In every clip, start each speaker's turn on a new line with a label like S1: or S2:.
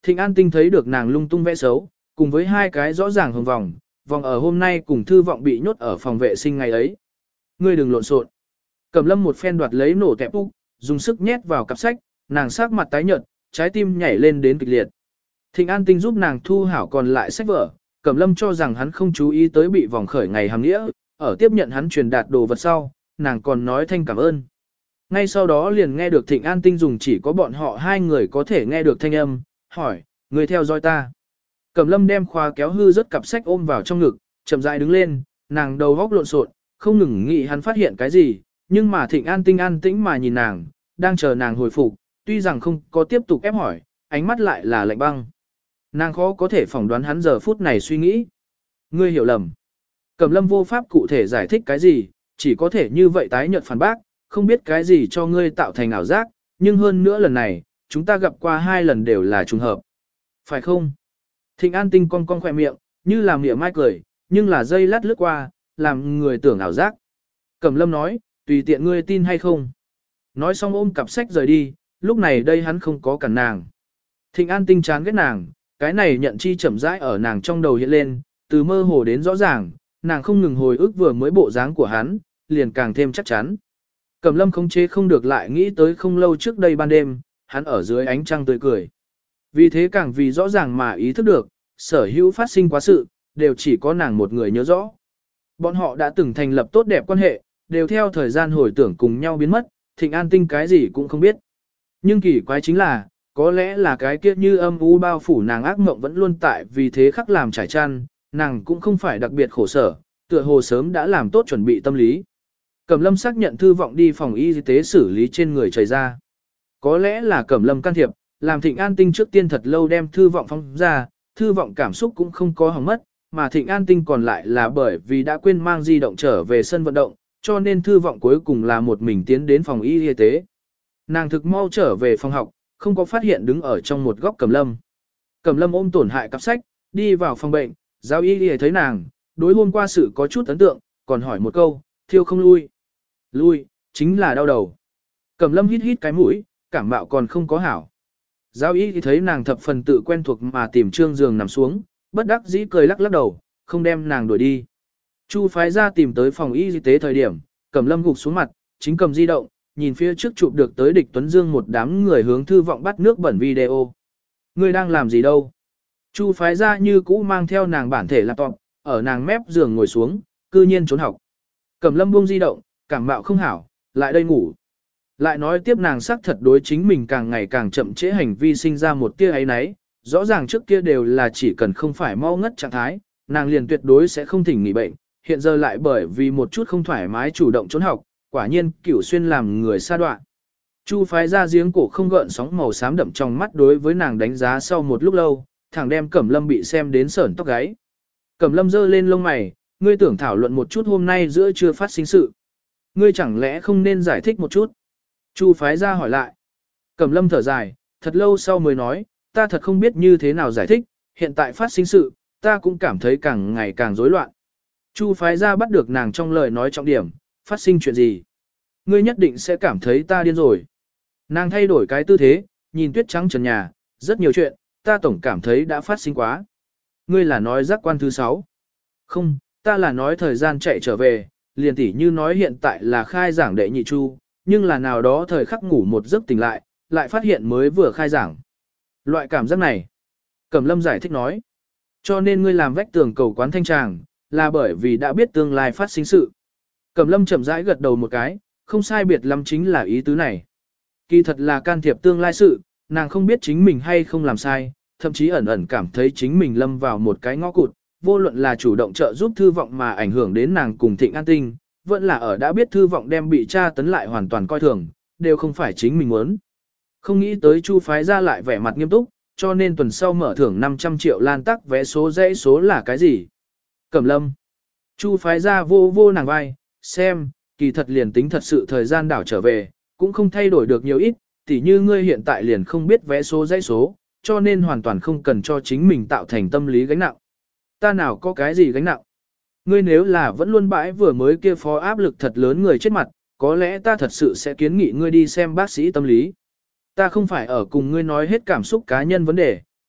S1: Thịnh An Tinh thấy được nàng lung tung vẽ xấu, cùng với hai cái rõ ràng hồng vòng, vòng ở hôm nay cùng thư vọng bị nhốt ở phòng vệ sinh ngày ấy. Ngươi đừng lộn xộn. Cẩm Lâm một phen đoạt lấy nổ tẹp úc, dùng sức nhét vào cặp sách, nàng sắc mặt tái nhợt, trái tim nhảy lên đến kịch liệt. Thịnh An Tinh giúp nàng thu hảo còn lại sách vở, Cẩm Lâm cho rằng hắn không chú ý tới bị vòng khởi ngày hàm nghĩa, ở tiếp nhận hắn truyền đạt đồ vật sau, nàng còn nói thanh cảm ơn. Ngay sau đó liền nghe được Thịnh An Tinh dùng chỉ có bọn họ hai người có thể nghe được thanh âm, hỏi, người theo dõi ta. Cẩm Lâm đem khóa kéo hư rất cặp sách ôm vào trong ngực, chậm rãi đứng lên, nàng đầu góc lộn xộn, không ngừng nghĩ hắn phát hiện cái gì, nhưng mà Thịnh An Tinh an tĩnh mà nhìn nàng, đang chờ nàng hồi phục, tuy rằng không có tiếp tục ép hỏi, ánh mắt lại là lạnh băng. Nàng khó có thể phỏng đoán hắn giờ phút này suy nghĩ. Ngươi hiểu lầm. Cẩm Lâm vô pháp cụ thể giải thích cái gì, chỉ có thể như vậy tái nhợt phản bác, không biết cái gì cho ngươi tạo thành ảo giác, nhưng hơn nữa lần này, chúng ta gặp qua 2 lần đều là trùng hợp. Phải không? Thịnh An Tinh cong cong khỏe miệng, như làm mỉa mai cười, nhưng là dây lát lướt qua, làm người tưởng ảo giác. Cẩm Lâm nói, tùy tiện ngươi tin hay không. Nói xong ôm cặp sách rời đi, lúc này đây hắn không có cản nàng. Thịnh An Tinh chán ghét nàng, cái này nhận chi chậm rãi ở nàng trong đầu hiện lên, từ mơ hồ đến rõ ràng, nàng không ngừng hồi ức vừa mới bộ dáng của hắn, liền càng thêm chắc chắn. Cẩm Lâm khống chế không được lại nghĩ tới không lâu trước đây ban đêm, hắn ở dưới ánh trăng tươi cười. Vì thế càng vì rõ ràng mà ý thức được, sở hữu phát sinh quá sự, đều chỉ có nàng một người nhớ rõ. Bọn họ đã từng thành lập tốt đẹp quan hệ, đều theo thời gian hồi tưởng cùng nhau biến mất, Thịnh An Tinh cái gì cũng không biết. Nhưng kỳ quái chính là, có lẽ là cái kia như âm u bao phủ nàng ác mộng vẫn luôn tại vì thế khắc làm trải chăn, nàng cũng không phải đặc biệt khổ sở, tựa hồ sớm đã làm tốt chuẩn bị tâm lý. Cẩm Lâm xác nhận thư vọng đi phòng y tế xử lý trên người chảy ra. Có lẽ là Cẩm Lâm can thiệp, làm Thịnh An Tinh trước tiên thật lâu đem thư vọng phóng ra, thư vọng cảm xúc cũng không có hỏng mất, mà Thịnh An Tinh còn lại là bởi vì đã quên mang di động trở về sân vận động, cho nên thư vọng cuối cùng là một mình tiến đến phòng y tế. Nàng thực mau trở về phòng học, không có phát hiện đứng ở trong một góc Cẩm Lâm. Cẩm Lâm ôm tổn hại cặp sách, đi vào phòng bệnh, giáo y thấy nàng, đối hôm qua sự có chút ấn tượng, còn hỏi một câu, thiêu không lui. Lui, chính là đau đầu. Cẩm Lâm hít hít cái mũi, cảm mạo còn không có hảo. Giáo y thấy nàng thập phần tự quen thuộc mà tìm trương giường nằm xuống, bất đắc dĩ cười lắc lắc đầu, không đem nàng đuổi đi. Chu phái ra tìm tới phòng y tế thời điểm, Cẩm Lâm gục xuống mặt, chính cầm di động, nhìn phía trước chụp được tới Địch Tuấn Dương một đám người hướng thư vọng bắt nước bẩn video. Ngươi đang làm gì đâu? Chu phái ra như cũ mang theo nàng bản thể laptop, ở nàng mép giường ngồi xuống, cư nhiên trốn học. Cẩm Lâm buông di động, cảm mạo không hảo, lại đây ngủ. Lại nói tiếp nàng xác thật đối chính mình càng ngày càng chậm trễ hành vi sinh ra một tia ấy nấy, rõ ràng trước kia đều là chỉ cần không phải mau ngất trạng thái, nàng liền tuyệt đối sẽ không thỉnh nghỉ bệnh, hiện giờ lại bởi vì một chút không thoải mái chủ động trốn học, quả nhiên Cửu Xuyên làm người xa đoạn. Chu phái ra giếng cổ không gợn sóng màu xám đậm trong mắt đối với nàng đánh giá sau một lúc lâu, thẳng đem Cẩm Lâm bị xem đến sởn tóc gáy. Cẩm Lâm giơ lên lông mày, ngươi tưởng thảo luận một chút hôm nay giữa trưa phát sinh sự. Ngươi chẳng lẽ không nên giải thích một chút? Chu phái ra hỏi lại. Cẩm Lâm thở dài, thật lâu sau mới nói, ta thật không biết như thế nào giải thích, hiện tại phát sinh sự, ta cũng cảm thấy càng ngày càng rối loạn. Chu phái ra bắt được nàng trong lời nói trọng điểm, phát sinh chuyện gì? Ngươi nhất định sẽ cảm thấy ta điên rồi. Nàng thay đổi cái tư thế, nhìn tuyết trắng trần nhà, rất nhiều chuyện, ta tổng cảm thấy đã phát sinh quá. Ngươi là nói giác quan thứ 6. Không, ta là nói thời gian chạy trở về, liền tỉ như nói hiện tại là khai giảng đệ nhị chu, nhưng là nào đó thời khắc ngủ một giấc tỉnh lại, lại phát hiện mới vừa khai giảng. Loại cảm giác này, Cẩm Lâm giải thích nói, cho nên ngươi làm vách tường cầu quán thanh tràng, là bởi vì đã biết tương lai phát sinh sự. Cẩm Lâm chậm rãi gật đầu một cái, không sai biệt lắm chính là ý tứ này. Kỳ thật là can thiệp tương lai sự, nàng không biết chính mình hay không làm sai, thậm chí ẩn ẩn cảm thấy chính mình lâm vào một cái ngõ cụt, vô luận là chủ động trợ giúp thư vọng mà ảnh hưởng đến nàng cùng Thịnh An Tinh, vẫn là ở đã biết thư vọng đem bị tra tấn lại hoàn toàn coi thường, đều không phải chính mình muốn. Không nghĩ tới Chu phái ra lại vẻ mặt nghiêm túc, cho nên tuần sau mở thưởng 500 triệu lan tắc vé số dãy số là cái gì? Cẩm Lâm. Chu phái ra vô nàng vai, xem, kỳ thật liền tính thật sự thời gian đảo trở về, cũng không thay đổi được nhiều ít, tỉ như ngươi hiện tại liền không biết vé số dãy số, cho nên hoàn toàn không cần cho chính mình tạo thành tâm lý gánh nặng. Ta nào có cái gì gánh nặng? Ngươi nếu là vẫn luôn bãi vừa mới kia phó áp lực thật lớn người chết mặt, có lẽ ta thật sự sẽ kiến nghị ngươi đi xem bác sĩ tâm lý. Ta không phải ở cùng ngươi nói hết cảm xúc cá nhân vấn đề,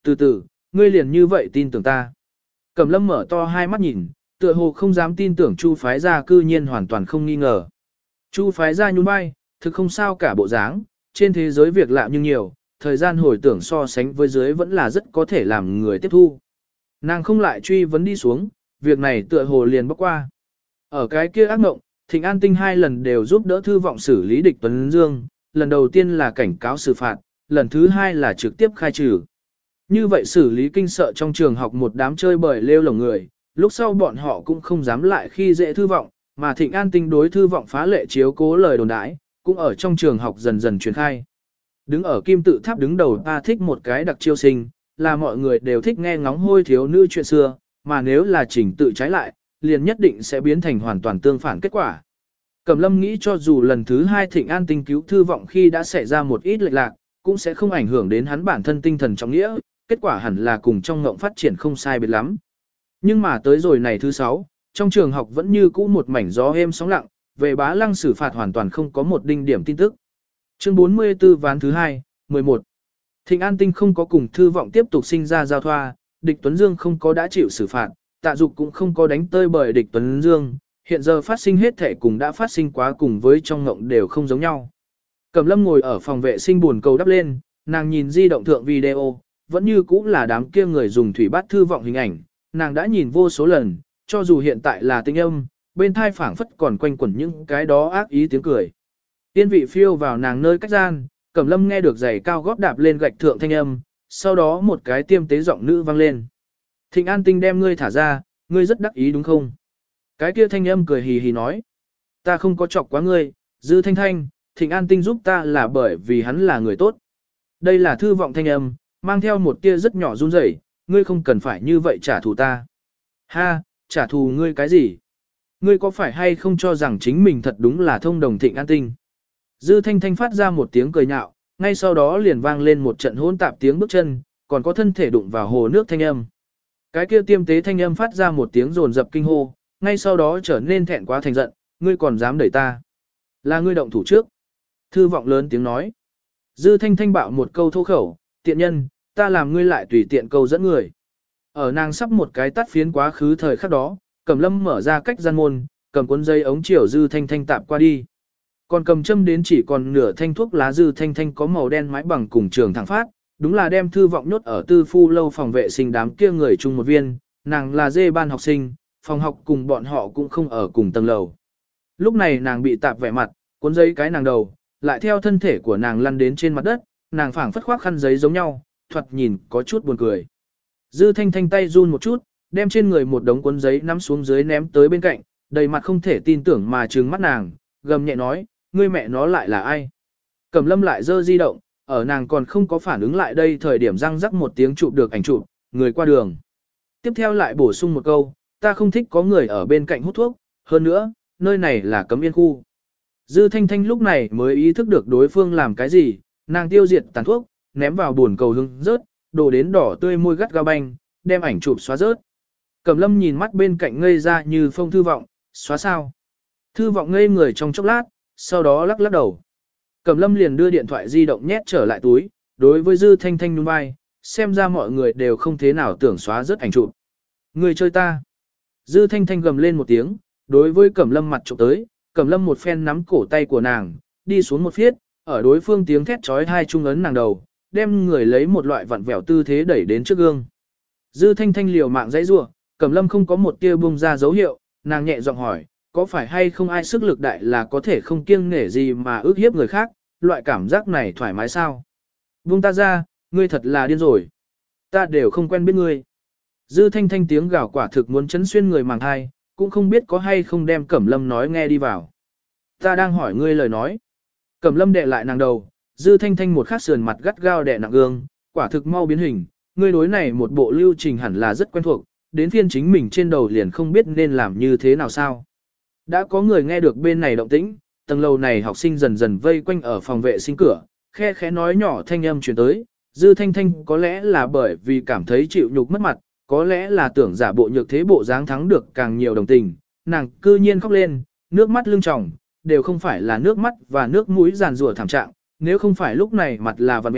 S1: từ từ, ngươi liền như vậy tin tưởng ta. Cẩm lâm mở to hai mắt nhìn, tựa hồ không dám tin tưởng Chu phái gia cư nhiên hoàn toàn không nghi ngờ. Chu phái gia nhún vai, thực không sao cả bộ dáng, trên thế giới việc lạ nhưng nhiều, thời gian hồi tưởng so sánh với dưới vẫn là rất có thể làm người tiếp thu. Nàng không lại truy vấn đi xuống, việc này tựa hồ liền bóc qua. Ở cái kia ác mộng, Thịnh An Tinh 2 lần đều giúp đỡ thư vọng xử lý địch Tuấn Dương, lần đầu tiên là cảnh cáo xử phạt, lần thứ 2 là trực tiếp khai trừ. Như vậy xử lý kinh sợ trong trường học một đám chơi bời lêu lồng người, lúc sau bọn họ cũng không dám lại khi dễ thư vọng, mà Thịnh An Tinh đối thư vọng phá lệ chiếu cố lời đồn đãi, cũng ở trong trường học dần dần truyền khai. Đứng ở kim tự tháp đứng đầu ta thích một cái đặc chiêu sinh, là mọi người đều thích nghe ngóng hôi thiếu nữ chuyện xưa, mà nếu là chỉnh tự trái lại, liền nhất định sẽ biến thành hoàn toàn tương phản kết quả. Cẩm lâm nghĩ cho dù lần thứ 2 Thịnh An Tinh cứu thư vọng khi đã xảy ra một ít lệch lạc, cũng sẽ không ảnh hưởng đến hắn bản thân tinh thần trọng nghĩa, kết quả hẳn là cùng trong ngộng phát triển không sai biệt lắm. Nhưng mà tới rồi này thứ 6, trong trường học vẫn như cũ một mảnh gió êm sóng lặng, về bá lăng xử phạt hoàn toàn không có một đinh điểm tin tức. Chương 44 ván thứ 2, 11. Thịnh An Tinh không có cùng thư vọng tiếp tục sinh ra giao thoa, địch Tuấn Dương không có đã chịu xử phạt, tạ dục cũng không có đánh tơi bởi địch Tuấn Dương, hiện giờ phát sinh hết thể cùng đã phát sinh quá cùng với trong ngộng đều không giống nhau. Cẩm lâm ngồi ở phòng vệ sinh buồn cầu đắp lên, nàng nhìn di động thượng video, vẫn như cũ là đám kia người dùng thủy bát thư vọng hình ảnh, nàng đã nhìn vô số lần, cho dù hiện tại là tinh âm, bên thai phảng phất còn quanh quẩn những cái đó ác ý tiếng cười. Tiên vị phiêu vào nàng nơi cách gian, Cẩm lâm nghe được giày cao gót đạp lên gạch thượng thanh âm, sau đó một cái tiêm tế giọng nữ vang lên. Thịnh An Tinh đem ngươi thả ra, ngươi rất đắc ý đúng không? Cái kia thanh âm cười hì hì nói. Ta không có chọc quá ngươi, Dư Thanh Thanh, Thịnh An Tinh giúp ta là bởi vì hắn là người tốt. Đây là thư vọng thanh âm, mang theo một tia rất nhỏ run rẩy, ngươi không cần phải như vậy trả thù ta. Ha, trả thù ngươi cái gì? Ngươi có phải hay không cho rằng chính mình thật đúng là thông đồng Thịnh An Tinh? Dư Thanh Thanh phát ra một tiếng cười nhạo, ngay sau đó liền vang lên một trận hỗn tạp tiếng bước chân, còn có thân thể đụng vào hồ nước thanh âm. Cái kia tiêm tế thanh âm phát ra một tiếng rồn rập kinh hô, ngay sau đó trở nên thẹn quá thành giận, ngươi còn dám đẩy ta. Là ngươi động thủ trước. Thư vọng lớn tiếng nói. Dư Thanh Thanh bạo một câu thô khẩu, tiện nhân, ta làm ngươi lại tùy tiện câu dẫn người. Ở nàng sắp một cái tắt phiến quá khứ thời khắc đó, Cẩm lâm mở ra cách gian môn, cầm cuốn dây ống chiều Dư Thanh Thanh tạp qua đi. Còn cầm châm đến chỉ còn nửa thanh thuốc lá Dư Thanh Thanh có màu đen mái bằng cùng trường thẳng phát, đúng là đem thư vọng nhốt ở tư phu lâu phòng vệ sinh đám kia người chung một viên, nàng là dê ban học sinh, phòng học cùng bọn họ cũng không ở cùng tầng lầu. Lúc này nàng bị tạp vẻ mặt, cuốn giấy cái nàng đầu, lại theo thân thể của nàng lăn đến trên mặt đất, nàng phảng phất khoác khăn giấy giống nhau, thoạt nhìn có chút buồn cười. Dư Thanh Thanh tay run một chút, đem trên người một đống cuốn giấy nắm xuống dưới ném tới bên cạnh, đầy mặt không thể tin tưởng mà trừng mắt nàng, gầm nhẹ nói, ngươi mẹ nó lại là ai? Cẩm lâm lại giơ di động, ở nàng còn không có phản ứng lại đây thời điểm răng rắc một tiếng chụp được ảnh chụp, người qua đường. Tiếp theo lại bổ sung một câu, ta không thích có người ở bên cạnh hút thuốc, hơn nữa, nơi này là cấm yên khu. Dư Thanh Thanh lúc này mới ý thức được đối phương làm cái gì, nàng tiêu diệt tàn thuốc, ném vào buồn cầu hưng rớt, đổ đến đỏ tươi môi gắt gao banh, đem ảnh chụp xóa rớt. Cẩm lâm nhìn mắt bên cạnh ngây ra như phong thư vọng, xóa sao. Thư vọng ngây người trong chốc lát, sau đó lắc lắc đầu. Cẩm lâm liền đưa điện thoại di động nhét trở lại túi, đối với Dư Thanh Thanh nhún vai, xem ra mọi người đều không thế nào tưởng xóa rớt ảnh chụp. Người chơi ta. Dư Thanh Thanh gầm lên một tiếng, đối với Cẩm lâm mặt trộm tới, Cẩm lâm một phen nắm cổ tay của nàng, đi xuống một phiết, ở đối phương tiếng thét chói tai trung ấn nàng đầu, đem người lấy một loại vặn vẹo tư thế đẩy đến trước gương. Dư Thanh Thanh liều mạng dãy rủa, Cẩm lâm không có một tia bung ra dấu hiệu, nàng nhẹ giọng hỏi, có phải hay không ai sức lực đại là có thể không kiêng nể gì mà ước hiếp người khác, loại cảm giác này thoải mái sao? Buông ta ra, ngươi thật là điên rồi. Ta đều không quen biết ngươi. Dư Thanh Thanh tiếng gào quả thực muốn chấn xuyên người màng thai, cũng không biết có hay không đem Cẩm lâm nói nghe đi vào. Ta đang hỏi ngươi lời nói. Cẩm lâm đè lại nàng đầu, Dư Thanh Thanh một khát sườn mặt gắt gao đè nặng gương, quả thực mau biến hình, ngươi đối này một bộ lưu trình hẳn là rất quen thuộc, đến phiên chính mình trên đầu liền không biết nên làm như thế nào sao. Đã có người nghe được bên này động tĩnh, tầng lầu này học sinh dần dần vây quanh ở phòng vệ sinh cửa, khe khẽ nói nhỏ thanh âm truyền tới, Dư Thanh Thanh có lẽ là bởi vì cảm thấy chịu nhục mất mặt, có lẽ là tưởng giả bộ nhược thế bộ dáng thắng được càng nhiều đồng tình, nàng cư nhiên khóc lên, nước mắt lưng tròng, đều không phải là nước mắt và nước mũi giàn rủa thảm trạng, nếu không phải lúc này mặt là vằn mẹo,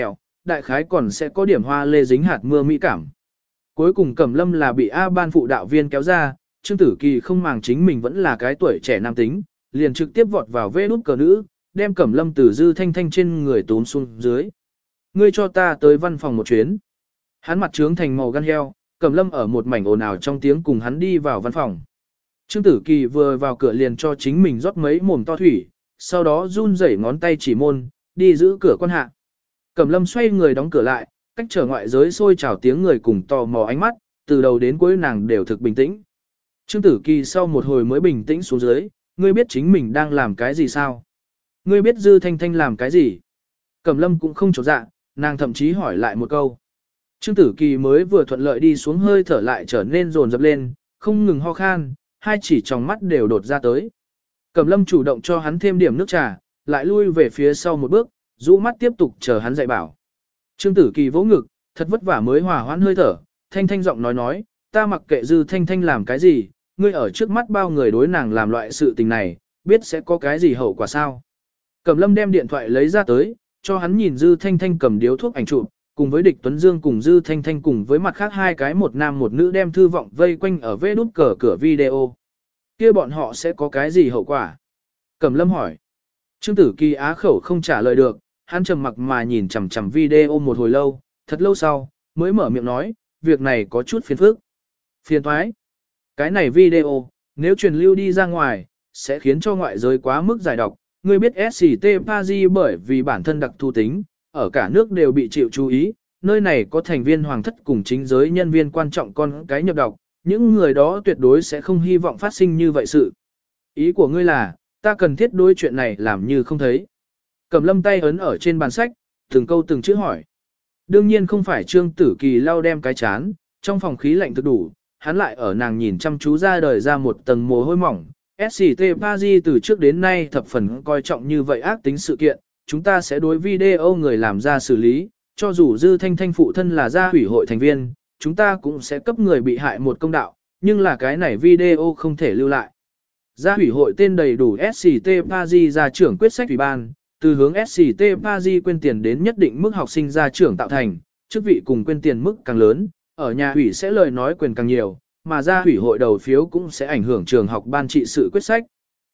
S1: đại khái còn sẽ có điểm hoa lê dính hạt mưa mỹ cảm. Cuối cùng Cẩm Lâm là bị A ban phụ đạo viên kéo ra, Trương Tử Kỳ không màng chính mình vẫn là cái tuổi trẻ nam tính, liền trực tiếp vọt vào vê đút cờ nữ, đem Cẩm Lâm từ Dư Thanh Thanh trên người tốn xuống dưới. Ngươi cho ta tới văn phòng một chuyến. Hắn mặt trướng thành màu gan heo, Cẩm Lâm ở một mảnh ồn ào trong tiếng cùng hắn đi vào văn phòng. Trương Tử Kỳ vừa vào cửa liền cho chính mình rót mấy mồm to thủy, sau đó run rẩy ngón tay chỉ môn, đi giữ cửa quan hạ. Cẩm Lâm xoay người đóng cửa lại, cách trở ngoại giới xôi trào tiếng người cùng tò mò ánh mắt, từ đầu đến cuối nàng đều thực bình tĩnh. Trương Tử Kỳ sau một hồi mới bình tĩnh xuống dưới, ngươi biết chính mình đang làm cái gì sao? Ngươi biết Dư Thanh Thanh làm cái gì? Cẩm Lâm cũng không chột dạ, nàng thậm chí hỏi lại một câu. Trương Tử Kỳ mới vừa thuận lợi đi xuống hơi thở lại trở nên dồn dập lên, không ngừng ho khan, hai chỉ tròng mắt đều đột ra tới. Cẩm Lâm chủ động cho hắn thêm điểm nước trà, lại lui về phía sau một bước, rũ mắt tiếp tục chờ hắn dạy bảo. Trương Tử Kỳ vỗ ngực, thật vất vả mới hòa hoãn hơi thở, thanh thanh giọng nói, ta mặc kệ Dư Thanh Thanh làm cái gì, ngươi ở trước mắt bao người đối nàng làm loại sự tình này, biết sẽ có cái gì hậu quả sao. Cẩm Lâm đem điện thoại lấy ra tới, cho hắn nhìn Dư Thanh Thanh cầm điếu thuốc ảnh chụp, cùng với Địch Tuấn Dương cùng Dư Thanh Thanh cùng với mặt khác hai cái một nam một nữ đem thư vọng vây quanh ở vê đút cửa video. Kia bọn họ sẽ có cái gì hậu quả? Cẩm Lâm hỏi. Trương Tử Kỳ á khẩu không trả lời được, hắn trầm mặc mà nhìn chằm chằm video một hồi lâu, thật lâu sau, mới mở miệng nói, việc này có chút phiền phức. Phiền toái. Cái này video, nếu truyền lưu đi ra ngoài, sẽ khiến cho ngoại giới quá mức giải độc. Ngươi biết SCT Paris bởi vì bản thân đặc thù tính, ở cả nước đều bị chịu chú ý, nơi này có thành viên hoàng thất cùng chính giới nhân viên quan trọng con cái nhập độc, những người đó tuyệt đối sẽ không hy vọng phát sinh như vậy sự. Ý của ngươi là, ta cần thiết đối chuyện này làm như không thấy. Cẩm Lâm tay ấn ở trên bàn sách, từng câu từng chữ hỏi. Đương nhiên không phải Trương Tử Kỳ lau đem cái chán, trong phòng khí lạnh thực đủ, hắn lại ở nàng nhìn chăm chú ra đời ra một tầng mồ hôi mỏng. SCT Paris từ trước đến nay thập phần coi trọng như vậy ác tính sự kiện, chúng ta sẽ đối video người làm ra xử lý, cho dù Dư Thanh Thanh phụ thân là gia ủy hội thành viên, chúng ta cũng sẽ cấp người bị hại một công đạo, nhưng là cái này video không thể lưu lại. Gia ủy hội tên đầy đủ SCT Paris gia trưởng quyết sách ủy ban, từ hướng SCT Paris quên tiền đến nhất định mức học sinh gia trưởng tạo thành, chức vị cùng quên tiền mức càng lớn, ở nhà ủy sẽ lời nói quyền càng nhiều, mà gia ủy hội đầu phiếu cũng sẽ ảnh hưởng trường học ban trị sự quyết sách.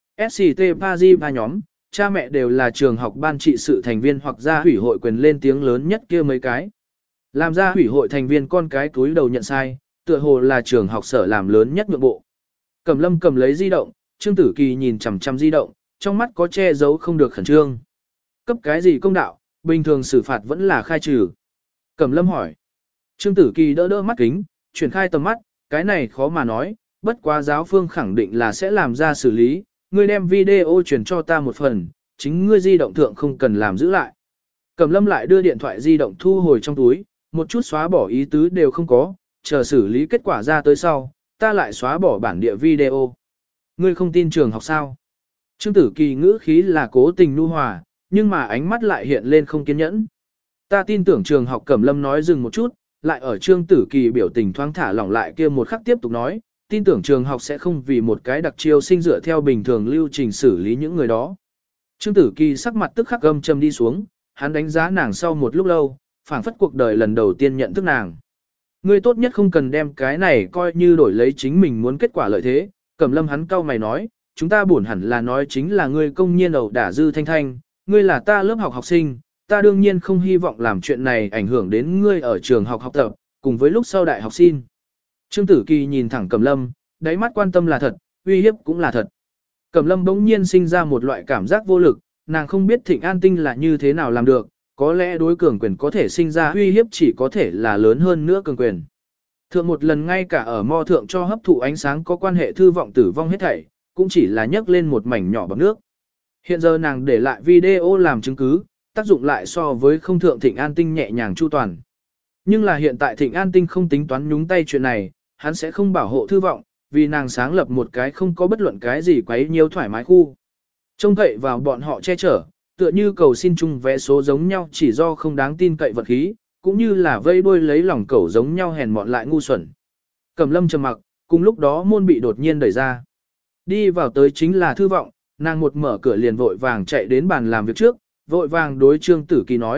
S1: SCT Paris ba nhóm, cha mẹ đều là trường học ban trị sự thành viên hoặc gia ủy hội quyền lên tiếng lớn nhất kia mấy cái. Làm gia ủy hội thành viên con cái túi đầu nhận sai, tựa hồ là trường học sở làm lớn nhất nhượng bộ. Cẩm Lâm cầm lấy di động, Trương Tử Kỳ nhìn chằm chằm di động, trong mắt có che giấu không được khẩn trương. Cấp cái gì công đạo, bình thường xử phạt vẫn là khai trừ. Cẩm Lâm hỏi. Trương Tử Kỳ đỡ đỡ mắt kính, chuyển khai tầm mắt, cái này khó mà nói, bất quá giáo phương khẳng định là sẽ làm ra xử lý, ngươi đem video truyền cho ta một phần, chính ngươi di động thượng không cần làm giữ lại. Cẩm Lâm lại đưa điện thoại di động thu hồi trong túi, một chút xóa bỏ ý tứ đều không có, chờ xử lý kết quả ra tới sau, ta lại xóa bỏ bản địa video. Ngươi không tin trường học sao? Trương Tử Kỳ ngữ khí là cố tình nhu hòa, nhưng mà ánh mắt lại hiện lên không kiên nhẫn. Ta tin tưởng trường học. Cẩm Lâm nói dừng một chút, lại ở Trương Tử Kỳ biểu tình thoáng thả lỏng lại kia một khắc tiếp tục nói, tin tưởng trường học sẽ không vì một cái đặc chiêu sinh dựa theo bình thường lưu trình xử lý những người đó. Trương Tử Kỳ sắc mặt tức khắc gầm trầm đi xuống, hắn đánh giá nàng sau một lúc lâu, phảng phất cuộc đời lần đầu tiên nhận thức nàng. Ngươi tốt nhất không cần đem cái này coi như đổi lấy chính mình muốn kết quả lợi thế. Cẩm Lâm hắn cau mày nói, chúng ta buồn hẳn là nói chính là ngươi công nhiên ẩu đả Dư Thanh Thanh, ngươi là ta lớp học học sinh, ta đương nhiên không hy vọng làm chuyện này ảnh hưởng đến ngươi ở trường học học tập, cùng với lúc sau đại học xin. Trương Tử Kỳ nhìn thẳng Cẩm Lâm, đáy mắt quan tâm là thật, uy hiếp cũng là thật. Cẩm Lâm bỗng nhiên sinh ra một loại cảm giác vô lực, nàng không biết Thịnh An Tinh là như thế nào làm được, có lẽ đối cường quyền có thể sinh ra uy hiếp chỉ có thể là lớn hơn nữa cường quyền. Thượng một lần ngay cả ở mo thượng cho hấp thụ ánh sáng có quan hệ thư vọng tử vong hết thảy, cũng chỉ là nhấc lên một mảnh nhỏ bằng nước. Hiện giờ nàng để lại video làm chứng cứ, tác dụng lại so với không thượng Thịnh An Tinh nhẹ nhàng chu toàn. Nhưng là hiện tại Thịnh An Tinh không tính toán nhúng tay chuyện này, hắn sẽ không bảo hộ thư vọng, vì nàng sáng lập một cái không có bất luận cái gì quấy nhiễu thoải mái khu. Trông cậy vào bọn họ che chở, tựa như cầu xin chung vé số giống nhau chỉ do không đáng tin cậy vật khí, cũng như là vây đuôi lấy lòng cẩu giống nhau hèn mọn lại ngu xuẩn. Cẩm Lâm trầm mặc, cùng lúc đó môn bị đột nhiên đẩy ra. Đi vào tới chính là thư vọng, nàng một mở cửa liền vội vàng chạy đến bàn làm việc trước, vội vàng đối Trương Tử Kỳ nói,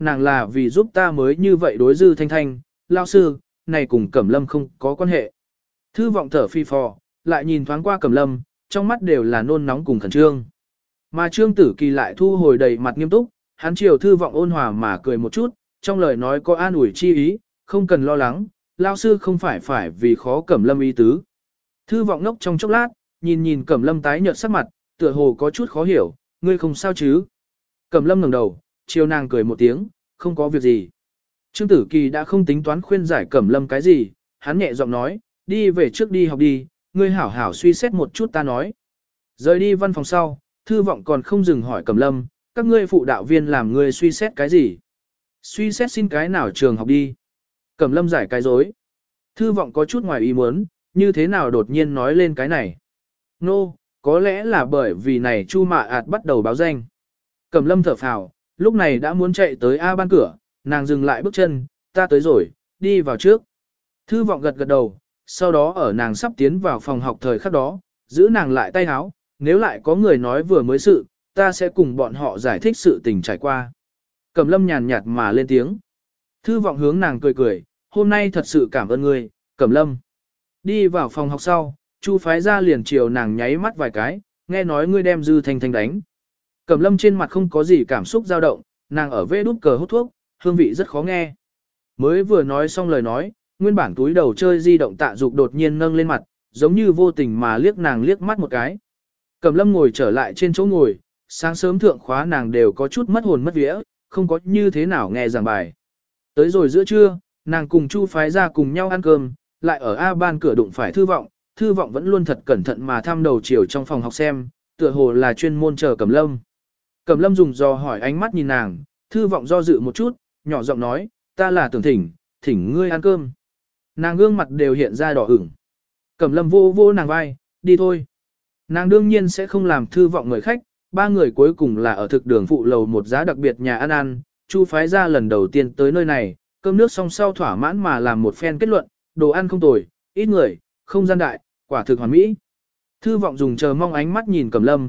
S1: nàng là vì giúp ta mới như vậy đối Dư Thanh Thanh, lao sư, này cùng Cẩm Lâm không có quan hệ. Thư vọng thở phi phò, lại nhìn thoáng qua Cẩm Lâm, trong mắt đều là nôn nóng cùng khẩn trương. Mà Trương Tử Kỳ lại thu hồi đầy mặt nghiêm túc, hắn chiều thư vọng ôn hòa mà cười một chút, trong lời nói có an ủi chi ý, không cần lo lắng, lao sư không phải vì khó Cẩm Lâm ý tứ. Thư vọng ngốc trong chốc lát, nhìn Cẩm Lâm tái nhợt sắc mặt, tựa hồ có chút khó hiểu, ngươi không sao chứ? Cẩm Lâm ngẩng đầu, chiều nàng cười một tiếng, không có việc gì. Trương Tử Kỳ đã không tính toán khuyên giải Cẩm Lâm cái gì, hắn nhẹ giọng nói, đi về trước đi học đi, ngươi hảo hảo suy xét một chút ta nói. Rời đi văn phòng sau, thư vọng còn không dừng hỏi Cẩm Lâm, các ngươi phụ đạo viên làm ngươi suy xét cái gì? Suy xét xin cái nào trường học đi? Cẩm Lâm giải cái dối. Thư vọng có chút ngoài ý muốn, như thế nào đột nhiên nói lên cái này? Nô, có lẽ là bởi vì này Chu Mạ Ảt bắt đầu báo danh. Cẩm Lâm thở phào, lúc này đã muốn chạy tới A ban cửa, nàng dừng lại bước chân, ta tới rồi, đi vào trước. Thư vọng gật gật đầu, sau đó ở nàng sắp tiến vào phòng học thời khắc đó, giữ nàng lại tay háo, nếu lại có người nói vừa mới sự, ta sẽ cùng bọn họ giải thích sự tình trải qua. Cẩm Lâm nhàn nhạt mà lên tiếng. Thư vọng hướng nàng cười cười, hôm nay thật sự cảm ơn ngươi, Cẩm Lâm. Đi vào phòng học sau, Chu phái ra liền chiều nàng nháy mắt vài cái, nghe nói ngươi đem Dư Thanh Thanh đánh. Cẩm Lâm trên mặt không có gì cảm xúc dao động, nàng ở vê đút cờ hút thuốc, hương vị rất khó nghe. Mới vừa nói xong lời nói, nguyên bản túi đầu chơi di động Tạ Dục đột nhiên nâng lên mặt, giống như vô tình mà liếc nàng liếc mắt một cái. Cẩm Lâm ngồi trở lại trên chỗ ngồi, sáng sớm thượng khóa nàng đều có chút mất hồn mất vía, không có như thế nào nghe giảng bài. Tới rồi giữa trưa, nàng cùng Chu phái ra cùng nhau ăn cơm, lại ở A ban cửa đụng phải Thư vọng vẫn luôn thật cẩn thận mà thăm đầu chiều trong phòng học xem, tựa hồ là chuyên môn chờ Cẩm Lâm. Cẩm Lâm dùng dò hỏi ánh mắt nhìn nàng, Thư vọng do dự một chút, nhỏ giọng nói, ta là tưởng thỉnh ngươi ăn cơm. Nàng gương mặt đều hiện ra đỏ ửng. Cẩm Lâm vô vô nàng vai, đi thôi. Nàng đương nhiên sẽ không làm Thư vọng mời khách, ba người cuối cùng là ở thực đường phụ lầu một giá đặc biệt nhà ăn, Chu phái ra lần đầu tiên tới nơi này, cơm nước xong sau thỏa mãn mà làm một phen kết luận, đồ ăn không tồi, ít người, không gian đại, quả thực hoàn mỹ. Thư vọng dùng chờ mong ánh mắt nhìn Cẩm Lâm,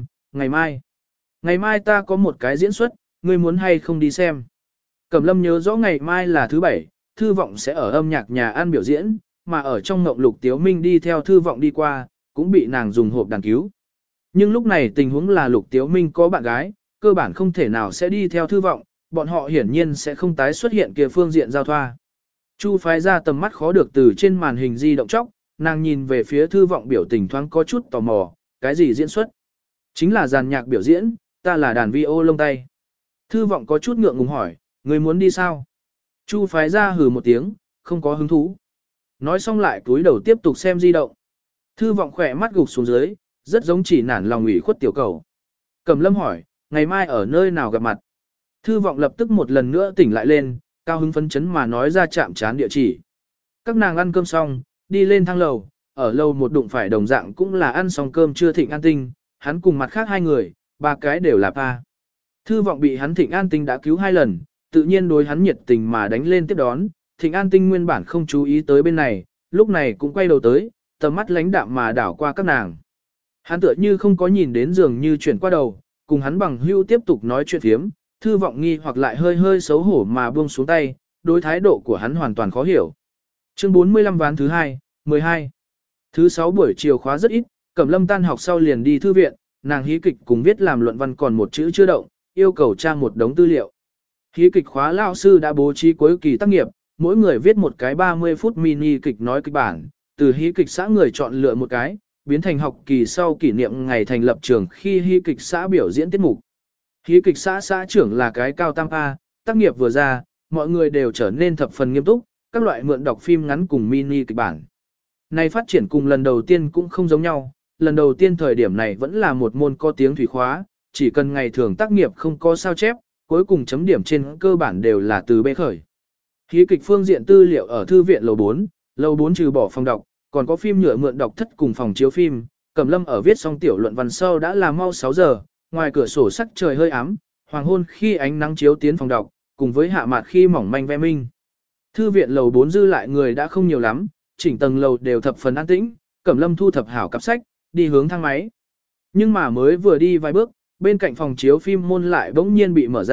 S1: ngày mai ta có một cái diễn xuất, ngươi muốn hay không đi xem. Cẩm Lâm nhớ rõ ngày mai là thứ bảy, Thư vọng sẽ ở âm nhạc nhà ăn biểu diễn, mà ở trong ngộng Lục Tiếu Minh đi theo Thư vọng đi qua, cũng bị nàng dùng hộp đàn cứu. Nhưng lúc này tình huống là Lục Tiếu Minh có bạn gái, cơ bản không thể nào sẽ đi theo Thư vọng, bọn họ hiển nhiên sẽ không tái xuất hiện kia phương diện giao thoa. Chu phái ra tầm mắt khó được từ trên màn hình di động chóc, nàng nhìn về phía Thư vọng biểu tình thoáng có chút tò mò, cái gì diễn xuất? Chính là dàn nhạc biểu diễn, ta là đàn vi ô lông tay. Thư vọng có chút ngượng ngùng hỏi, người muốn đi sao? Chu phái ra hừ một tiếng, không có hứng thú. Nói xong lại cúi đầu tiếp tục xem di động. Thư vọng khỏe mắt gục xuống dưới, rất giống chỉ nản lòng ủy khuất tiểu cầu. Cẩm Lâm hỏi, ngày mai ở nơi nào gặp mặt? Thư vọng lập tức một lần nữa tỉnh lại lên, cao hứng phấn chấn mà nói ra chạm trán địa chỉ. Các nàng ăn cơm xong, đi lên thang lầu, ở lầu một đụng phải đồng dạng cũng là ăn xong cơm trưa Thịnh An Tinh, hắn cùng mặt khác hai người, ba cái đều là pa. Thư vọng bị hắn Thịnh An Tinh đã cứu hai lần, tự nhiên đối hắn nhiệt tình mà đánh lên tiếp đón, Thịnh An Tinh nguyên bản không chú ý tới bên này, lúc này cũng quay đầu tới, tầm mắt lánh đạm mà đảo qua các nàng. Hắn tựa như không có nhìn đến dường như chuyển qua đầu, cùng hắn bằng hữu tiếp tục nói chuyện phiếm, Thư vọng nghi hoặc lại hơi hơi xấu hổ mà buông xuống tay, đối thái độ của hắn hoàn toàn khó hiểu. Chương 45 ván thứ 2, 12. Thứ 6 buổi chiều khóa rất ít, Cẩm Lâm tan học sau liền đi thư viện, nàng hí kịch cùng viết làm luận văn còn một chữ chưa động, yêu cầu tra một đống tư liệu. Hí kịch khóa lão sư đã bố trí cuối kỳ tác nghiệp, mỗi người viết một cái 30 phút mini kịch nói kịch bản, từ hí kịch xã người chọn lựa một cái, biến thành học kỳ sau kỷ niệm ngày thành lập trường khi hí kịch xã biểu diễn tiết mục. Hí kịch xã xã trưởng là cái cao tam A, tác nghiệp vừa ra, mọi người đều trở nên thập phần nghiêm túc, các loại mượn đọc phim ngắn cùng mini kịch bản. Này phát triển cùng lần đầu tiên cũng không giống nhau, lần đầu tiên thời điểm này vẫn là một môn có tiếng thủy khóa, chỉ cần ngày thường tác nghiệp không có sao chép, cuối cùng chấm điểm trên cơ bản đều là từ bê khởi. Hí kịch phương diện tư liệu ở thư viện lầu 4 trừ bỏ phòng đọc, còn có phim nhựa mượn đọc thất cùng phòng chiếu phim, Cẩm Lâm ở viết xong tiểu luận văn sau đã là mau 6 giờ, ngoài cửa sổ sắc trời hơi ám, hoàng hôn khi ánh nắng chiếu tiến phòng đọc, cùng với hạ mạt khi mỏng manh ve minh. Thư viện lầu 4 dư lại người đã không nhiều lắm, chỉnh tầng lầu đều thập phần an tĩnh, Cẩm Lâm thu thập hảo cặp sách, đi hướng thang máy. Nhưng mà mới vừa đi vài bước, bên cạnh phòng chiếu phim môn lại bỗng nhiên bị mở ra,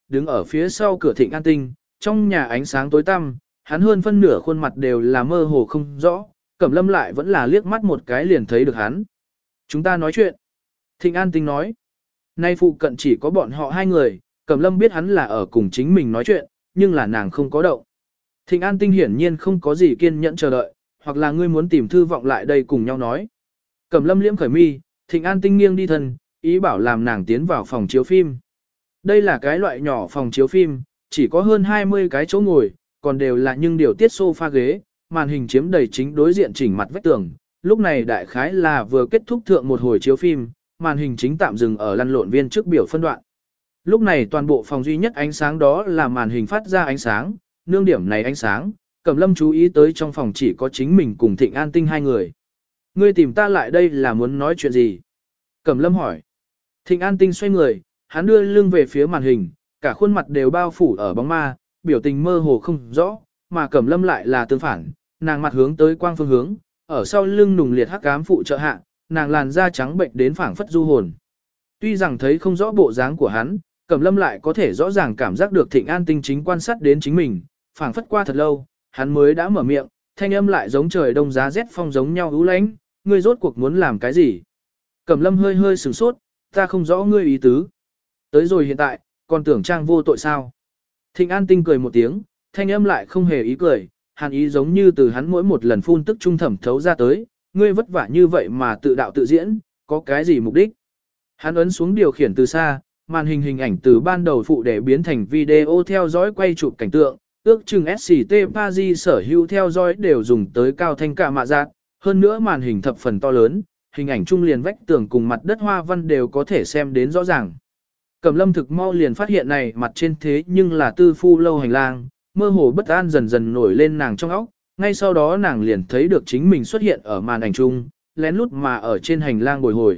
S1: đứng ở phía sau cửa Thịnh An Tinh, trong nhà ánh sáng tối tăm, hắn hơn phân nửa khuôn mặt đều là mơ hồ không rõ, Cẩm Lâm lại vẫn là liếc mắt một cái liền thấy được hắn. Chúng ta nói chuyện. Thịnh An Tinh nói. Nay phụ cận chỉ có bọn họ hai người, Cẩm Lâm biết hắn là ở cùng chính mình nói chuyện, nhưng là nàng không có động. Thịnh An Tinh hiển nhiên không có gì kiên nhẫn chờ đợi, hoặc là ngươi muốn tìm Thư Vọng lại đây cùng nhau nói. Cẩm Lâm liễm khởi mi, Thịnh An Tinh nghiêng đi thân, ý bảo làm nàng tiến vào phòng chiếu phim. Đây là cái loại nhỏ phòng chiếu phim, chỉ có hơn 20 cái chỗ ngồi, còn đều là những điều tiết sofa ghế, màn hình chiếm đầy chính đối diện chỉnh mặt vách tường. Lúc này đại khái là vừa kết thúc thượng một hồi chiếu phim, màn hình chính tạm dừng ở lăn lộn viên trước biểu phân đoạn. Lúc này toàn bộ phòng duy nhất ánh sáng đó là màn hình phát ra ánh sáng, nương điểm này ánh sáng, Cẩm Lâm chú ý tới trong phòng chỉ có chính mình cùng Thịnh An Tinh hai người. Ngươi tìm ta lại đây là muốn nói chuyện gì? Cẩm Lâm hỏi. Thịnh An Tinh xoay người, hắn đưa lưng về phía màn hình, cả khuôn mặt đều bao phủ ở bóng ma, biểu tình mơ hồ không rõ, mà Cẩm Lâm lại là tương phản, nàng mặt hướng tới quang phương hướng, ở sau lưng nùng liệt hắc ám phụ trợ hạ, nàng làn da trắng bệnh đến phảng phất du hồn. Tuy rằng thấy không rõ bộ dáng của hắn, Cẩm Lâm lại có thể rõ ràng cảm giác được Thịnh An Tinh chính quan sát đến chính mình, phảng phất qua thật lâu, hắn mới đã mở miệng, thanh âm lại giống trời đông giá rét phong giống nhau u lãnh, ngươi rốt cuộc muốn làm cái gì? Cẩm Lâm hơi hơi sửng sốt, ta không rõ ngươi ý tứ. Tới rồi hiện tại, còn tưởng trang vô tội sao? Thịnh An Tinh cười một tiếng, thanh âm lại không hề ý cười, hàn ý giống như từ hắn mỗi một lần phun tức trung thẩm thấu ra tới, ngươi vất vả như vậy mà tự đạo tự diễn, có cái gì mục đích? Hắn ấn xuống điều khiển từ xa, màn hình hình ảnh từ ban đầu phụ để biến thành video theo dõi quay chụp cảnh tượng, ước chừng SCT Paris sở hữu theo dõi đều dùng tới cao thanh cả mạ giác, hơn nữa màn hình thập phần to lớn, hình ảnh trung liền vách tường cùng mặt đất hoa văn đều có thể xem đến rõ ràng. Cẩm Lâm thực mau liền phát hiện này mặt trên thế nhưng là tư phu lâu hành lang, mơ hồ bất an dần dần nổi lên nàng trong óc, ngay sau đó nàng liền thấy được chính mình xuất hiện ở màn ảnh trung, lén lút mà ở trên hành lang bồi hồi.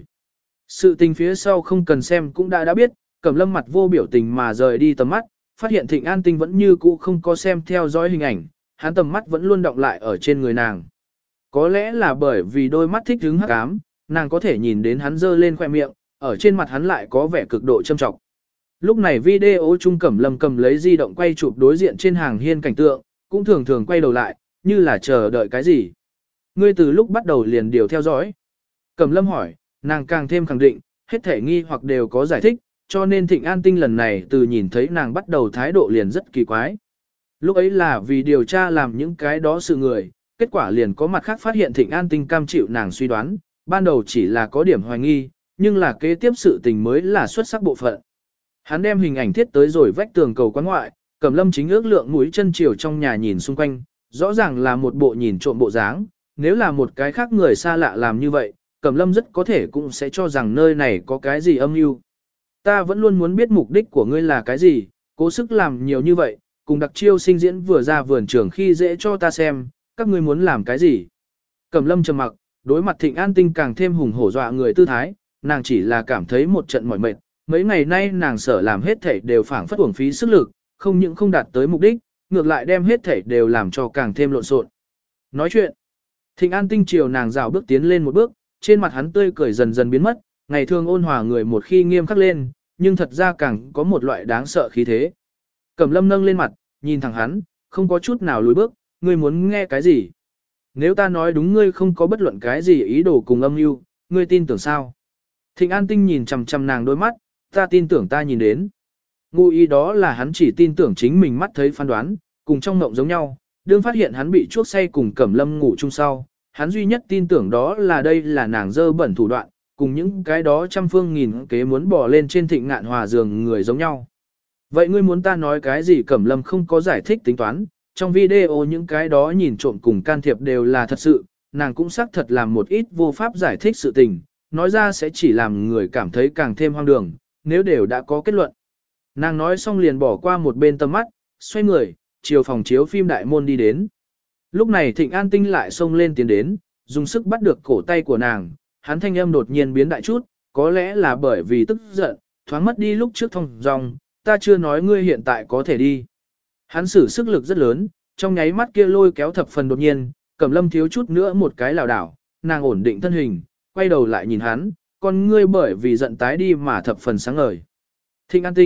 S1: Sự tình phía sau không cần xem cũng đã biết, Cẩm Lâm mặt vô biểu tình mà rời đi tầm mắt, phát hiện Thịnh An Tinh vẫn như cũ không có xem theo dõi hình ảnh, hắn tầm mắt vẫn luôn động lại ở trên người nàng. Có lẽ là bởi vì đôi mắt thích hứng hắc ám, nàng có thể nhìn đến hắn giơ lên khoe miệng, ở trên mặt hắn lại có vẻ cực độ châm trọng. Lúc này video trung Cẩm Lâm cầm lấy di động quay chụp đối diện trên hàng hiên cảnh tượng, cũng thường thường quay đầu lại, như là chờ đợi cái gì. Ngươi từ lúc bắt đầu liền điều theo dõi. Cẩm Lâm hỏi, nàng càng thêm khẳng định, hết thể nghi hoặc đều có giải thích, cho nên Thịnh An Tinh lần này từ nhìn thấy nàng bắt đầu thái độ liền rất kỳ quái. Lúc ấy là vì điều tra làm những cái đó sự người, kết quả liền có mặt khác phát hiện Thịnh An Tinh cam chịu nàng suy đoán, ban đầu chỉ là có điểm hoài nghi, nhưng là kế tiếp sự tình mới là xuất sắc bộ phận. Hắn đem hình ảnh thiết tới rồi vách tường cầu quán ngoại, Cẩm Lâm chính ước lượng mũi chân chiều trong nhà nhìn xung quanh, rõ ràng là một bộ nhìn trộm bộ dáng, nếu là một cái khác người xa lạ làm như vậy, Cẩm Lâm rất có thể cũng sẽ cho rằng nơi này có cái gì âm mưu. Ta vẫn luôn muốn biết mục đích của ngươi là cái gì, cố sức làm nhiều như vậy, cùng đặc chiêu sinh diễn vừa ra vườn trường khi dễ cho ta xem, các ngươi muốn làm cái gì. Cẩm Lâm trầm mặc, đối mặt Thịnh An Tinh càng thêm hùng hổ dọa người tư thái, nàng chỉ là cảm thấy một trận mỏi mệt, mấy ngày nay nàng sở làm hết thảy đều phảng phất uổng phí sức lực, không những không đạt tới mục đích, ngược lại đem hết thảy đều làm cho càng thêm lộn xộn. Nói chuyện, Thịnh An Tinh chiều nàng rào bước tiến lên một bước, trên mặt hắn tươi cười dần dần biến mất, ngày thường ôn hòa người một khi nghiêm khắc lên, nhưng thật ra càng có một loại đáng sợ khí thế. Cẩm Lâm nâng lên mặt, nhìn thẳng hắn, không có chút nào lùi bước, ngươi muốn nghe cái gì? Nếu ta nói đúng ngươi không có bất luận cái gì ý đồ cùng âm mưu, ngươi tin tưởng sao? Thịnh An Tinh nhìn chằm chằm nàng đôi mắt, ta tin tưởng ta nhìn đến. Ngụ ý đó là hắn chỉ tin tưởng chính mình mắt thấy phán đoán, cùng trong mộng giống nhau, đương phát hiện hắn bị chuốc say cùng Cẩm Lâm ngủ chung sau, hắn duy nhất tin tưởng đó là đây là nàng dơ bẩn thủ đoạn, cùng những cái đó trăm phương nghìn kế muốn bỏ lên trên Thịnh Ngạn Hòa giường người giống nhau. Vậy ngươi muốn ta nói cái gì? Cẩm Lâm không có giải thích tính toán, trong video những cái đó nhìn trộm cùng can thiệp đều là thật sự, nàng cũng xác thật làm một ít vô pháp giải thích sự tình, nói ra sẽ chỉ làm người cảm thấy càng thêm hoang đường, nếu đều đã có kết luận. Nàng nói xong liền bỏ qua một bên tầm mắt, xoay người, chiều phòng chiếu phim đại môn đi đến. Lúc này Thịnh An Tinh lại xông lên tiến đến, dùng sức bắt được cổ tay của nàng, hắn thanh âm đột nhiên biến đại chút, có lẽ là bởi vì tức giận, thoáng mất đi lúc trước thông dòng, ta chưa nói ngươi hiện tại có thể đi. Hắn sử sức lực rất lớn, trong nháy mắt kia lôi kéo thập phần đột nhiên, Cẩm Lâm thiếu chút nữa một cái lảo đảo, nàng ổn định thân hình, quay đầu lại nhìn hắn, con ngươi bởi vì giận tái đi mà thập phần sáng ngời. Thịnh An Tinh,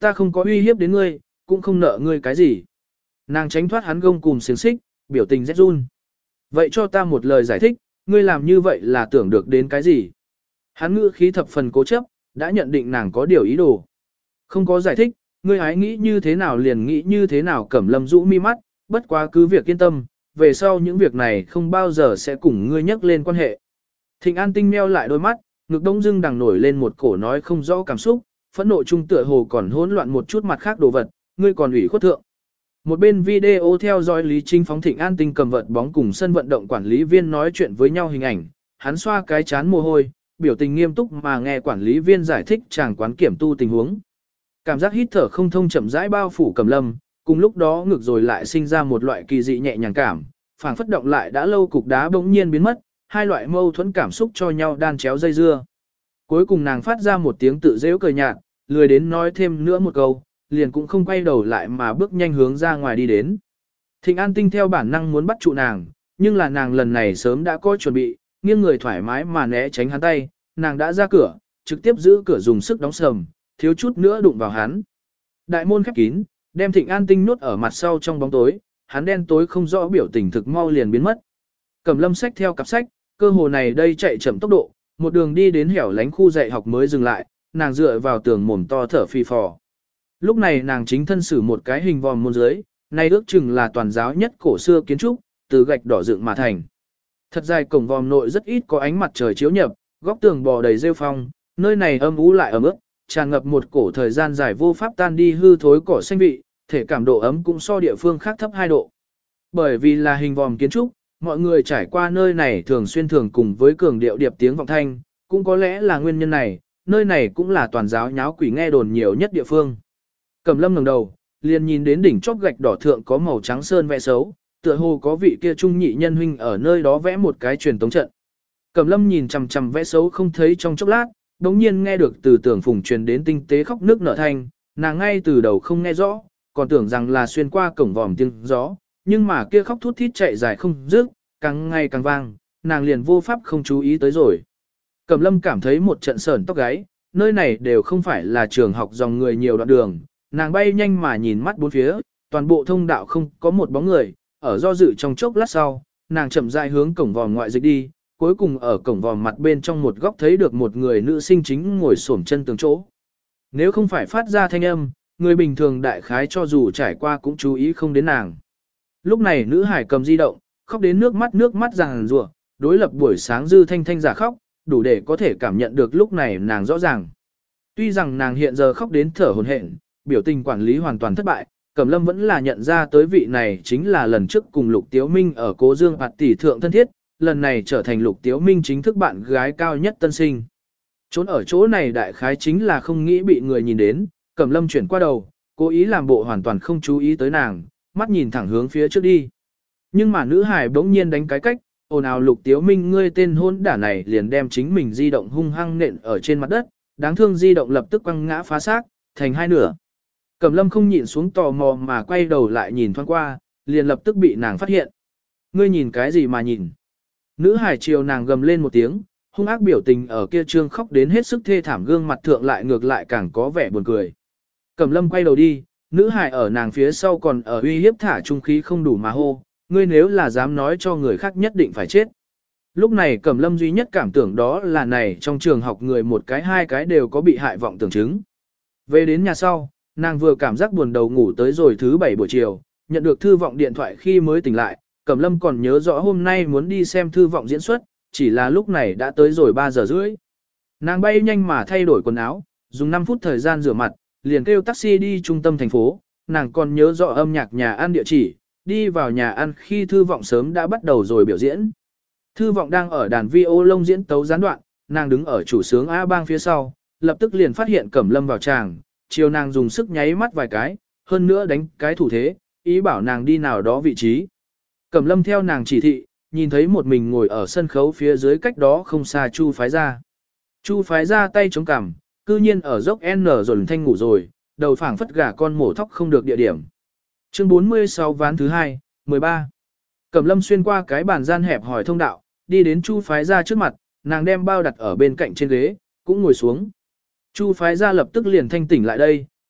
S1: ta không có uy hiếp đến ngươi, cũng không nợ ngươi cái gì. Nàng tránh thoát hắn gông cùm xiềng xích, biểu tình rét run. Vậy cho ta một lời giải thích, ngươi làm như vậy là tưởng được đến cái gì? Hắn ngữ khí thập phần cố chấp, đã nhận định nàng có điều ý đồ. Không có giải thích, ngươi hãy nghĩ như thế nào liền nghĩ như thế nào. Cẩm Lâm rũ mi mắt, bất quá cứ việc yên tâm, về sau những việc này không bao giờ sẽ cùng ngươi nhắc lên quan hệ. Thịnh An Tinh meo lại đôi mắt, ngực đông dưng đằng nổi lên một cổ nói không rõ cảm xúc, phẫn nộ trung tựa hồ còn hỗn loạn một chút mặt khác đồ vật, ngươi còn ủy khuất thượng. Một bên video theo dõi Lý Trinh phóng Thịnh An Tinh cầm vợt bóng cùng sân vận động quản lý viên nói chuyện với nhau hình ảnh, hắn xoa cái chán mồ hôi, biểu tình nghiêm túc mà nghe quản lý viên giải thích chàng quán kiểm tu tình huống. Cảm giác hít thở không thông chậm rãi bao phủ Cẩm Lâm, cùng lúc đó ngực rồi lại sinh ra một loại kỳ dị nhẹ nhàng cảm, phảng phất động lại đã lâu cục đá bỗng nhiên biến mất, hai loại mâu thuẫn cảm xúc cho nhau đan chéo dây dưa. Cuối cùng nàng phát ra một tiếng tự giễu cười nhạt, lười đến nói thêm nữa một câu, liền cũng không quay đầu lại mà bước nhanh hướng ra ngoài đi đến. Thịnh An Tinh theo bản năng muốn bắt trụ nàng, nhưng là nàng lần này sớm đã có chuẩn bị, nghiêng người thoải mái mà né tránh hắn tay, nàng đã ra cửa, trực tiếp giữ cửa dùng sức đóng sầm, thiếu chút nữa đụng vào hắn. Đại môn khép kín, đem Thịnh An Tinh nhốt ở mặt sau trong bóng tối, hắn đen tối không rõ biểu tình thực mau liền biến mất. Cẩm Lâm xách theo cặp sách, cơ hồ này đây chạy chậm tốc độ, một đường đi đến hẻo lánh khu dạy học mới dừng lại, nàng dựa vào tường mồm to thở phì phò. Lúc này nàng chính thân xử một cái hình vòm môn dưới, nay ước chừng là toàn giáo nhất cổ xưa kiến trúc, từ gạch đỏ dựng mà thành. Thật dài cổng vòm nội rất ít có ánh mặt trời chiếu nhập, góc tường bò đầy rêu phong, nơi này âm u lại ẩm ướt, tràn ngập một cổ thời gian dài vô pháp tan đi hư thối cỏ xanh vị, thể cảm độ ấm cũng so địa phương khác thấp 2 độ. Bởi vì là hình vòm kiến trúc, mọi người trải qua nơi này thường xuyên thường cùng với cường điệu điệp tiếng vọng thanh, cũng có lẽ là nguyên nhân này, nơi này cũng là toàn giáo nháo quỷ nghe đồn nhiều nhất địa phương. Cẩm Lâm ngẩng đầu, liền nhìn đến đỉnh chóp gạch đỏ thượng có màu trắng sơn vẽ xấu, tựa hồ có vị kia trung nhị nhân huynh ở nơi đó vẽ một cái truyền tống trận. Cẩm Lâm nhìn chằm chằm vẽ xấu không thấy trong chốc lát, đống nhiên nghe được từ tưởng phùng truyền đến tinh tế khóc nước nở thanh, nàng ngay từ đầu không nghe rõ, còn tưởng rằng là xuyên qua cổng vòm tiếng gió, nhưng mà kia khóc thút thít chạy dài không dứt, càng ngày càng vang, nàng liền vô pháp không chú ý tới rồi. Cẩm Lâm cảm thấy một trận sởn tóc gáy, nơi này đều không phải là trường học dòng người nhiều đoạn đường, nàng bay nhanh mà nhìn mắt bốn phía, toàn bộ thông đạo không có một bóng người, ở do dự trong chốc lát sau, nàng chậm rãi hướng cổng vòm ngoại dịch đi, cuối cùng ở cổng vòm mặt bên trong một góc thấy được một người nữ sinh chính ngồi xổm chân tường chỗ. Nếu không phải phát ra thanh âm, người bình thường đại khái cho dù trải qua cũng chú ý không đến nàng. Lúc này nữ hải cầm di động, khóc đến nước mắt ràng rùa, đối lập buổi sáng dư thanh thanh giả khóc, đủ để có thể cảm nhận được lúc này nàng rõ ràng. Tuy rằng nàng hiện giờ khóc đến thở hổn hển, biểu tình quản lý hoàn toàn thất bại, Cẩm Lâm vẫn là nhận ra tới vị này chính là lần trước cùng Lục Tiếu Minh ở Cố Dương Phạt tỷ thượng thân thiết, lần này trở thành Lục Tiếu Minh chính thức bạn gái cao nhất tân sinh. Trốn ở chỗ này đại khái chính là không nghĩ bị người nhìn đến, Cẩm Lâm chuyển qua đầu, cố ý làm bộ hoàn toàn không chú ý tới nàng, mắt nhìn thẳng hướng phía trước đi. Nhưng mà nữ hải bỗng nhiên đánh cái cách, ồn ào Lục Tiếu Minh ngươi tên hôn đả này liền đem chính mình di động hung hăng nện ở trên mặt đất, đáng thương di động lập tức quăng ngã phá xác, thành hai nửa. Cẩm Lâm không nhịn xuống tò mò mà quay đầu lại nhìn thoáng qua, liền lập tức bị nàng phát hiện. Ngươi nhìn cái gì mà nhìn? Nữ hải chiều nàng gầm lên một tiếng, hung ác biểu tình ở kia trương khóc đến hết sức thê thảm gương mặt thượng lại ngược lại càng có vẻ buồn cười. Cẩm Lâm quay đầu đi, nữ hải ở nàng phía sau còn ở uy hiếp thả trung khí không đủ mà hô, ngươi nếu là dám nói cho người khác nhất định phải chết. Lúc này Cẩm Lâm duy nhất cảm tưởng đó là này trong trường học người một cái hai cái đều có bị hại vọng tưởng chứng. Về đến nhà sau, nàng vừa cảm giác buồn đầu ngủ tới rồi thứ 7 buổi chiều, nhận được thư vọng điện thoại khi mới tỉnh lại, Cẩm Lâm còn nhớ rõ hôm nay muốn đi xem thư vọng diễn xuất, chỉ là lúc này đã tới rồi 3 giờ rưỡi. Nàng bay nhanh mà thay đổi quần áo, dùng 5 phút thời gian rửa mặt, liền kêu taxi đi trung tâm thành phố, nàng còn nhớ rõ âm nhạc nhà ăn địa chỉ, đi vào nhà ăn khi thư vọng sớm đã bắt đầu rồi biểu diễn. Thư vọng đang ở đàn violon diễn tấu gián đoạn, nàng đứng ở chủ sướng A Bang phía sau, lập tức liền phát hiện Cẩm Lâm vào tràng, chiều nàng dùng sức nháy mắt vài cái, hơn nữa đánh cái thủ thế, ý bảo nàng đi nào đó vị trí. Cẩm Lâm theo nàng chỉ thị, nhìn thấy một mình ngồi ở sân khấu phía dưới cách đó không xa Chu Phái Gia. Chu Phái Gia tay chống cằm, cư nhiên ở dốc N rồi thanh ngủ rồi, đầu phảng phất gà con mổ thóc không được địa điểm. Chương 46 ván thứ 2, 13. Cẩm Lâm xuyên qua cái bàn gian hẹp hỏi thông đạo, đi đến Chu Phái Gia trước mặt, nàng đem bao đặt ở bên cạnh trên ghế, cũng ngồi xuống. Chu Phái Gia lập tức liền thanh tỉnh lại đây,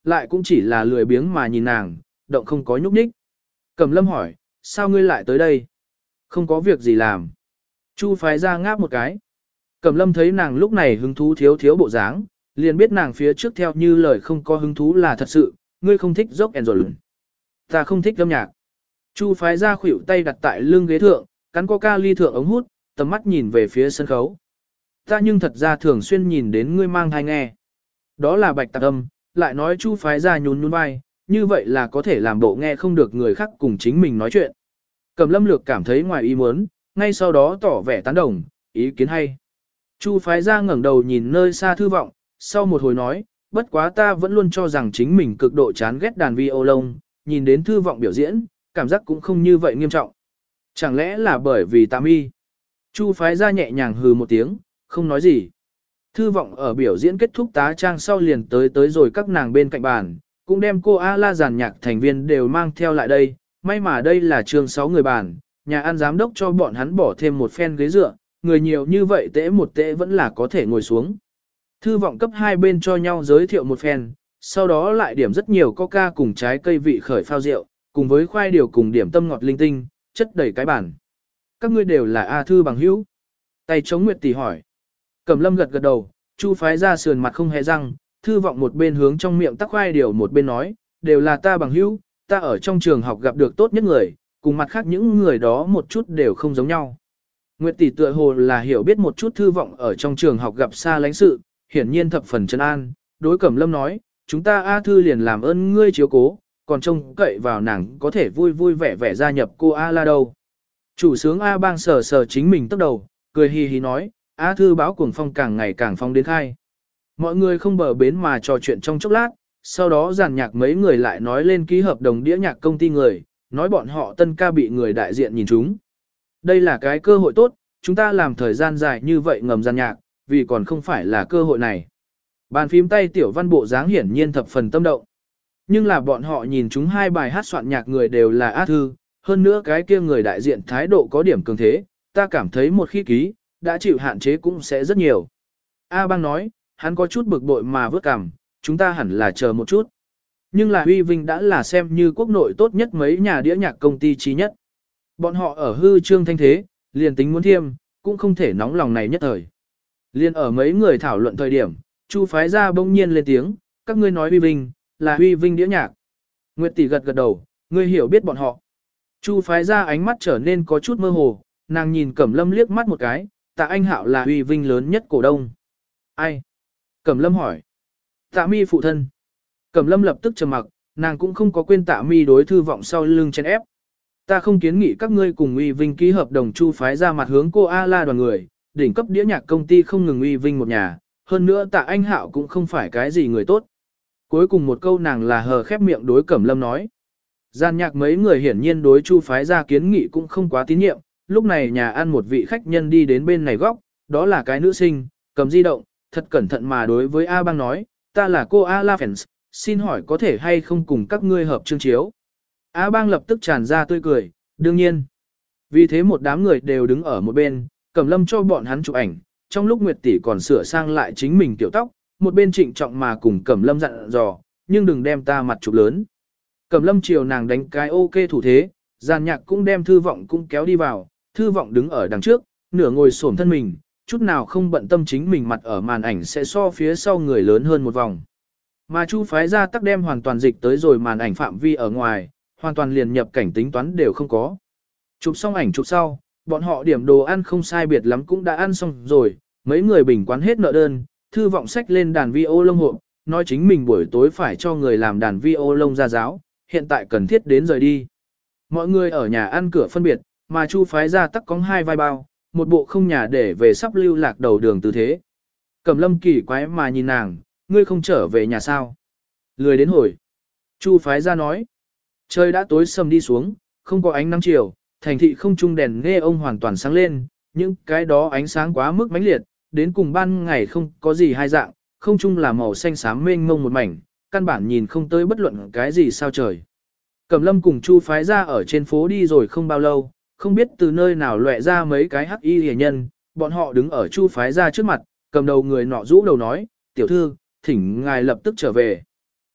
S1: lại cũng chỉ là lười biếng mà nhìn nàng, động không có nhúc nhích. Cẩm Lâm hỏi, sao ngươi lại tới đây? Không có việc gì làm. Chu phái ra ngáp một cái. Cẩm Lâm thấy nàng lúc này hứng thú thiếu thiếu bộ dáng, liền biết nàng phía trước theo như lời không có hứng thú là thật sự, ngươi không thích rock and roll. Ta không thích âm nhạc. Chu phái ra khuỷu tay đặt tại lưng ghế thượng, cắn coca ly thượng ống hút, tầm mắt nhìn về phía sân khấu. Ta nhưng thật ra thường xuyên nhìn đến ngươi mang thai nghe. Đó là bạch tạc âm, lại nói chu phái ra nhún nhún vai, như vậy là có thể làm bộ nghe không được người khác cùng chính mình nói chuyện. Cẩm Lâm lược cảm thấy ngoài ý muốn, ngay sau đó tỏ vẻ tán đồng, ý kiến hay. Chu phái ra ngẩng đầu nhìn nơi xa thư vọng, sau một hồi nói, bất quá ta vẫn luôn cho rằng chính mình cực độ chán ghét đàn violon, nhìn đến thư vọng biểu diễn, cảm giác cũng không như vậy nghiêm trọng. Chẳng lẽ là bởi vì Tạ Mi? Chu phái ra nhẹ nhàng hừ một tiếng, không nói gì. Thư vọng ở biểu diễn kết thúc tá trang sau liền tới rồi các nàng bên cạnh bàn, cũng đem cô A-la giàn nhạc thành viên đều mang theo lại đây. May mà đây là trường 6 người bàn, nhà ăn giám đốc cho bọn hắn bỏ thêm một phen ghế dựa, người nhiều như vậy tễ một tễ vẫn là có thể ngồi xuống. Thư vọng cấp hai bên cho nhau giới thiệu một phen, sau đó lại điểm rất nhiều coca cùng trái cây vị khởi phao rượu, cùng với khoai điều cùng điểm tâm ngọt linh tinh, chất đầy cái bàn. Các ngươi đều là A Thư bằng hữu. Tay chống Nguyệt Tỷ hỏi. Cẩm Lâm gật gật đầu, Chu phái ra sườn mặt không hề răng, Thư vọng một bên hướng trong miệng tắc khoai điều một bên nói, đều là ta bằng hữu, ta ở trong trường học gặp được tốt nhất người, cùng mặt khác những người đó một chút đều không giống nhau. Nguyệt Tỷ tựa hồ là hiểu biết một chút Thư vọng ở trong trường học gặp xa lánh sự, hiển nhiên thập phần trấn an, đối Cẩm Lâm nói, chúng ta A Thư liền làm ơn ngươi chiếu cố, còn trông cậy vào nàng có thể vui vui vẻ vẻ gia nhập cô A La đâu. Chủ sướng A Bang sờ sờ chính mình tóc đầu, cười hì hì nói, A Thư báo cuồng phong càng ngày càng phong đến khai. Mọi người không bờ bến mà trò chuyện trong chốc lát, sau đó giàn nhạc mấy người lại nói lên ký hợp đồng đĩa nhạc công ty người, nói bọn họ tân ca bị người đại diện nhìn chúng. Đây là cái cơ hội tốt, chúng ta làm thời gian dài như vậy ngầm giàn nhạc, vì còn không phải là cơ hội này. Bàn phím tay tiểu văn bộ dáng hiển nhiên thập phần tâm động. Nhưng là bọn họ nhìn chúng hai bài hát soạn nhạc người đều là A Thư, hơn nữa cái kia người đại diện thái độ có điểm cường thế, ta cảm thấy một khi ký, đã chịu hạn chế cũng sẽ rất nhiều. A Bang nói, hắn có chút bực bội mà vớt cằm, chúng ta hẳn là chờ một chút. Nhưng là Huy Vinh đã là xem như quốc nội tốt nhất mấy nhà đĩa nhạc công ty trí nhất. Bọn họ ở hư trương thanh thế, liền tính muốn thiêm, cũng không thể nóng lòng này nhất thời. Liên ở mấy người thảo luận thời điểm, Chu phái ra bỗng nhiên lên tiếng, các ngươi nói Huy Vinh, là Huy Vinh đĩa nhạc. Nguyệt Tỷ gật gật đầu, ngươi hiểu biết bọn họ. Chu phái ra ánh mắt trở nên có chút mơ hồ, nàng nhìn Cẩm Lâm liếc mắt một cái, Tạ Anh Hạo là Huy Vinh lớn nhất cổ đông. Ai? Cẩm Lâm hỏi. Tạ Mi phụ thân. Cẩm Lâm lập tức trầm mặc, nàng cũng không có quên Tạ Mi đối Thư vọng sau lưng chen ép. Ta không kiến nghị các ngươi cùng Huy Vinh ký hợp đồng. Chu phái ra mặt hướng cô A La đoàn người, đỉnh cấp đĩa nhạc công ty không ngừng Huy Vinh một nhà, hơn nữa Tạ Anh Hạo cũng không phải cái gì người tốt. Cuối cùng một câu nàng là hờ khép miệng đối Cẩm Lâm nói. Gian nhạc mấy người hiển nhiên đối Chu phái ra kiến nghị cũng không quá tín nhiệm, lúc này nhà ăn một vị khách nhân đi đến bên này góc, đó là cái nữ sinh, cầm di động, thật cẩn thận mà đối với A Bang nói, ta là cô A La Fans, xin hỏi có thể hay không cùng các ngươi hợp chương chiếu. A Bang lập tức tràn ra tươi cười, đương nhiên. Vì thế một đám người đều đứng ở một bên, Cẩm Lâm cho bọn hắn chụp ảnh, trong lúc Nguyệt Tỷ còn sửa sang lại chính mình tiểu tóc, một bên trịnh trọng mà cùng Cẩm Lâm dặn dò, nhưng đừng đem ta mặt chụp lớn. Cẩm Lâm chiều nàng đánh cái ok thủ thế, giàn nhạc cũng đem Thư vọng cũng kéo đi vào, Thư vọng đứng ở đằng trước, nửa ngồi xổm thân mình, chút nào không bận tâm chính mình mặt ở màn ảnh sẽ so phía sau người lớn hơn một vòng. Mà Chu phái ra tắc đem hoàn toàn dịch tới rồi màn ảnh phạm vi ở ngoài, hoàn toàn liền nhập cảnh tính toán đều không có. Chụp xong ảnh chụp sau, bọn họ điểm đồ ăn không sai biệt lắm cũng đã ăn xong rồi, mấy người bình quán hết nợ đơn, Thư vọng sách lên đàn violon hộp, nói chính mình buổi tối phải cho người làm đàn violon ra giáo, hiện tại cần thiết đến rời đi. Mọi người ở nhà ăn cửa phân biệt, mà Chu phái ra tắc cóng hai vai bao, một bộ không nhà để về sắp lưu lạc đầu đường tư thế. Cẩm Lâm kỳ quái mà nhìn nàng, ngươi không trở về nhà sao? Lười đến hồi. Chu phái ra nói, trời đã tối sầm đi xuống, không có ánh nắng chiều, thành thị không trung đèn nghe ông hoàn toàn sáng lên, những cái đó ánh sáng quá mức mãnh liệt, đến cùng ban ngày không có gì hai dạng, không trung là màu xanh xám mênh mông một mảnh, căn bản nhìn không tới bất luận cái gì sao trời. Cẩm Lâm cùng Chu phái ra ở trên phố đi rồi không bao lâu, không biết từ nơi nào lóe ra mấy cái hắc y rìa nhân, bọn họ đứng ở Chu phái ra trước mặt, cầm đầu người nọ rũ đầu nói, tiểu thư, thỉnh ngài lập tức trở về.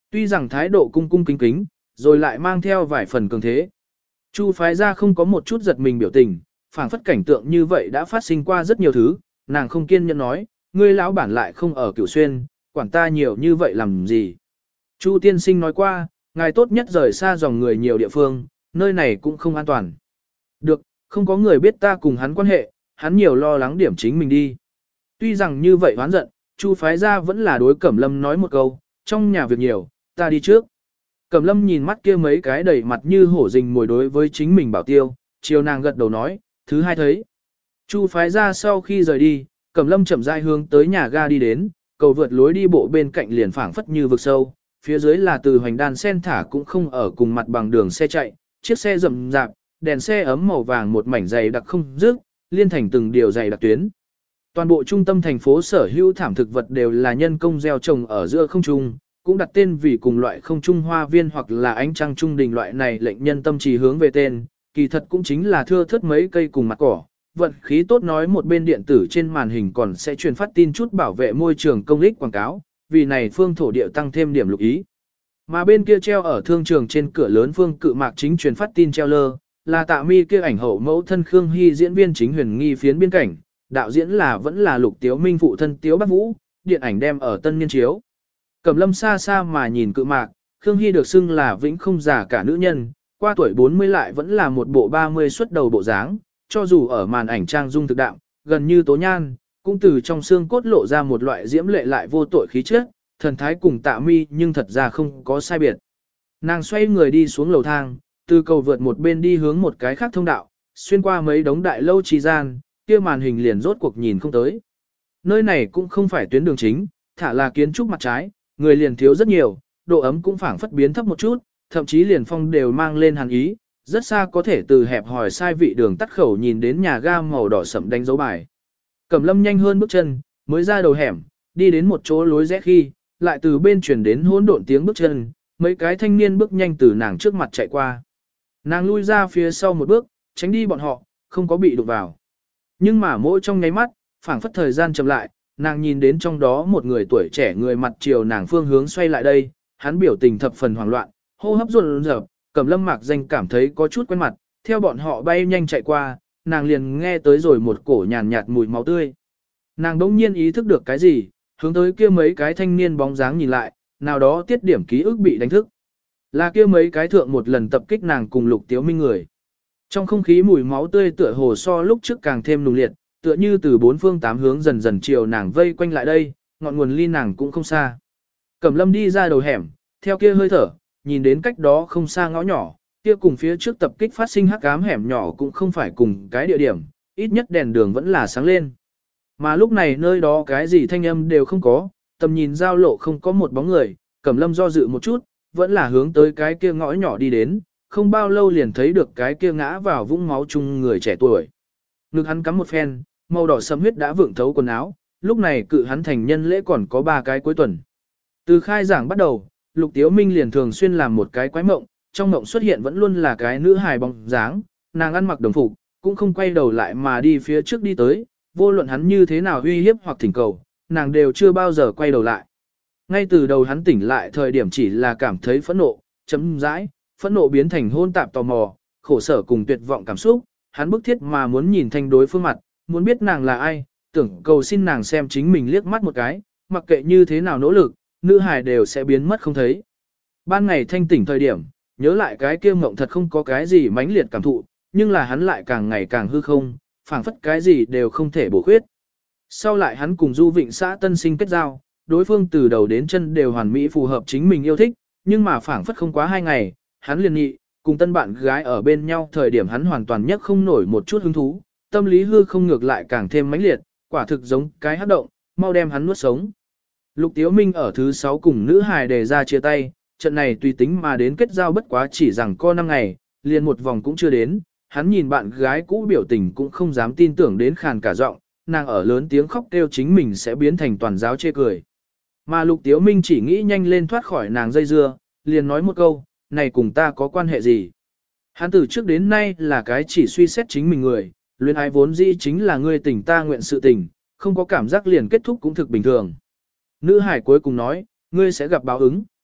S1: Tuy rằng thái độ cung cung kính kính, rồi lại mang theo vài phần cường thế. Chu phái ra không có một chút giật mình biểu tình, phảng phất cảnh tượng như vậy đã phát sinh qua rất nhiều thứ, nàng không kiên nhẫn nói, ngươi lão bản lại không ở Cửu Xuyên, quản ta nhiều như vậy làm gì. Chu tiên sinh nói qua, ngài tốt nhất rời xa dòng người nhiều địa phương, nơi này cũng không an toàn. Được, không có người biết ta cùng hắn quan hệ, hắn nhiều lo lắng điểm chính mình đi. Tuy rằng như vậy hoán giận, Chu phái ra vẫn là đối Cẩm Lâm nói một câu, trong nhà việc nhiều, ta đi trước. Cẩm Lâm nhìn mắt kia mấy cái đầy mặt như hổ rình mồi đối với chính mình bảo tiêu, chiều nàng gật đầu nói, thứ hai thấy. Chu phái ra sau khi rời đi, Cẩm Lâm chậm rãi hướng tới nhà ga đi đến, cầu vượt lối đi bộ bên cạnh liền phảng phất như vực sâu, phía dưới là từ hoành đàn sen thả cũng không ở cùng mặt bằng đường xe chạy, chiếc xe rậm rạp, đèn xe ấm màu vàng một mảnh dày đặc không dứt, liên thành từng điều dày đặc tuyến. Toàn bộ trung tâm thành phố sở hữu thảm thực vật đều là nhân công gieo trồng ở giữa không trung, cũng đặt tên vì cùng loại không trung hoa viên hoặc là ánh trăng trung đình loại này lệnh nhân tâm trì hướng về tên, kỳ thật cũng chính là thưa thớt mấy cây cùng mặt cỏ. Vận khí tốt nói một bên điện tử trên màn hình còn sẽ truyền phát tin chút bảo vệ môi trường công ích quảng cáo, vì này phương thổ địa tăng thêm điểm lục ý. Mà bên kia treo ở thương trường trên cửa lớn phương cự mạc chính truyền phát tin treo lơ, là Tạ Mi kia ảnh hậu mẫu thân Khương Hy diễn viên chính huyền nghi phiến biên cảnh, đạo diễn là vẫn là Lục Tiếu Minh phụ thân Tiếu Bắc Vũ, điện ảnh đem ở tân niên chiếu. Cẩm Lâm xa xa mà nhìn cự mạc, Khương Hy được xưng là vĩnh không già cả nữ nhân, qua tuổi 40 lại vẫn là một bộ 30 xuất đầu bộ dáng, cho dù ở màn ảnh trang dung thực đạo, gần như tố nhan, cũng từ trong xương cốt lộ ra một loại diễm lệ lại vô tội khí chất, thần thái cùng Tạ Mi nhưng thật ra không có sai biệt. Nàng xoay người đi xuống lầu thang, từ cầu vượt một bên đi hướng một cái khác thông đạo, xuyên qua mấy đống đại lâu trì gian, kia màn hình liền rốt cuộc nhìn không tới. Nơi này cũng không phải tuyến đường chính, thả là kiến trúc mặt trái, người liền thiếu rất nhiều, độ ấm cũng phảng phất biến thấp một chút, thậm chí liền phong đều mang lên hàn ý, rất xa có thể từ hẹp hỏi sai vị đường tắt khẩu nhìn đến nhà ga màu đỏ sẫm đánh dấu bài. Cẩm Lâm nhanh hơn bước chân, mới ra đầu hẻm, đi đến một chỗ lối rẽ khi, lại từ bên chuyển đến hỗn độn tiếng bước chân, mấy cái thanh niên bước nhanh từ nàng trước mặt chạy qua. Nàng lui ra phía sau một bước, tránh đi bọn họ, không có bị đụng vào. Nhưng mà mỗi trong nháy mắt, phảng phất thời gian chậm lại, nàng nhìn đến trong đó một người tuổi trẻ người mặt chiều nàng phương hướng xoay lại đây, hắn biểu tình thập phần hoảng loạn, hô hấp run rợn, Cẩm Lâm mạc danh cảm thấy có chút quen mặt, theo bọn họ bay nhanh chạy qua, nàng liền nghe tới rồi một cổ nhàn nhạt mùi máu tươi. Nàng đỗng nhiên ý thức được cái gì, hướng tới kia mấy cái thanh niên bóng dáng nhìn lại, nào đó tiết điểm ký ức bị đánh thức. Là kia mấy cái thượng một lần tập kích nàng cùng Lục Tiếu Minh người. Trong không khí mùi máu tươi tựa hồ so lúc trước càng thêm nùng liệt, tựa như từ bốn phương tám hướng dần dần chiều nàng vây quanh lại đây, ngọn nguồn ly nàng cũng không xa. Cẩm Lâm đi ra đầu hẻm, theo kia hơi thở, nhìn đến cách đó không xa ngõ nhỏ, kia cùng phía trước tập kích phát sinh hắc ám hẻm nhỏ cũng không phải cùng cái địa điểm, ít nhất đèn đường vẫn là sáng lên. Mà lúc này nơi đó cái gì thanh âm đều không có, tầm nhìn giao lộ không có một bóng người, Cẩm Lâm do dự một chút, vẫn là hướng tới cái kia ngõ nhỏ đi đến, không bao lâu liền thấy được cái kia ngã vào vũng máu chung người trẻ tuổi. Ngực hắn cắm một phen, màu đỏ sẫm huyết đã vượng thấu quần áo, lúc này cự hắn thành nhân lễ còn có 3 cái cuối tuần. Từ khai giảng bắt đầu, Lục Tiếu Minh liền thường xuyên làm một cái quái mộng, trong mộng xuất hiện vẫn luôn là cái nữ hài bóng dáng, nàng ăn mặc đồng phục, cũng không quay đầu lại mà đi phía trước đi tới, vô luận hắn như thế nào uy hiếp hoặc thỉnh cầu, nàng đều chưa bao giờ quay đầu lại. Ngay từ đầu hắn tỉnh lại thời điểm chỉ là cảm thấy phẫn nộ, chấm dãi, phẫn nộ biến thành hôn tạp tò mò, khổ sở cùng tuyệt vọng cảm xúc, hắn bức thiết mà muốn nhìn thanh đối phương mặt, muốn biết nàng là ai, tưởng cầu xin nàng xem chính mình liếc mắt một cái, mặc kệ như thế nào nỗ lực, nữ hài đều sẽ biến mất không thấy. Ban ngày thanh tỉnh thời điểm, nhớ lại cái kia mộng thật không có cái gì mãnh liệt cảm thụ, nhưng là hắn lại càng ngày càng hư không, phảng phất cái gì đều không thể bổ khuyết. Sau lại hắn cùng Du Vịnh xã tân sinh kết giao, đối phương từ đầu đến chân đều hoàn mỹ phù hợp chính mình yêu thích, nhưng mà phảng phất không quá 2 ngày, hắn liền nhị, cùng tân bạn gái ở bên nhau thời điểm hắn hoàn toàn nhất không nổi một chút hứng thú, tâm lý hư không ngược lại càng thêm mãnh liệt, quả thực giống cái hắc động, mau đem hắn nuốt sống. Lục Tiếu Minh ở thứ 6 cùng nữ hài đề ra chia tay, trận này tùy tính mà đến kết giao bất quá chỉ rằng có 5 ngày, liền một vòng cũng chưa đến, hắn nhìn bạn gái cũ biểu tình cũng không dám tin tưởng đến khàn cả giọng, nàng ở lớn tiếng khóc kêu chính mình sẽ biến thành toàn giáo chê cười. Mà Lục Tiếu Minh chỉ nghĩ nhanh lên thoát khỏi nàng dây dưa, liền nói một câu, này cùng ta có quan hệ gì? Hắn từ trước đến nay là cái chỉ suy xét chính mình người, luyến ái vốn dĩ chính là ngươi tình ta nguyện sự tình, không có cảm giác liền kết thúc cũng thực bình thường. Nữ hải cuối cùng nói, ngươi sẽ gặp báo ứng.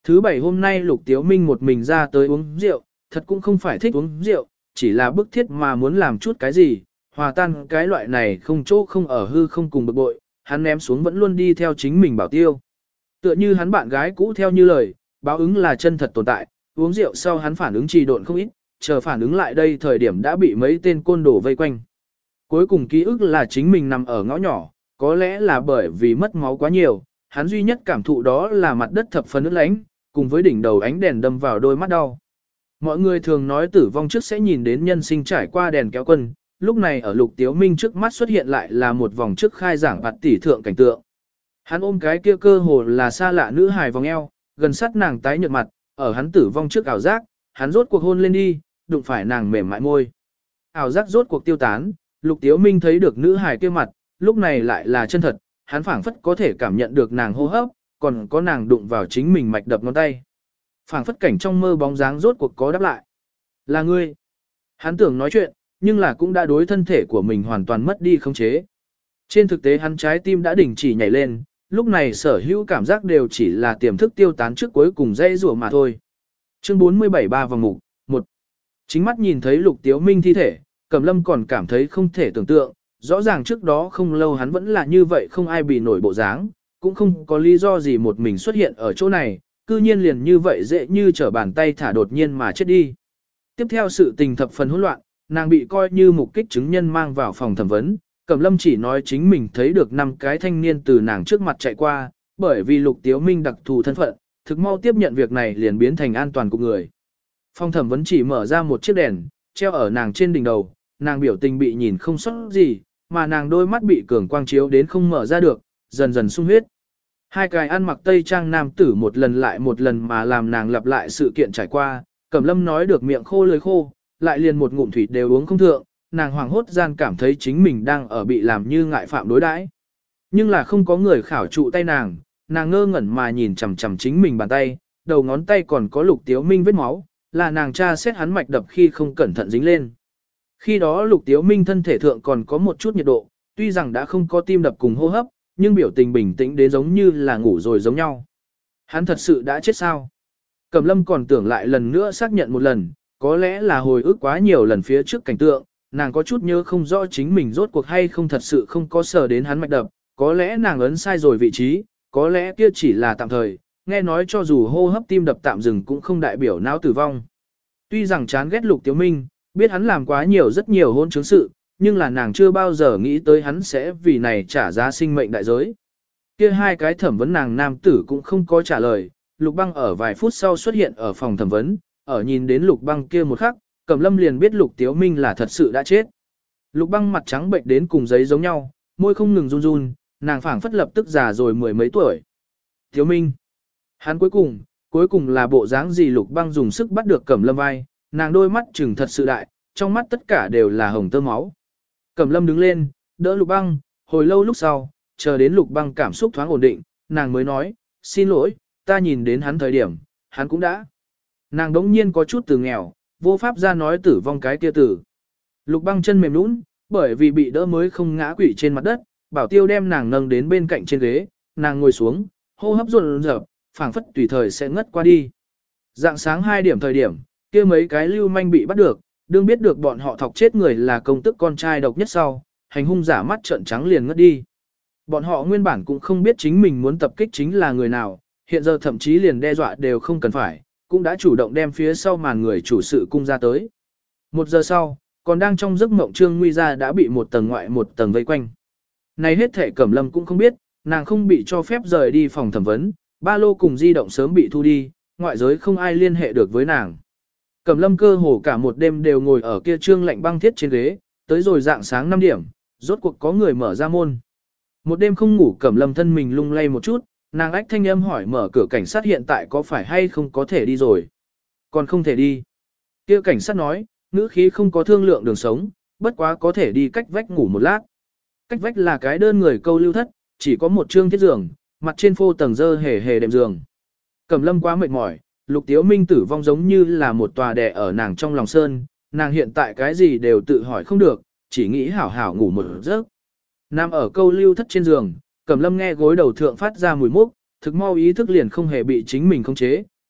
S1: Thứ bảy hôm nay Lục Tiếu Minh một mình ra tới uống rượu, thật cũng không phải thích uống rượu, chỉ là bức thiết mà muốn làm chút cái gì, hòa tan cái loại này không chỗ không ở hư không cùng bực bội, hắn ném xuống vẫn luôn đi theo chính mình bảo tiêu. Tựa như hắn bạn gái cũ theo như lời, báo ứng là chân thật tồn tại, uống rượu sau hắn phản ứng trì độn không ít, chờ phản ứng lại đây thời điểm đã bị mấy tên côn đồ vây quanh. Cuối cùng ký ức là chính mình nằm ở ngõ nhỏ, có lẽ là bởi vì mất máu quá nhiều, hắn duy nhất cảm thụ đó là mặt đất thập phần ướt lánh, cùng với đỉnh đầu ánh đèn đâm vào đôi mắt đau. Mọi người thường nói tử vong trước sẽ nhìn đến nhân sinh trải qua đèn kéo quân, lúc này ở Lục Tiếu Minh trước mắt xuất hiện lại là một vòng trước khai giảng bạt tỷ thượng cảnh tượng. Hắn ôm cái kia cơ hồ là xa lạ nữ hài vòng eo, gần sát nàng tái nhợt mặt, ở hắn tử vong trước ảo giác, hắn rốt cuộc hôn lên đi, đụng phải nàng mềm mại môi. Ảo giác rốt cuộc tiêu tán, Lục Tiếu Minh thấy được nữ hài kia mặt, lúc này lại là chân thật, hắn phảng phất có thể cảm nhận được nàng hô hấp, còn có nàng đụng vào chính mình mạch đập ngón tay. Phảng phất cảnh trong mơ bóng dáng rốt cuộc có đáp lại. Là ngươi. Hắn tưởng nói chuyện, nhưng là cũng đã đối thân thể của mình hoàn toàn mất đi khống chế. Trên thực tế hắn trái tim đã đình chỉ nhảy lên, lúc này sở hữu cảm giác đều chỉ là tiềm thức tiêu tán trước cuối cùng dây rủa mà thôi. Chương 47 ba vòng mục, 1. Chính mắt nhìn thấy Lục Tiếu Minh thi thể, Cẩm Lâm còn cảm thấy không thể tưởng tượng, rõ ràng trước đó không lâu hắn vẫn là như vậy không ai bị nổi bộ dáng, cũng không có lý do gì một mình xuất hiện ở chỗ này, cư nhiên liền như vậy dễ như trở bàn tay thả đột nhiên mà chết đi. Tiếp theo sự tình thập phần hỗn loạn, nàng bị coi như mục kích chứng nhân mang vào phòng thẩm vấn, Cẩm Lâm chỉ nói chính mình thấy được 5 cái thanh niên từ nàng trước mặt chạy qua, bởi vì Lục Tiếu Minh đặc thù thân phận, thực mau tiếp nhận việc này liền biến thành an toàn của người. Phòng thẩm vấn chỉ mở ra một chiếc đèn, treo ở nàng trên đỉnh đầu, nàng biểu tình bị nhìn không sót gì, mà nàng đôi mắt bị cường quang chiếu đến không mở ra được, dần dần sung huyết. Hai cái ăn mặc tây trang nam tử một lần lại một lần mà làm nàng lặp lại sự kiện trải qua, Cẩm Lâm nói được miệng khô lưỡi khô, lại liền một ngụm thủy đều uống không thượng, nàng hoảng hốt gian cảm thấy chính mình đang ở bị làm như ngại phạm đối đãi. Nhưng là không có người khảo trụ tay nàng ngơ ngẩn mà nhìn chằm chằm chính mình bàn tay, đầu ngón tay còn có Lục Tiếu Minh vết máu, là nàng tra xét hắn mạch đập khi không cẩn thận dính lên. Khi đó Lục Tiếu Minh thân thể thượng còn có một chút nhiệt độ, tuy rằng đã không có tim đập cùng hô hấp, nhưng biểu tình bình tĩnh đến giống như là ngủ rồi giống nhau. Hắn thật sự đã chết sao? Cẩm Lâm còn tưởng lại lần nữa xác nhận một lần, có lẽ là hồi ức quá nhiều lần phía trước cảnh tượng, nàng có chút nhớ không rõ chính mình rốt cuộc hay không thật sự không có sờ đến hắn mạch đập, có lẽ nàng ấn sai rồi vị trí, có lẽ kia chỉ là tạm thời, nghe nói cho dù hô hấp tim đập tạm dừng cũng không đại biểu não tử vong. Tuy rằng chán ghét Lục Tiếu Minh, biết hắn làm quá nhiều rất nhiều hôn chứng sự, nhưng là nàng chưa bao giờ nghĩ tới hắn sẽ vì này trả giá sinh mệnh đại giới. Kia hai cái thẩm vấn nàng nam tử cũng không có trả lời, Lục Băng ở vài phút sau xuất hiện ở phòng thẩm vấn, ở nhìn đến Lục Băng kia một khắc, Cẩm Lâm liền biết Lục Tiếu Minh là thật sự đã chết. Lục Băng mặt trắng bệnh đến cùng giấy giống nhau, môi không ngừng run run, nàng phảng phất lập tức già rồi mười mấy tuổi. Tiếu Minh. Hắn cuối cùng là bộ dáng gì? Lục Băng dùng sức bắt được Cẩm Lâm vai, nàng đôi mắt trừng thật sự đại, trong mắt tất cả đều là hồng tơ máu. Cẩm Lâm đứng lên, đỡ Lục Băng, hồi lâu lúc sau, chờ đến Lục Băng cảm xúc thoáng ổn định, nàng mới nói, xin lỗi, ta nhìn đến hắn thời điểm, hắn cũng đã. Nàng đống nhiên có chút từ nghèo, vô pháp ra nói tử vong cái kia tử. Lục Băng chân mềm nũng, bởi vì bị đỡ mới không ngã quỵ trên mặt đất, bảo tiêu đem nàng nâng đến bên cạnh trên ghế, nàng ngồi xuống, hô hấp dồn dập, phảng phất tùy thời sẽ ngất qua đi. Dạng sáng 2 điểm thời điểm, kia mấy cái lưu manh bị bắt được, đương biết được bọn họ thọc chết người là công tức con trai độc nhất sau, hành hung giả mắt trợn trắng liền ngất đi. Bọn họ nguyên bản cũng không biết chính mình muốn tập kích chính là người nào, hiện giờ thậm chí liền đe dọa đều không cần phải, cũng đã chủ động đem phía sau màn người chủ sự cung ra tới. 1 giờ sau, còn đang trong giấc mộng Trương Nguy Gia đã bị một tầng ngoại một tầng vây quanh. Này hết thể Cẩm Lâm cũng không biết, nàng không bị cho phép rời đi phòng thẩm vấn, ba lô cùng di động sớm bị thu đi, ngoại giới không ai liên hệ được với nàng. Cẩm Lâm cơ hồ cả một đêm đều ngồi ở kia trương lạnh băng thiết trên ghế, tới rồi dạng sáng 5 điểm, rốt cuộc có người mở ra môn. Một đêm không ngủ Cẩm Lâm thân mình lung lay một chút, nàng ách thanh âm hỏi mở cửa cảnh sát hiện tại có phải hay không có thể đi rồi. Còn không thể đi. Kia cảnh sát nói, ngữ khí không có thương lượng đường sống, bất quá có thể đi cách vách ngủ một lát. Cách vách là cái đơn người câu lưu thất, chỉ có một trương thiết giường, mặt trên phô tầng dơ hề hề đệm giường. Cẩm Lâm quá mệt mỏi, Lục Tiếu Minh tử vong giống như là một tòa đè ở nàng trong lòng sơn, nàng hiện tại cái gì đều tự hỏi không được, chỉ nghĩ hảo hảo ngủ một giấc. Nằm ở câu lưu thất trên giường, Cẩm Lâm nghe gối đầu thượng phát ra mùi mốc, thực mau ý thức liền không hề bị chính mình khống chế,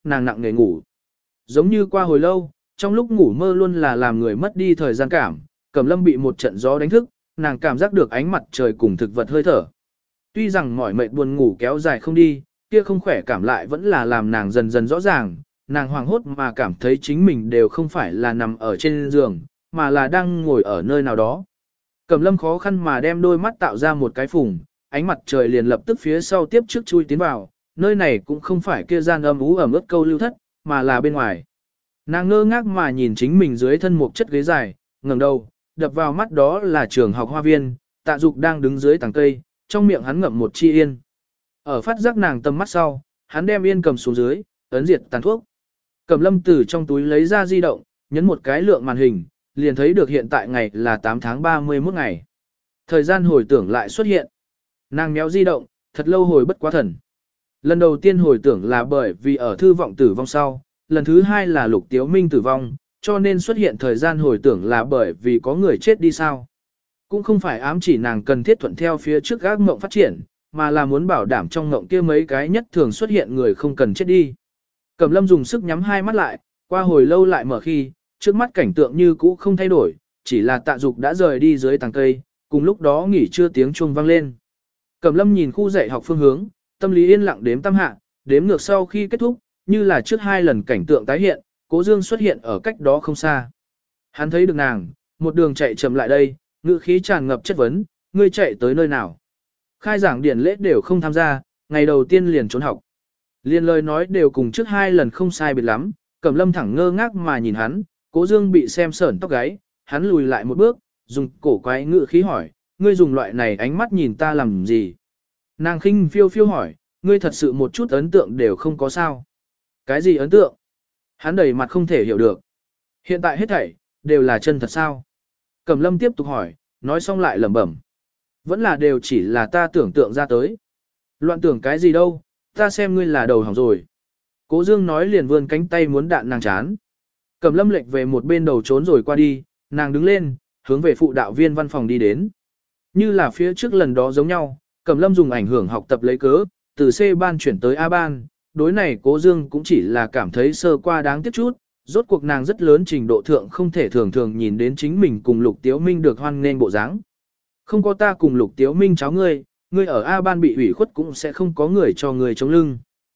S1: nàng nặng nề ngủ. Giống như qua hồi lâu, trong lúc ngủ mơ luôn là làm người mất đi thời gian cảm, Cẩm Lâm bị một trận gió đánh thức, nàng cảm giác được ánh mặt trời cùng thực vật hơi thở. Tuy rằng mỏi mệt buồn ngủ kéo dài không đi, kia không khỏe cảm lại vẫn là làm nàng dần dần rõ ràng, nàng hoảng hốt mà cảm thấy chính mình đều không phải là nằm ở trên giường, mà là đang ngồi ở nơi nào đó. Cẩm Lâm khó khăn mà đem đôi mắt tạo ra một cái phùng, ánh mặt trời liền lập tức phía sau tiếp trước chui tiến vào, nơi này cũng không phải kia gian âm ú ẩm ướt câu lưu thất, mà là bên ngoài. Nàng ngơ ngác mà nhìn chính mình dưới thân một chất ghế dài, ngẩng đầu, đập vào mắt đó là trường học hoa viên, Tạ Dục đang đứng dưới tàng cây, trong miệng hắn ngậm một chi yên. Ở phát giác nàng tầm mắt sau, hắn đem yên cầm xuống dưới, ấn diệt tàn thuốc. Cẩm Lâm từ trong túi lấy ra di động, nhấn một cái lượng màn hình, liền thấy được hiện tại ngày là 8 tháng 31 ngày. Thời gian hồi tưởng lại xuất hiện. Nàng méo di động, thật lâu hồi bất quá thần. Lần đầu tiên hồi tưởng là bởi vì ở thư vọng tử vong sau, lần thứ hai là Lục Tiếu Minh tử vong, cho nên xuất hiện thời gian hồi tưởng là bởi vì có người chết đi sao. Cũng không phải ám chỉ nàng cần thiết thuận theo phía trước gác mộng phát triển, mà là muốn bảo đảm trong mộng kia mấy cái nhất thường xuất hiện người không cần chết đi. Cẩm Lâm dùng sức nhắm hai mắt lại, qua hồi lâu lại mở khi, trước mắt cảnh tượng như cũ không thay đổi, chỉ là Tạ Dục đã rời đi dưới tàng cây, cùng lúc đó nghỉ trưa tiếng chuông vang lên. Cẩm Lâm nhìn khu dạy học phương hướng, tâm lý yên lặng đếm tam hạ, đếm ngược sau khi kết thúc, như là trước hai lần cảnh tượng tái hiện, Cố Dương xuất hiện ở cách đó không xa. Hắn thấy được nàng, một đường chạy chậm lại đây, ngữ khí tràn ngập chất vấn, ngươi chạy tới nơi nào? Khai giảng điển lễ đều không tham gia, ngày đầu tiên liền trốn học. Liên lời nói đều cùng trước hai lần không sai biệt lắm, Cẩm Lâm thẳng ngơ ngác mà nhìn hắn, Cố Dương bị xem sởn tóc gáy, hắn lùi lại một bước, dùng cổ quái ngữ khí hỏi, ngươi dùng loại này ánh mắt nhìn ta làm gì? Nàng khinh phiêu phiêu hỏi, ngươi thật sự một chút ấn tượng đều không có sao? Cái gì ấn tượng? Hắn đầy mặt không thể hiểu được. Hiện tại hết thảy, đều là chân thật sao? Cẩm Lâm tiếp tục hỏi, nói xong lại lẩm bẩm. Vẫn là đều chỉ là ta tưởng tượng ra tới. Loạn tưởng cái gì đâu, ta xem ngươi là đầu hỏng rồi. Cố Dương nói liền vươn cánh tay muốn đạn nàng chán. Cẩm Lâm lệch về một bên đầu trốn rồi qua đi, nàng đứng lên, hướng về phụ đạo viên văn phòng đi đến. Như là phía trước lần đó giống nhau, Cẩm Lâm dùng ảnh hưởng học tập lấy cớ, từ C ban chuyển tới A ban, đối này Cố Dương cũng chỉ là cảm thấy sơ qua đáng tiếc chút, rốt cuộc nàng rất lớn trình độ thượng không thể thường thường nhìn đến chính mình cùng Lục Tiếu Minh được hoan nghênh bộ dáng. Không có ta cùng Lục Tiếu Minh cháu ngươi, ngươi ở A ban bị ủy khuất cũng sẽ không có người cho người chống lưng.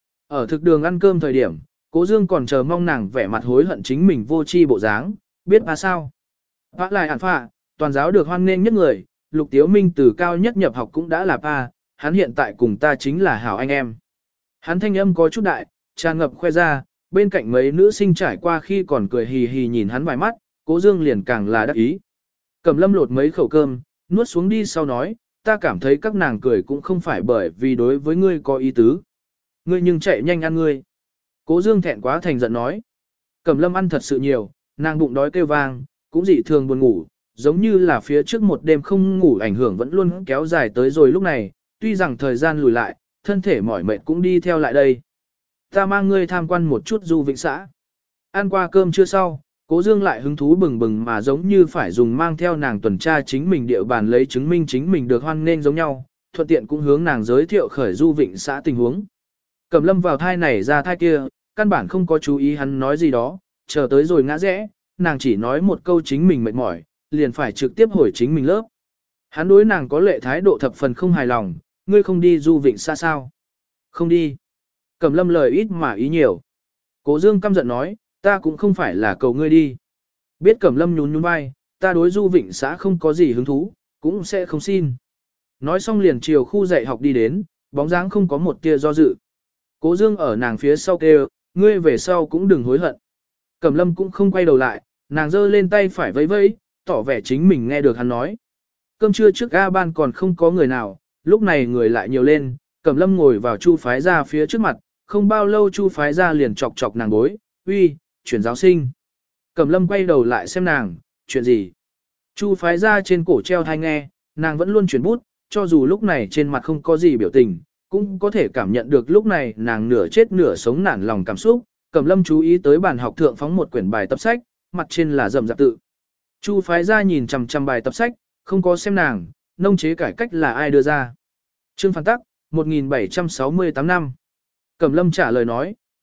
S1: Ở thực đường ăn cơm thời điểm, Cố Dương còn chờ mong nàng vẻ mặt hối hận chính mình vô tri bộ dáng, biết à sao? Vã lại ản phạ, toàn giáo được hoan nghênh nhất người, Lục Tiếu Minh từ cao nhất nhập học cũng đã là pa, hắn hiện tại cùng ta chính là hảo anh em. Hắn thanh âm có chút đại, tràn ngập khoe ra, bên cạnh mấy nữ sinh trải qua khi còn cười hì hì nhìn hắn vài mắt, Cố Dương liền càng là đắc ý. Cẩm Lâm lột mấy khẩu cơm, nuốt xuống đi sau nói, ta cảm thấy các nàng cười cũng không phải bởi vì đối với ngươi có ý tứ. Ngươi nhưng chạy nhanh ăn ngươi. Cố Dương thẹn quá thành giận nói. Cẩm Lâm ăn thật sự nhiều, nàng bụng đói kêu vang, cũng dị thường buồn ngủ, giống như là phía trước một đêm không ngủ ảnh hưởng vẫn luôn kéo dài tới rồi lúc này, tuy rằng thời gian lùi lại, thân thể mỏi mệt cũng đi theo lại đây. Ta mang ngươi tham quan một chút du vịnh xã. Ăn qua cơm chưa sau, Cố Dương lại hứng thú bừng bừng mà giống như phải dùng mang theo nàng tuần tra chính mình địa bàn lấy chứng minh chính mình được hoan nghênh giống nhau, thuận tiện cũng hướng nàng giới thiệu khởi du vịnh xã tình huống. Cẩm Lâm vào thai này ra thai kia, căn bản không có chú ý hắn nói gì đó, chờ tới rồi ngã rẽ, nàng chỉ nói một câu chính mình mệt mỏi, liền phải trực tiếp hồi chính mình lớp. Hắn đối nàng có lệ thái độ thập phần không hài lòng, ngươi không đi du vịnh xa sao? Không đi. Cẩm Lâm lời ít mà ý nhiều. Cố Dương căm giận nói, ta cũng không phải là cầu ngươi đi. Biết Cẩm Lâm nhún nhún vai, ta đối du vịnh xã không có gì hứng thú, cũng sẽ không xin. Nói xong liền chiều khu dạy học đi đến, bóng dáng không có một tia do dự. Cố Dương ở nàng phía sau kêu, ngươi về sau cũng đừng hối hận. Cẩm Lâm cũng không quay đầu lại, nàng giơ lên tay phải vẫy vẫy, tỏ vẻ chính mình nghe được hắn nói. Cơm trưa trước A ban còn không có người nào, lúc này người lại nhiều lên, Cẩm Lâm ngồi vào Chu Phái Gia phía trước mặt, không bao lâu Chu Phái Gia liền chọc chọc nàng bối, uy, chuyển giáo sinh. Cẩm Lâm quay đầu lại xem nàng, chuyện gì? Chu Phái Gia trên cổ treo thai nghe, nàng vẫn luôn chuyển bút, cho dù lúc này trên mặt không có gì biểu tình, cũng có thể cảm nhận được lúc này nàng nửa chết nửa sống nản lòng cảm xúc. Cẩm Lâm chú ý tới bàn học thượng phóng một quyển bài tập sách, mặt trên là rậm rạp tự. Chu Phái Gia nhìn chằm chằm bài tập sách, không có xem nàng, nông chế cải cách là ai đưa ra. Trương Phản Tắc, 1768 năm. Cẩm Lâm trả lời nói,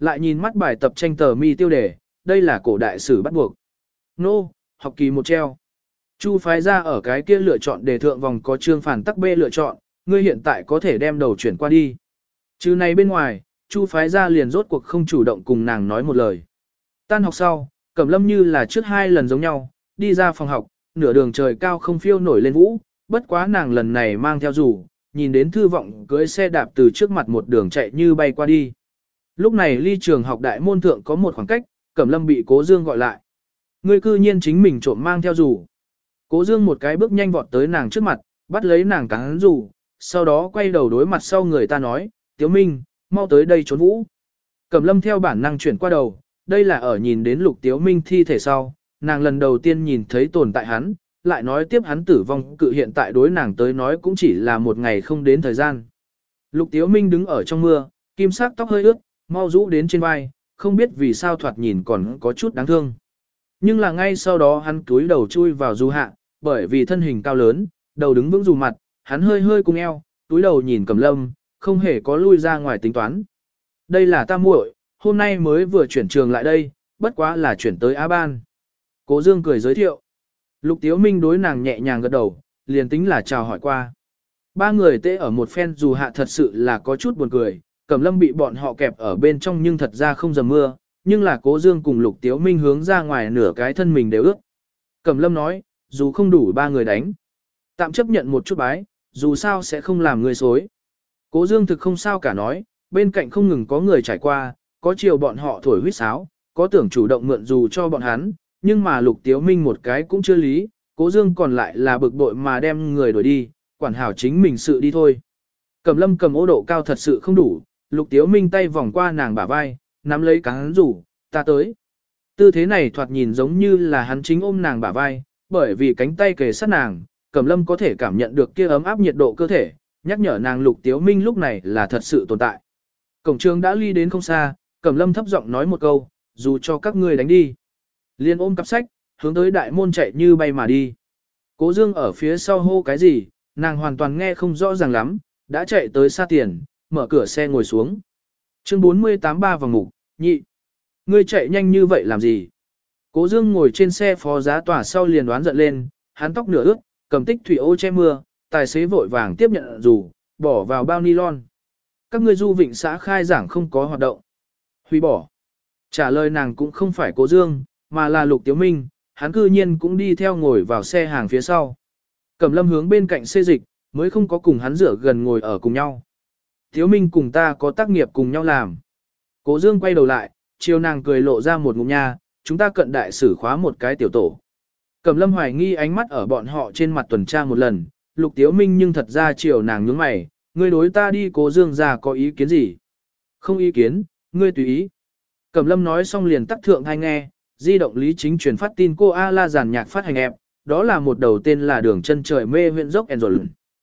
S1: lại nhìn mắt bài tập tranh tờ mi tiêu đề, đây là cổ đại sử bắt buộc. Nô, học kỳ một treo. Chu phái ra ở cái kia lựa chọn đề thượng vòng có chương phản tắc B lựa chọn, ngươi hiện tại có thể đem đầu chuyển qua đi. Chứ này bên ngoài, Chu phái ra liền rốt cuộc không chủ động cùng nàng nói một lời. Tan học sau, Cẩm Lâm như là trước 2 lần giống nhau, đi ra phòng học, nửa đường trời cao không phiêu nổi lên vũ, bất quá nàng lần này mang theo dù, nhìn đến Thư Vọng cưỡi xe đạp từ trước mặt một đường chạy như bay qua đi. Lúc này ly trường học đại môn thượng có một khoảng cách, Cẩm Lâm bị Cố Dương gọi lại. Ngươi cư nhiên chính mình trộm mang theo dù. Cố Dương một cái bước nhanh vọt tới nàng trước mặt, bắt lấy nàng cắn dù, sau đó quay đầu đối mặt sau người ta nói, Tiếu Minh, mau tới đây trốn vũ. Cẩm Lâm theo bản năng chuyển qua đầu, đây là ở nhìn đến Lục Tiếu Minh thi thể sau, nàng lần đầu tiên nhìn thấy tồn tại hắn, lại nói tiếp hắn tử vong cự hiện tại đối nàng tới nói cũng chỉ là một ngày không đến thời gian. Lục Tiếu Minh đứng ở trong mưa, kim sắc tóc hơi ướt, mau rũ đến trên vai, không biết vì sao thoạt nhìn còn có chút đáng thương. Nhưng là ngay sau đó hắn cúi đầu chui vào dù hạ, bởi vì thân hình cao lớn, đầu đứng vững dù mặt, hắn hơi hơi cung eo, túi đầu nhìn Cẩm Lâm, không hề có lui ra ngoài tính toán. Đây là ta muội, hôm nay mới vừa chuyển trường lại đây, bất quá là chuyển tới Á Ban. Cố Dương cười giới thiệu. Lục Tiếu Minh đối nàng nhẹ nhàng gật đầu, liền tính là chào hỏi qua. Ba người tê ở một phen dù hạ thật sự là có chút buồn cười, Cẩm Lâm bị bọn họ kẹp ở bên trong nhưng thật ra không dầm mưa, nhưng là Cố Dương cùng Lục Tiếu Minh hướng ra ngoài nửa cái thân mình đều ướt. Cẩm Lâm nói, dù không đủ ba người đánh. Tạm chấp nhận một chút bái, dù sao sẽ không làm người xối. Cố Dương thực không sao cả nói, bên cạnh không ngừng có người trải qua, có chiều bọn họ thổi huýt sáo, có tưởng chủ động mượn dù cho bọn hắn, nhưng mà Lục Tiếu Minh một cái cũng chưa lý, Cố Dương còn lại là bực bội mà đem người đuổi đi, quản hảo chính mình sự đi thôi. Cẩm Lâm cầm ô độ cao thật sự không đủ, Lục Tiếu Minh tay vòng qua nàng bả vai, nắm lấy cán rủ, ta tới. Tư thế này thoạt nhìn giống như là hắn chính ôm nàng bả vai, bởi vì cánh tay kề sát nàng, Cẩm Lâm có thể cảm nhận được kia ấm áp nhiệt độ cơ thể, nhắc nhở nàng Lục Tiếu Minh lúc này là thật sự tồn tại. Cổng trường đã ly đến không xa, Cẩm Lâm thấp giọng nói một câu, dù cho các ngươi đánh đi. Liên ôm cặp sách, hướng tới đại môn chạy như bay mà đi. Cố Dương ở phía sau hô cái gì, nàng hoàn toàn nghe không rõ ràng lắm, đã chạy tới xa tiền, mở cửa xe ngồi xuống. Chương 48 ba vòng mục, nhị. Ngươi chạy nhanh như vậy làm gì? Cố Dương ngồi trên xe phó giá tòa sau liền đoán giận lên, hắn tóc nửa ướt, cầm tích thủy ô che mưa, tài xế vội vàng tiếp nhận dù, bỏ vào bao nylon. Các ngươi du vịnh xã khai giảng không có hoạt động. Hủy bỏ. Trả lời nàng cũng không phải Cố Dương, mà là Lục Tiếu Minh, hắn cư nhiên cũng đi theo ngồi vào xe hàng phía sau. Cẩm Lâm hướng bên cạnh xê dịch, mới không có cùng hắn rửa gần ngồi ở cùng nhau. Tiếu Minh cùng ta có tác nghiệp cùng nhau làm. Cố Dương quay đầu lại, chiều nàng cười lộ ra một ngụm nha, chúng ta cận đại sử khóa một cái tiểu tổ. Cẩm Lâm hoài nghi ánh mắt ở bọn họ trên mặt tuần tra một lần, Lục Tiếu Minh nhưng thật ra chiều nàng nhướng mày, ngươi đối ta đi Cố Dương ra có ý kiến gì? Không ý kiến, ngươi tùy ý. Cẩm Lâm nói xong liền tắt thượng hay nghe, di động lý chính truyền phát tin cô A-la giàn nhạc phát hành ẹp, đó là một đầu tên là đường chân trời mê huyện dốc Angel.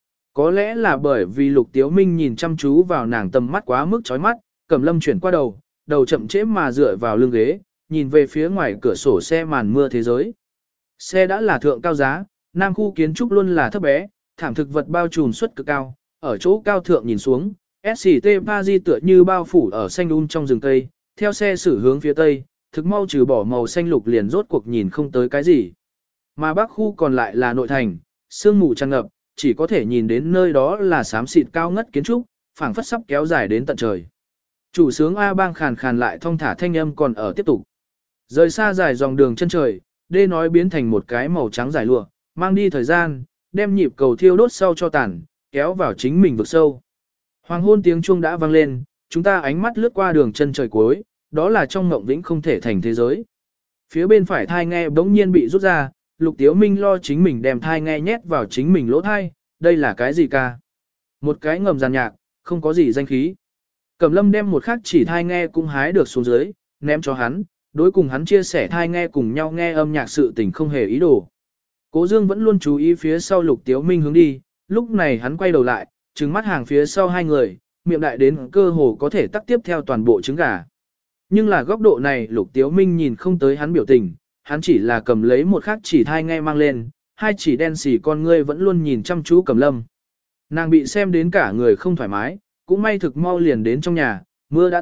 S1: Có lẽ là bởi vì Lục Tiếu Minh nhìn chăm chú vào nàng tầm mắt quá mức chói mắt, Cẩm Lâm chuyển qua đầu, đầu chậm trễ mà dựa vào lưng ghế, nhìn về phía ngoài cửa sổ xe màn mưa thế giới. Xe đã là thượng cao giá, nam khu kiến trúc luôn là thấp bé, thảm thực vật bao trùm suất cực cao, ở chỗ cao thượng nhìn xuống, SCT Paris tựa như bao phủ ở xanh trong rừng cây, theo xe xử hướng phía tây, thực mau trừ bỏ màu xanh lục liền rốt cuộc nhìn không tới cái gì. Mà bắc khu còn lại là nội thành, sương mù tràn ngập, chỉ có thể nhìn đến nơi đó là xám xịt cao ngất kiến trúc, phảng phất sắp kéo dài đến tận trời. Chủ sướng A Bang khàn khàn lại thong thả thanh âm còn ở tiếp tục. Rời xa dài dòng đường chân trời, đê nói biến thành một cái màu trắng dài lụa, mang đi thời gian, đem nhịp cầu thiêu đốt sau cho tàn, kéo vào chính mình vực sâu. Hoàng hôn tiếng chuông đã vang lên, chúng ta ánh mắt lướt qua đường chân trời cuối, đó là trong ngộng vĩnh không thể thành thế giới. Phía bên phải thai nghe bỗng nhiên bị rút ra, Lục Tiếu Minh lo chính mình đem thai nghe nhét vào chính mình lỗ thai, đây là cái gì ca? Một cái ngầm giàn nhạc, không có gì danh khí. Cẩm Lâm đem một khắc chỉ thai nghe cũng hái được xuống dưới, ném cho hắn, đối cùng hắn chia sẻ thai nghe cùng nhau nghe âm nhạc sự tình không hề ý đồ. Cố Dương vẫn luôn chú ý phía sau Lục Tiếu Minh hướng đi, lúc này hắn quay đầu lại, trừng mắt hàng phía sau hai người, miệng đại đến cơ hồ có thể tắt tiếp theo toàn bộ trứng gà. Nhưng là góc độ này Lục Tiếu Minh nhìn không tới hắn biểu tình, hắn chỉ là cầm lấy một khắc chỉ thai nghe mang lên, hai chỉ đen xỉ con ngươi vẫn luôn nhìn chăm chú Cẩm Lâm. Nàng bị xem đến cả người không thoải mái, cũng may thực mau liền đến trong nhà, mưa đã tạnh,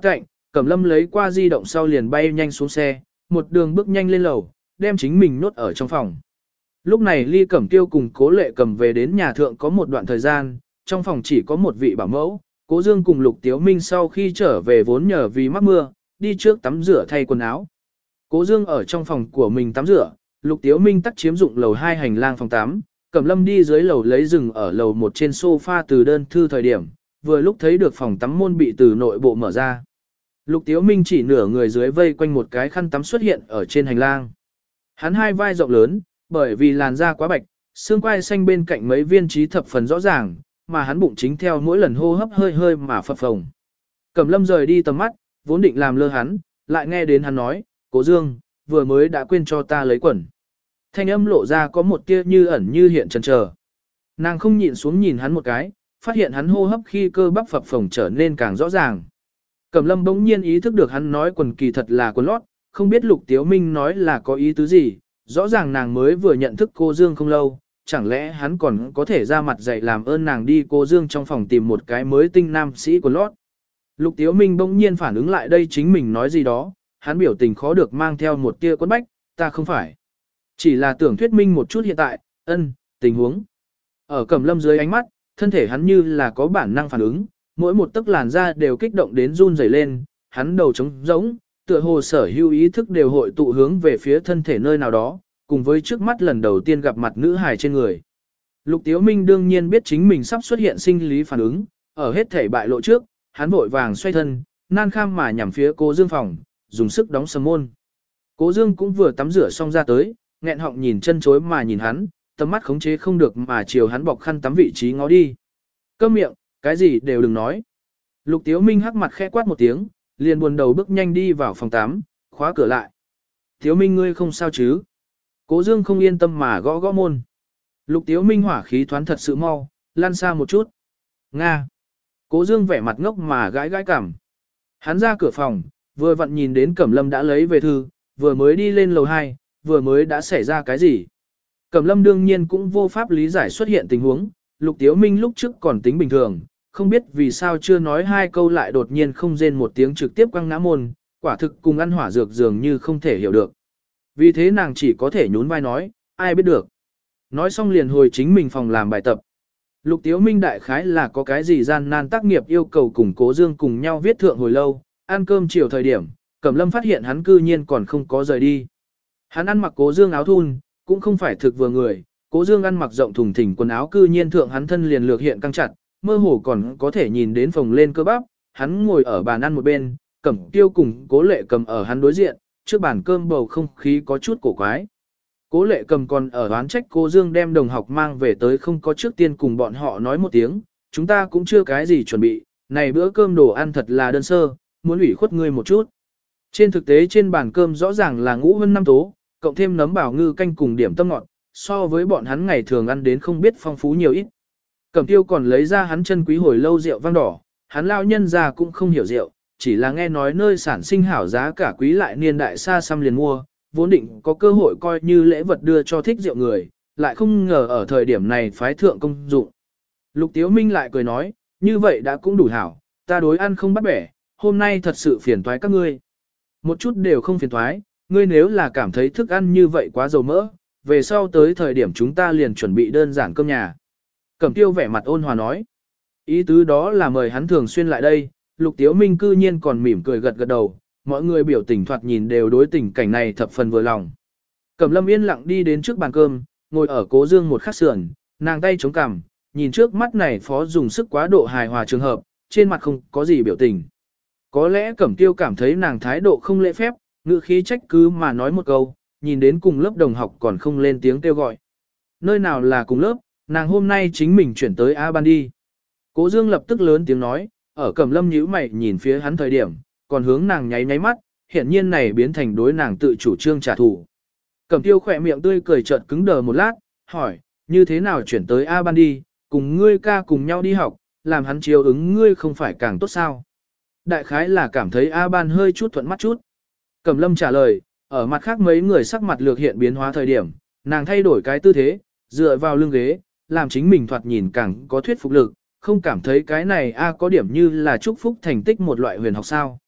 S1: Cẩm Lâm lấy qua di động sau liền bay nhanh xuống xe, một đường bước nhanh lên lầu, đem chính mình nốt ở trong phòng. Lúc này Ly Cẩm Tiêu cùng Cố Lệ Cầm về đến nhà thượng có một đoạn thời gian, trong phòng chỉ có một vị bảo mẫu, Cố Dương cùng Lục Tiếu Minh sau khi trở về vốn nhờ vì mắc mưa, đi trước tắm rửa thay quần áo. Cố Dương ở trong phòng của mình tắm rửa, Lục Tiếu Minh tắt chiếm dụng lầu 2 hành lang phòng 8, Cẩm Lâm đi dưới lầu lấy rừng ở lầu 1 trên sofa từ đơn thư thời điểm, vừa lúc thấy được phòng tắm môn bị từ nội bộ mở ra. Lục Tiếu Minh chỉ nửa người dưới vây quanh một cái khăn tắm xuất hiện ở trên hành lang. Hắn hai vai rộng lớn, bởi vì làn da quá bạch, xương quai xanh bên cạnh mấy viên trí thập phần rõ ràng, mà hắn bụng chính theo mỗi lần hô hấp hơi hơi mà phập phồng. Cẩm Lâm rời đi tầm mắt, vốn định làm lơ hắn, lại nghe đến hắn nói, Cố Dương, vừa mới đã quên cho ta lấy quần. Thanh âm lộ ra có một tia như ẩn như hiện chần chờ. Nàng không nhịn xuống nhìn hắn một cái, phát hiện hắn hô hấp khi cơ bắp phập phồng trở nên càng rõ ràng. Cẩm Lâm bỗng nhiên ý thức được hắn nói quần kỳ thật là quần lót, không biết Lục Tiếu Minh nói là có ý tứ gì, rõ ràng nàng mới vừa nhận thức cô Dương không lâu, chẳng lẽ hắn còn có thể ra mặt dạy làm ơn nàng đi cô Dương trong phòng tìm một cái mới tinh nam sĩ quần lót. Lục Tiếu Minh bỗng nhiên phản ứng lại đây chính mình nói gì đó, hắn biểu tình khó được mang theo một tia quấn bách, ta không phải. Chỉ là tưởng thuyết minh một chút hiện tại, tình huống. Ở Cẩm Lâm dưới ánh mắt, thân thể hắn như là có bản năng phản ứng, mỗi một tấc làn da đều kích động đến run rẩy lên, hắn đầu trống rỗng, tựa hồ sở hữu ý thức đều hội tụ hướng về phía thân thể nơi nào đó, cùng với trước mắt lần đầu tiên gặp mặt nữ hài trên người. Lục Tiếu Minh đương nhiên biết chính mình sắp xuất hiện sinh lý phản ứng, ở hết thể bại lộ trước, hắn vội vàng xoay thân, nan kham mà nhằm phía Cố Dương phòng, dùng sức đóng sầm môn. Cố Dương cũng vừa tắm rửa xong ra tới, nghẹn họng nhìn chân chối mà nhìn hắn, tầm mắt khống chế không được mà chiều hắn bọc khăn tắm vị trí ngó đi. Câm miệng, cái gì đều đừng nói. Lục Tiếu Minh hắc mặt khẽ quát một tiếng, liền buồn đầu bước nhanh đi vào phòng 8, khóa cửa lại. Tiếu Minh ngươi không sao chứ? Cố Dương không yên tâm mà gõ gõ môn. Lục Tiếu Minh hỏa khí thoán thật sự mau, lăn xa một chút. Nga. Cố Dương vẻ mặt ngốc mà gãi gãi cằm. Hắn ra cửa phòng, vừa vặn nhìn đến Cẩm Lâm đã lấy về thư, vừa mới đi lên lầu 2, vừa mới đã xảy ra cái gì. Cẩm Lâm đương nhiên cũng vô pháp lý giải xuất hiện tình huống, Lục Tiếu Minh lúc trước còn tính bình thường, không biết vì sao chưa nói hai câu lại đột nhiên không rên một tiếng trực tiếp quăng ngã môn, quả thực cùng ăn hỏa dược dường như không thể hiểu được. Vì thế nàng chỉ có thể nhún vai nói, ai biết được. Nói xong liền hồi chính mình phòng làm bài tập. Lục Tiếu Minh đại khái là có cái gì gian nan tác nghiệp yêu cầu cùng Cố Dương cùng nhau viết thượng hồi lâu, ăn cơm chiều thời điểm, Cẩm Lâm phát hiện hắn cư nhiên còn không có rời đi. Hắn ăn mặc Cố Dương áo thun, cũng không phải thực vừa người, Cố Dương ăn mặc rộng thùng thình quần áo cư nhiên thượng hắn thân liền lược hiện căng chặt, mơ hồ còn có thể nhìn đến phồng lên cơ bắp, hắn ngồi ở bàn ăn một bên, Cẩm Tiêu cùng Cố Lệ Cầm ở hắn đối diện, trước bàn cơm bầu không khí có chút cổ quái. Cố Lệ Cầm còn ở oán trách Cố Dương đem đồng học mang về tới không có trước tiên cùng bọn họ nói một tiếng, chúng ta cũng chưa cái gì chuẩn bị, này bữa cơm đồ ăn thật là đơn sơ, muốn ủy khuất ngươi một chút. Trên thực tế trên bàn cơm rõ ràng là ngũ hơn năm tố, cộng thêm nấm bảo ngư canh cùng điểm tâm ngọt, so với bọn hắn ngày thường ăn đến không biết phong phú nhiều ít. Cẩm Tiêu còn lấy ra hắn chân quý hồi lâu rượu vang đỏ, hắn lao nhân ra cũng không hiểu rượu, chỉ là nghe nói nơi sản sinh hảo giá cả quý lại niên đại xa xăm liền mua, vốn định có cơ hội coi như lễ vật đưa cho thích rượu người, lại không ngờ ở thời điểm này phái thượng công dụng. Lục Tiếu Minh lại cười nói, như vậy đã cũng đủ hảo, ta đối ăn không bắt bẻ, hôm nay thật sự phiền toái các ngươi. Một chút đều không phiền toái, ngươi nếu là cảm thấy thức ăn như vậy quá dầu mỡ, về sau tới thời điểm chúng ta liền chuẩn bị đơn giản cơm nhà. Cẩm Tiêu vẻ mặt ôn hòa nói. Ý tứ đó là mời hắn thường xuyên lại đây, Lục Tiếu Minh cư nhiên còn mỉm cười gật gật đầu, mọi người biểu tình thoạt nhìn đều đối tình cảnh này thập phần vừa lòng. Cẩm Lâm yên lặng đi đến trước bàn cơm, ngồi ở Cố Dương một khắc sườn, nàng tay chống cằm, nhìn trước mắt này phó dùng sức quá độ hài hòa trường hợp, trên mặt không có gì biểu tình. Có lẽ Cẩm Tiêu cảm thấy nàng thái độ không lễ phép, ngữ khí trách cứ mà nói một câu, nhìn đến cùng lớp đồng học còn không lên tiếng kêu gọi. Nơi nào là cùng lớp, nàng hôm nay chính mình chuyển tới A Ban đi. Cố Dương lập tức lớn tiếng nói, ở Cẩm Lâm nhíu mày nhìn phía hắn thời điểm, còn hướng nàng nháy nháy mắt, hiển nhiên này biến thành đối nàng tự chủ trương trả thù. Cẩm Tiêu khỏe miệng tươi cười chợt cứng đờ một lát, hỏi, như thế nào chuyển tới A Ban đi, cùng ngươi ca cùng nhau đi học, làm hắn chiếu ứng ngươi không phải càng tốt sao? Đại khái là cảm thấy A Ban hơi chút thuận mắt chút. Cẩm Lâm trả lời, ở mặt khác mấy người sắc mặt lược hiện biến hóa thời điểm, nàng thay đổi cái tư thế, dựa vào lưng ghế, làm chính mình thoạt nhìn càng có thuyết phục lực, không cảm thấy cái này A có điểm như là chúc phúc thành tích một loại huyền học sao.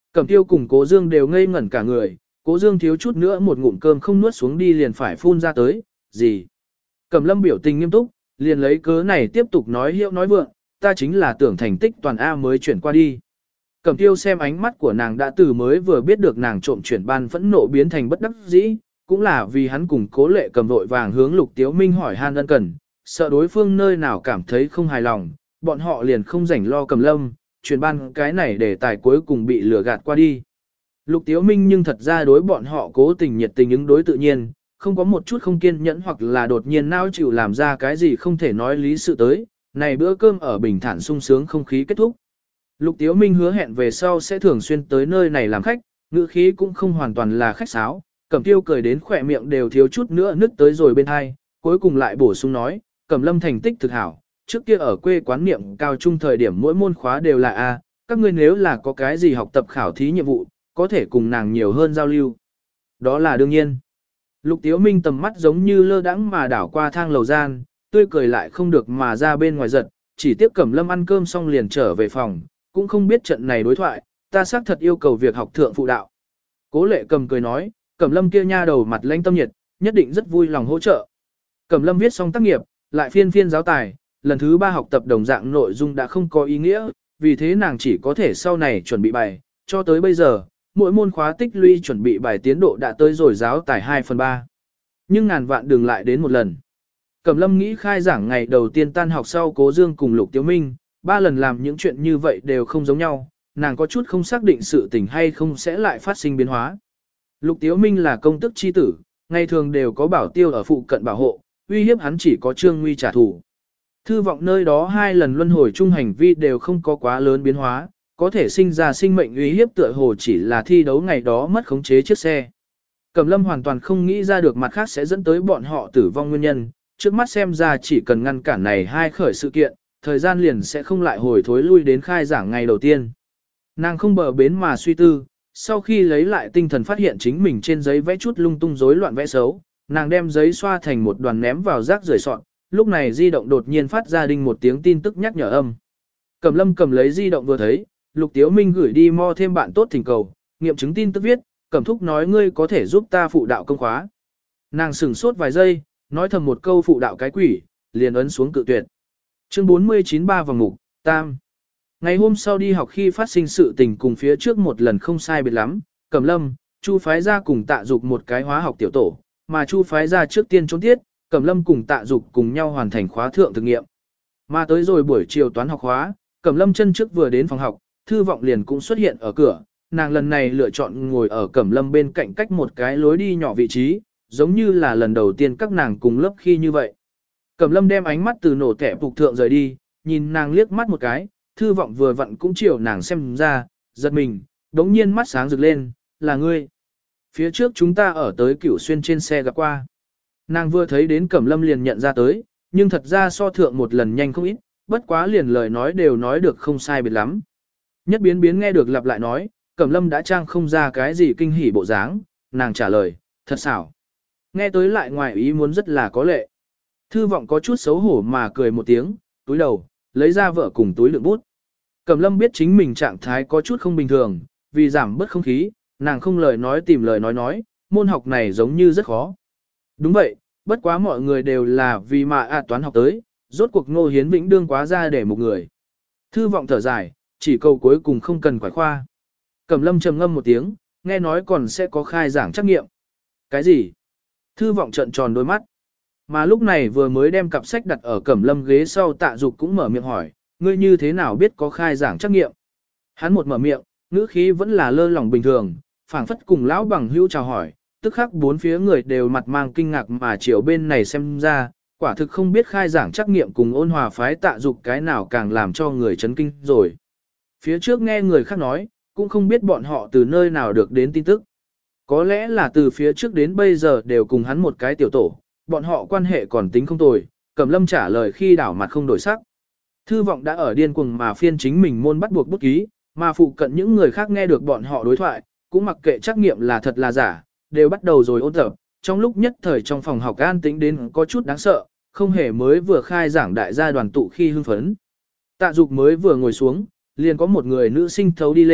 S1: Cẩm Tiêu cùng Cố Dương đều ngây ngẩn cả người, Cố Dương thiếu chút nữa một ngụm cơm không nuốt xuống đi liền phải phun ra tới, gì? Cẩm Lâm biểu tình nghiêm túc, liền lấy cớ này tiếp tục nói hiệu nói vượng, ta chính là tưởng thành tích toàn A mới chuyển qua đi. Cẩm Tiêu xem ánh mắt của nàng đã từ mới vừa biết được nàng trộm chuyển ban phẫn nộ biến thành bất đắc dĩ, cũng là vì hắn cùng Cố Lệ Cầm vội vàng hướng Lục Tiếu Minh hỏi han ân cần, sợ đối phương nơi nào cảm thấy không hài lòng, bọn họ liền không rảnh lo Cẩm Lâm, chuyển ban cái này để tài cuối cùng bị lừa gạt qua đi. Lục Tiếu Minh nhưng thật ra đối bọn họ cố tình nhiệt tình ứng đối tự nhiên, không có một chút không kiên nhẫn hoặc là đột nhiên nao chịu làm ra cái gì không thể nói lý sự tới, này bữa cơm ở bình thản sung sướng không khí kết thúc. Lục Tiếu Minh hứa hẹn về sau sẽ thường xuyên tới nơi này làm khách, ngữ khí cũng không hoàn toàn là khách sáo, Cẩm Tiêu cười đến khỏe miệng đều thiếu chút nữa nứt tới rồi bên hai, cuối cùng lại bổ sung nói, Cẩm Lâm thành tích thực hảo, trước kia ở quê quán niệm cao trung thời điểm mỗi môn khóa đều là A, các ngươi nếu là có cái gì học tập khảo thí nhiệm vụ, có thể cùng nàng nhiều hơn giao lưu. Đó là đương nhiên. Lục Tiếu Minh tầm mắt giống như lơ đãng mà đảo qua thang lầu gian, tươi cười lại không được mà ra bên ngoài giật, chỉ tiếp Cẩm Lâm ăn cơm xong liền trở về phòng, cũng không biết trận này đối thoại, ta xác thật yêu cầu việc học thượng phụ đạo. Cố Lệ Cầm cười nói, Cẩm Lâm kia nha đầu mặt lãnh tâm nhiệt, nhất định rất vui lòng hỗ trợ. Cẩm Lâm viết xong tác nghiệp, lại phiên phiên giáo tài, lần thứ 3 học tập đồng dạng nội dung đã không có ý nghĩa, vì thế nàng chỉ có thể sau này chuẩn bị bài, cho tới bây giờ, mỗi môn khóa tích lũy chuẩn bị bài tiến độ đã tới rồi giáo tài 2/3. Nhưng ngàn vạn đừng lại đến một lần. Cẩm Lâm nghĩ khai giảng ngày đầu tiên tan học sau Cố Dương cùng Lục Tiếu Minh, 3 lần làm những chuyện như vậy đều không giống nhau, nàng có chút không xác định sự tình hay không sẽ lại phát sinh biến hóa. Lục Tiếu Minh là công tức chi tử, ngày thường đều có bảo tiêu ở phụ cận bảo hộ, uy hiếp hắn chỉ có Trương Nguy trả thù. Thư vọng nơi đó 2 lần luân hồi chung hành vi đều không có quá lớn biến hóa, có thể sinh ra sinh mệnh uy hiếp tựa hồ chỉ là thi đấu ngày đó mất khống chế chiếc xe. Cẩm Lâm hoàn toàn không nghĩ ra được mặt khác sẽ dẫn tới bọn họ tử vong nguyên nhân, trước mắt xem ra chỉ cần ngăn cản này 2 khởi sự kiện, thời gian liền sẽ không lại hồi thối lui đến khai giảng ngày đầu tiên. Nàng không bờ bến mà suy tư, sau khi lấy lại tinh thần phát hiện chính mình trên giấy vẽ chút lung tung rối loạn vẽ xấu, nàng đem giấy xoa thành một đoàn ném vào rác rưởi sọt, lúc này di động đột nhiên phát ra đinh một tiếng tin tức nhắc nhở âm. Cẩm Lâm cầm lấy di động vừa thấy, Lục Tiếu Minh gửi đi mo thêm bạn tốt thỉnh cầu, nghiệm chứng tin tức viết, Cẩm Thúc nói ngươi có thể giúp ta phụ đạo công khóa. Nàng sửng sốt vài giây, nói thầm một câu phụ đạo cái quỷ, liền ấn xuống cự tuyệt. Chương 49 3 vòng mục, tam. Ngày hôm sau đi học khi phát sinh sự tình cùng phía trước một lần không sai biệt lắm, Cẩm Lâm, Chu phái ra cùng Tạ Dục một cái hóa học tiểu tổ, mà Chu phái ra trước tiên trốn tiết, Cẩm Lâm cùng Tạ Dục cùng nhau hoàn thành khóa thượng thực nghiệm. Mà tới rồi buổi chiều toán học khóa, Cẩm Lâm chân trước vừa đến phòng học, Thư Vọng liền cũng xuất hiện ở cửa, nàng lần này lựa chọn ngồi ở Cẩm Lâm bên cạnh cách một cái lối đi nhỏ vị trí, giống như là lần đầu tiên các nàng cùng lớp khi như vậy. Cẩm Lâm đem ánh mắt từ nổ tẻ phục thượng rời đi, nhìn nàng liếc mắt một cái, Thư Vọng vừa vặn cũng chiều nàng xem ra, giật mình, đống nhiên mắt sáng rực lên, là ngươi. Phía trước chúng ta ở tới Cửu Xuyên trên xe gặp qua. Nàng vừa thấy đến Cẩm Lâm liền nhận ra tới, nhưng thật ra so thượng một lần nhanh không ít, bất quá liền lời nói đều nói được không sai biệt lắm. Nhất biến biến nghe được lặp lại nói, Cẩm Lâm đã trang không ra cái gì kinh hỉ bộ dáng, nàng trả lời, thật xảo. Nghe tới lại ngoài ý muốn rất là có lệ. Thư Vọng có chút xấu hổ mà cười một tiếng, túi đầu, lấy ra vợ cùng túi đựng bút. Cẩm Lâm biết chính mình trạng thái có chút không bình thường, vì giảm bớt không khí, nàng không lời nói tìm lời nói, môn học này giống như rất khó. Đúng vậy, bất quá mọi người đều là vì mà toán học tới, rốt cuộc Ngô Hiến Vĩnh đương quá ra để một người. Thư Vọng thở dài, chỉ câu cuối cùng không cần quải khoa. Cẩm Lâm trầm ngâm một tiếng, nghe nói còn sẽ có khai giảng trắc nghiệm. Cái gì? Thư Vọng trợn tròn đôi mắt. Mà lúc này vừa mới đem cặp sách đặt ở Cẩm Lâm ghế sau Tạ Dục cũng mở miệng hỏi, ngươi như thế nào biết có khai giảng trắc nghiệm? Hắn một mở miệng, ngữ khí vẫn là lơ lỏng bình thường, phảng phất cùng lão bằng hữu chào hỏi, tức khắc bốn phía người đều mặt mang kinh ngạc mà chiều bên này xem ra, quả thực không biết khai giảng trắc nghiệm cùng Ôn Hòa phái Tạ Dục cái nào càng làm cho người chấn kinh rồi. Phía trước nghe người khác nói, cũng không biết bọn họ từ nơi nào được đến tin tức. Có lẽ là từ phía trước đến bây giờ đều cùng hắn một cái tiểu tổ, bọn họ quan hệ còn tính không tồi, Cẩm Lâm trả lời khi đảo mặt không đổi sắc. Thư Vọng đã ở điên cuồng mà phiên chính mình môn bắt buộc bút ký, mà phụ cận những người khác nghe được bọn họ đối thoại, cũng mặc kệ trắc nghiệm là thật là giả, đều bắt đầu rồi ôn tập. Trong lúc nhất thời trong phòng học an tĩnh đến có chút đáng sợ, không hề mới vừa khai giảng đại gia đoàn tụ khi hưng phấn. Tạ Dục mới vừa ngồi xuống, liền có một người nữ sinh thấu đi lên,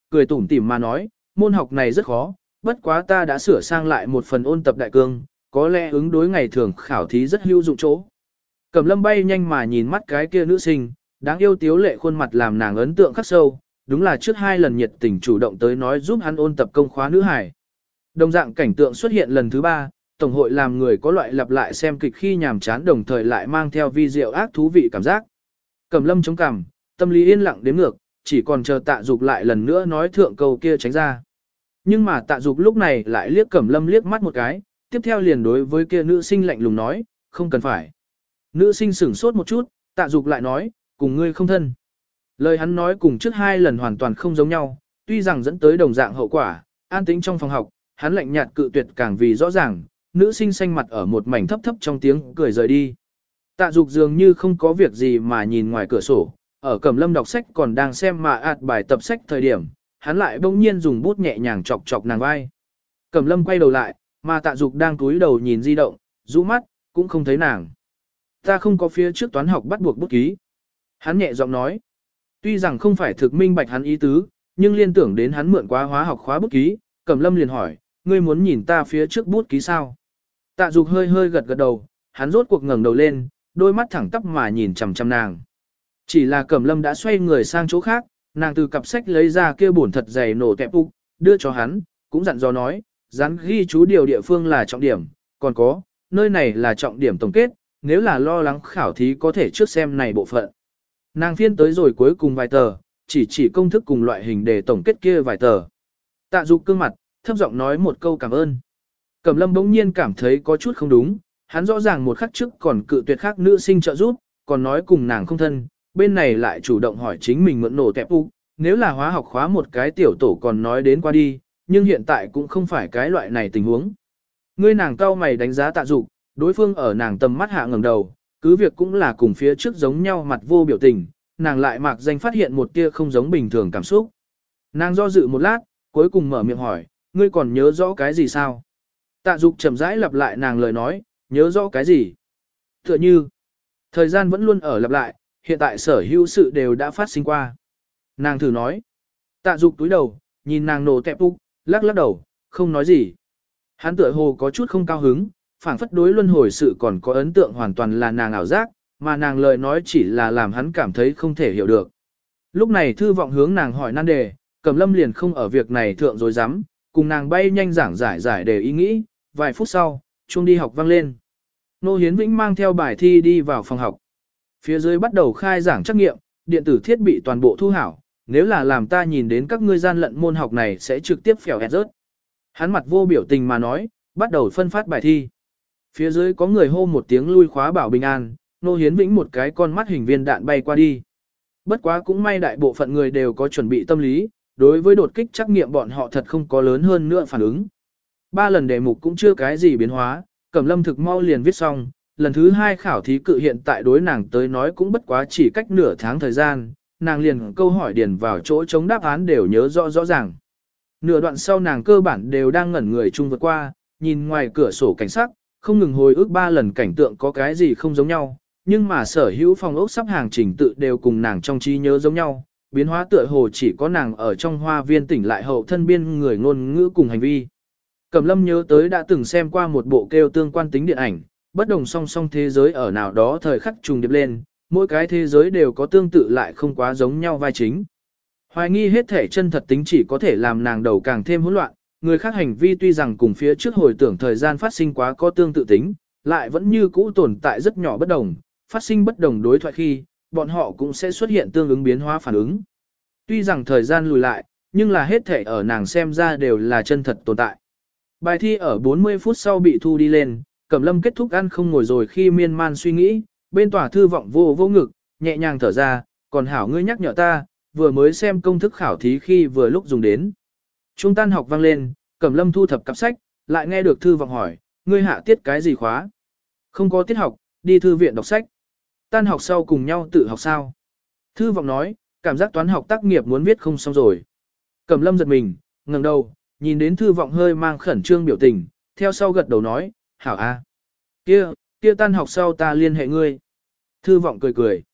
S1: cười tủm tỉm mà nói, môn học này rất khó, bất quá ta đã sửa sang lại một phần ôn tập đại cương, có lẽ ứng đối ngày thường khảo thí rất hữu dụng chỗ. Cẩm Lâm bay nhanh mà nhìn mắt cái kia nữ sinh, đáng yêu tiếu lệ khuôn mặt làm nàng ấn tượng khắc sâu, đúng là trước 2 lần nhiệt tình chủ động tới nói giúp hắn ôn tập công khóa nữ hải. Đồng dạng cảnh tượng xuất hiện lần thứ 3, tổng hội làm người có loại lặp lại xem kịch khi nhàm chán đồng thời lại mang theo vi diệu ác thú vị cảm giác. Cẩm Lâm chống cằm, tâm lý yên lặng đếm ngược, chỉ còn chờ Tạ Dục lại lần nữa nói thượng câu kia tránh ra. Nhưng mà Tạ Dục lúc này lại liếc Cẩm Lâm liếc mắt một cái, tiếp theo liền đối với kia nữ sinh lạnh lùng nói, không cần phải. Nữ sinh sửng sốt một chút, Tạ Dục lại nói, cùng ngươi không thân. Lời hắn nói cùng trước 2 lần hoàn toàn không giống nhau, tuy rằng dẫn tới đồng dạng hậu quả, an tĩnh trong phòng học, hắn lạnh nhạt cự tuyệt càng vì rõ ràng, nữ sinh xanh mặt ở một mảnh thấp thấp trong tiếng cười rời đi. Tạ Dục dường như không có việc gì mà nhìn ngoài cửa sổ, ở Cẩm Lâm đọc sách còn đang xem mà ạt bài tập sách thời điểm, hắn lại bỗng nhiên dùng bút nhẹ nhàng chọc chọc nàng vai. Cẩm Lâm quay đầu lại, mà Tạ Dục đang cúi đầu nhìn di động, rũ mắt, cũng không thấy nàng. Ta không có phía trước toán học bắt buộc bút ký. Hắn nhẹ giọng nói. Tuy rằng không phải thực minh bạch hắn ý tứ, nhưng liên tưởng đến hắn mượn quá hóa học khóa bút ký, Cẩm Lâm liền hỏi, ngươi muốn nhìn ta phía trước bút ký sao? Tạ Dục hơi hơi gật gật đầu, hắn rốt cuộc ngẩng đầu lên, đôi mắt thẳng tắp mà nhìn chằm chằm nàng. Chỉ là Cẩm Lâm đã xoay người sang chỗ khác, nàng từ cặp sách lấy ra kia bổn thật dày nổ tẹp úc, đưa cho hắn, cũng dặn dò nói, dán ghi chú điều địa phương là trọng điểm, còn có, nơi này là trọng điểm tổng kết, nếu là lo lắng khảo thí có thể trước xem này bộ phận. Nàng phiên tới rồi cuối cùng vài tờ, chỉ công thức cùng loại hình để tổng kết kia vài tờ. Tạ Dục cương mặt, thấp giọng nói một câu cảm ơn. Cẩm Lâm bỗng nhiên cảm thấy có chút không đúng, hắn rõ ràng một khắc trước còn cự tuyệt khác nữ sinh trợ giúp, còn nói cùng nàng không thân, bên này lại chủ động hỏi chính mình mượn nổ tẹp úc, nếu là hóa học khóa một cái tiểu tổ còn nói đến qua đi, nhưng hiện tại cũng không phải cái loại này tình huống. Ngươi nàng cao mày đánh giá Tạ Dục, đối phương ở nàng tầm mắt hạ ngẩng đầu, cứ việc cũng là cùng phía trước giống nhau mặt vô biểu tình, nàng lại mạc danh phát hiện một tia không giống bình thường cảm xúc. Nàng do dự một lát, cuối cùng mở miệng hỏi, ngươi còn nhớ rõ cái gì sao? Tạ Dục chậm rãi lặp lại nàng lời nói, nhớ rõ cái gì? Tựa như, thời gian vẫn luôn ở lặp lại, hiện tại sở hữu sự đều đã phát sinh qua. Nàng thử nói. Tạ Dục túi đầu, nhìn nàng nổ tẹp úc, lắc lắc đầu, không nói gì. Hắn tựa hồ có chút không cao hứng, phảng phất đối luân hồi sự còn có ấn tượng hoàn toàn là nàng ảo giác, mà nàng lời nói chỉ là làm hắn cảm thấy không thể hiểu được. Lúc này Thư Vọng hướng nàng hỏi nan đề, Cẩm Lâm liền không ở việc này thượng rồi dám, cùng nàng bay nhanh giảng giải đề ý nghĩ, vài phút sau, chuông đi học vang lên. Nô Hiến Vĩnh mang theo bài thi đi vào phòng học. Phía dưới bắt đầu khai giảng trắc nghiệm, điện tử thiết bị toàn bộ thu hảo, nếu là làm ta nhìn đến các ngươi gian lận môn học này sẽ trực tiếp phèo ẹt rớt. Hắn mặt vô biểu tình mà nói, bắt đầu phân phát bài thi. Phía dưới có người hô một tiếng lui khóa bảo bình an, Nô Hiến Vĩnh một cái con mắt hình viên đạn bay qua đi. Bất quá cũng may đại bộ phận người đều có chuẩn bị tâm lý, đối với đột kích trắc nghiệm bọn họ thật không có lớn hơn nữa phản ứng. 3 lần đề mục cũng chưa cái gì biến hóa, Cẩm Lâm thực mau liền viết xong, lần thứ 2 khảo thí cự hiện tại đối nàng tới nói cũng bất quá chỉ cách nửa tháng thời gian, nàng liền câu hỏi điền vào chỗ chống đáp án đều nhớ rõ ràng. Nửa đoạn sau nàng cơ bản đều đang ngẩn người chung vượt qua, nhìn ngoài cửa sổ cảnh sắc, không ngừng hồi ức 3 lần cảnh tượng có cái gì không giống nhau, nhưng mà sở hữu phòng ốc sắp hàng trình tự đều cùng nàng trong trí nhớ giống nhau, biến hóa tựa hồ chỉ có nàng ở trong hoa viên tỉnh lại hậu thân biên người ngôn ngữ cùng hành vi. Cẩm Lâm nhớ tới đã từng xem qua một bộ kêu tương quan tính điện ảnh, bất đồng song song thế giới ở nào đó thời khắc trùng điệp lên, mỗi cái thế giới đều có tương tự lại không quá giống nhau vai chính. Hoài nghi hết thể chân thật tính chỉ có thể làm nàng đầu càng thêm hỗn loạn, người khác hành vi tuy rằng cùng phía trước hồi tưởng thời gian phát sinh quá có tương tự tính, lại vẫn như cũ tồn tại rất nhỏ bất đồng, phát sinh bất đồng đối thoại khi, bọn họ cũng sẽ xuất hiện tương ứng biến hóa phản ứng. Tuy rằng thời gian lùi lại, nhưng là hết thể ở nàng xem ra đều là chân thật tồn tại. Bài thi ở 40 phút sau bị thu đi lên, Cẩm Lâm kết thúc ăn không ngồi rồi khi miên man suy nghĩ, bên tòa Thư Vọng vô ngực, nhẹ nhàng thở ra, còn hảo ngươi nhắc nhở ta, vừa mới xem công thức khảo thí khi vừa lúc dùng đến. Trung tan học vang lên, Cẩm Lâm thu thập cặp sách, lại nghe được Thư Vọng hỏi, ngươi hạ tiết cái gì khóa? Không có tiết học, đi thư viện đọc sách. Tan học sau cùng nhau tự học sao? Thư Vọng nói, cảm giác toán học tác nghiệp muốn viết không xong rồi. Cẩm Lâm giật mình, ngẩng đầu, nhìn đến Thư Vọng hơi mang khẩn trương biểu tình, theo sau gật đầu nói, hảo a. Kia tan học sau ta liên hệ ngươi. Thư Vọng cười.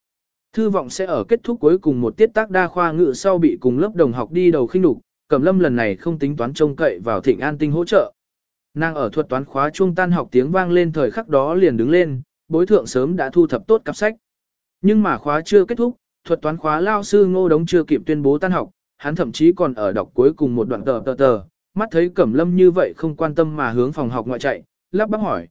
S1: Thư vọng sẽ ở kết thúc cuối cùng một tiết tác đa khoa ngữ sau bị cùng lớp đồng học đi đầu khinh đục, Cẩm Lâm lần này không tính toán trông cậy vào Thịnh An Tinh hỗ trợ. Nàng ở thuật toán khóa chuông tan học tiếng vang lên thời khắc đó liền đứng lên, bối thượng sớm đã thu thập tốt cặp sách. Nhưng mà khóa chưa kết thúc, thuật toán khóa lao sư Ngô Đống chưa kịp tuyên bố tan học, hắn thậm chí còn ở đọc cuối cùng một đoạn tờ, mắt thấy Cẩm Lâm như vậy không quan tâm mà hướng phòng học ngoại chạy, lắp bắp hỏi,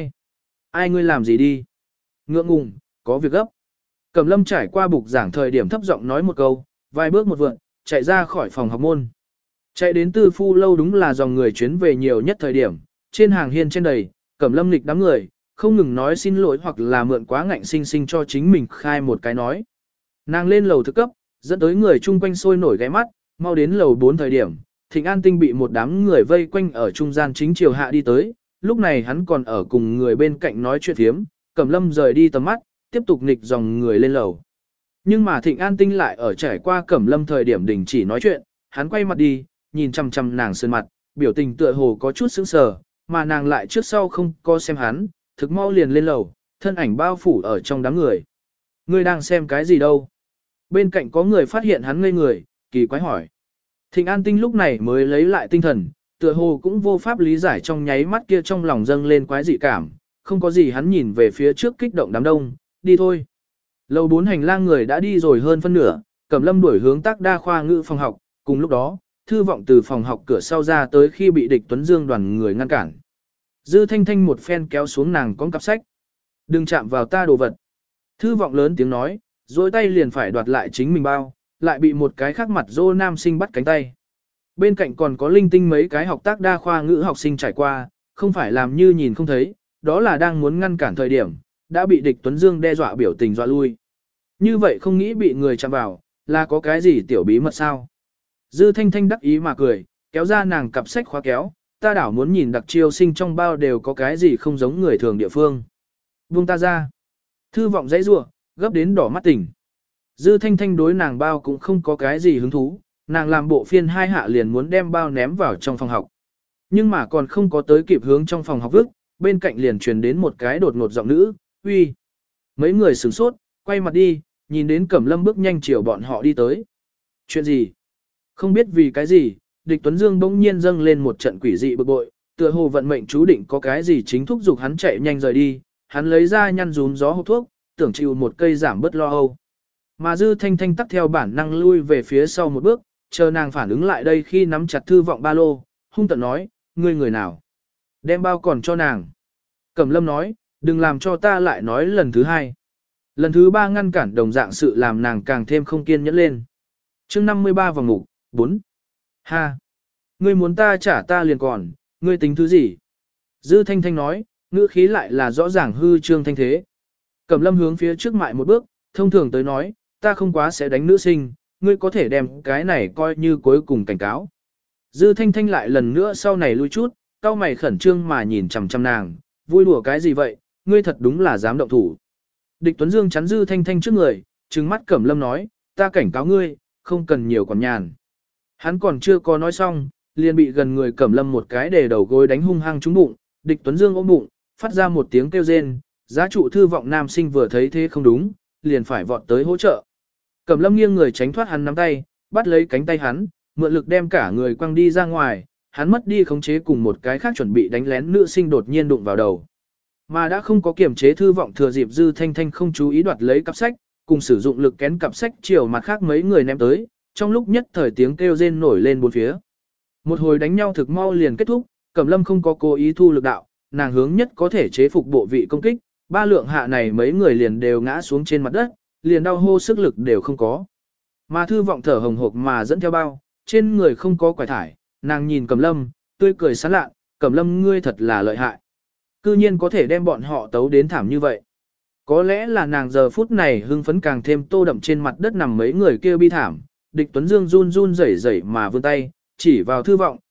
S1: ai ngươi làm gì đi? Ngượng ngùng, có việc gấp. Cẩm Lâm trải qua bục giảng thời điểm thấp giọng nói một câu, vài bước một vượn, chạy ra khỏi phòng học môn. Chạy đến Tư Phu lâu đúng là dòng người chuyến về nhiều nhất thời điểm, trên hàng hiên trên đầy, Cẩm Lâm nghịch đám người, không ngừng nói xin lỗi hoặc là mượn quá ngạnh sinh sinh cho chính mình khai một cái nói. Nàng lên lầu thực cấp, dẫn tới người chung quanh sôi nổi ghé mắt, mau đến lầu 4 thời điểm, Thịnh An Tinh bị một đám người vây quanh ở trung gian chính chiều hạ đi tới, lúc này hắn còn ở cùng người bên cạnh nói chuyện thiếm, Cẩm Lâm rời đi tầm mắt, tiếp tục nghịch dòng người lên lầu. Nhưng mà Thịnh An Tinh lại ở trải qua Cẩm Lâm thời điểm đình chỉ nói chuyện, hắn quay mặt đi, nhìn chằm chằm nàng sơn mặt, biểu tình tựa hồ có chút sững sờ, mà nàng lại trước sau không có xem hắn, thực mau liền lên lầu, thân ảnh bao phủ ở trong đám người. Ngươi đang xem cái gì đâu? Bên cạnh có người phát hiện hắn ngây người, kỳ quái hỏi. Thịnh An Tinh lúc này mới lấy lại tinh thần, tựa hồ cũng vô pháp lý giải trong nháy mắt kia trong lòng dâng lên quái dị cảm, không có gì hắn nhìn về phía trước kích động đám đông, đi thôi. Lầu 4 hành lang người đã đi rồi hơn phân nửa, Cẩm Lâm đuổi hướng tác đa khoa ngữ phòng học, cùng lúc đó, Thư Vọng từ phòng học cửa sau ra tới khi bị địch Tuấn Dương đoàn người ngăn cản. Dư Thanh Thanh một phen kéo xuống nàng con cặp sách. Đừng chạm vào ta đồ vật. Thư Vọng lớn tiếng nói, rồi tay liền phải đoạt lại chính mình bao, lại bị một cái khác mặt dô nam sinh bắt cánh tay. Bên cạnh còn có linh tinh mấy cái học tác đa khoa ngữ học sinh trải qua, không phải làm như nhìn không thấy, đó là đang muốn ngăn cản thời điểm, đã bị địch Tuấn Dương đe dọa biểu tình dọa lui. Như vậy không nghĩ bị người chạm vào, là có cái gì tiểu bí mật sao? Dư Thanh Thanh đắc ý mà cười, kéo ra nàng cặp sách khóa kéo, ta đảo muốn nhìn đặc chiêu sinh trong bao đều có cái gì không giống người thường địa phương. Buông ta ra. Thư Vọng dãy rủa, gấp đến đỏ mắt tỉnh. Dư Thanh Thanh đối nàng bao cũng không có cái gì hứng thú, nàng làm bộ phiên hai hạ liền muốn đem bao ném vào trong phòng học. Nhưng mà còn không có tới kịp hướng trong phòng học vứt, bên cạnh liền truyền đến một cái đột ngột giọng nữ, uy. Mấy người sửng sốt, quay mặt đi, nhìn đến Cẩm Lâm bước nhanh chiều bọn họ đi tới. Chuyện gì? Không biết vì cái gì, địch Tuấn Dương bỗng nhiên dâng lên một trận quỷ dị bực bội, tựa hồ vận mệnh chú định có cái gì chính thúc giục hắn chạy nhanh rời đi, hắn lấy ra nhăn rún gió hộp thuốc, tưởng chịu một cây giảm bớt lo âu. Mà Dư Thanh Thanh tắc theo bản năng lui về phía sau một bước, chờ nàng phản ứng lại đây khi nắm chặt Thư Vọng ba lô, hung tợn nói, ngươi người nào? Đem bao còn cho nàng. Cẩm Lâm nói, đừng làm cho ta lại nói lần thứ hai. Lần thứ ba ngăn cản đồng dạng sự làm nàng càng thêm không kiên nhẫn lên. Chương 53 vòng mục, 4. Ha! Ngươi muốn ta trả ta liền còn, ngươi tính thứ gì? Dư Thanh Thanh nói, ngữ khí lại là rõ ràng hư trương thanh thế. Cẩm Lâm hướng phía trước mại một bước, thông thường tới nói, ta không quá sẽ đánh nữ sinh, ngươi có thể đem cái này coi như cuối cùng cảnh cáo. Dư Thanh Thanh lại lần nữa sau này lui chút, cau mày khẩn trương mà nhìn chằm chằm nàng, vui đùa cái gì vậy, ngươi thật đúng là dám động thủ. Địch Tuấn Dương chắn Dư Thanh Thanh trước người, trừng mắt Cẩm Lâm nói, ta cảnh cáo ngươi, không cần nhiều còn nhàn. Hắn còn chưa có nói xong, liền bị gần người Cẩm Lâm một cái để đầu gối đánh hung hăng trúng bụng, địch Tuấn Dương ôm bụng, phát ra một tiếng kêu rên, giá trụ Thư Vọng nam sinh vừa thấy thế không đúng, liền phải vọt tới hỗ trợ. Cẩm Lâm nghiêng người tránh thoát hắn nắm tay, bắt lấy cánh tay hắn, mượn lực đem cả người quăng đi ra ngoài, hắn mất đi khống chế cùng một cái khác chuẩn bị đánh lén nữ sinh đột nhiên đụng vào đầu. Mà đã không có kiểm chế Thư Vọng thừa dịp Dư Thanh Thanh không chú ý đoạt lấy cặp sách, cùng sử dụng lực kén cặp sách chiều mặt khác mấy người ném tới, trong lúc nhất thời tiếng kêu rên nổi lên bốn phía. Một hồi đánh nhau thực mau liền kết thúc, Cẩm Lâm không có cố ý thu lực đạo, nàng hướng nhất có thể chế phục bộ vị công kích, ba lượng hạ này mấy người liền đều ngã xuống trên mặt đất, liền đau hô sức lực đều không có. Mà Thư Vọng thở hồng hộc mà dẫn theo bao, trên người không có quải thải, nàng nhìn Cẩm Lâm, tươi cười sán lạ, Cẩm Lâm ngươi thật là lợi hại. Cư nhiên có thể đem bọn họ tấu đến thảm như vậy. Có lẽ là nàng giờ phút này hưng phấn càng thêm tô đậm trên mặt đất nằm mấy người kêu bi thảm, địch Tuấn Dương run run rẩy rẩy mà vươn tay, chỉ vào Thư Vọng,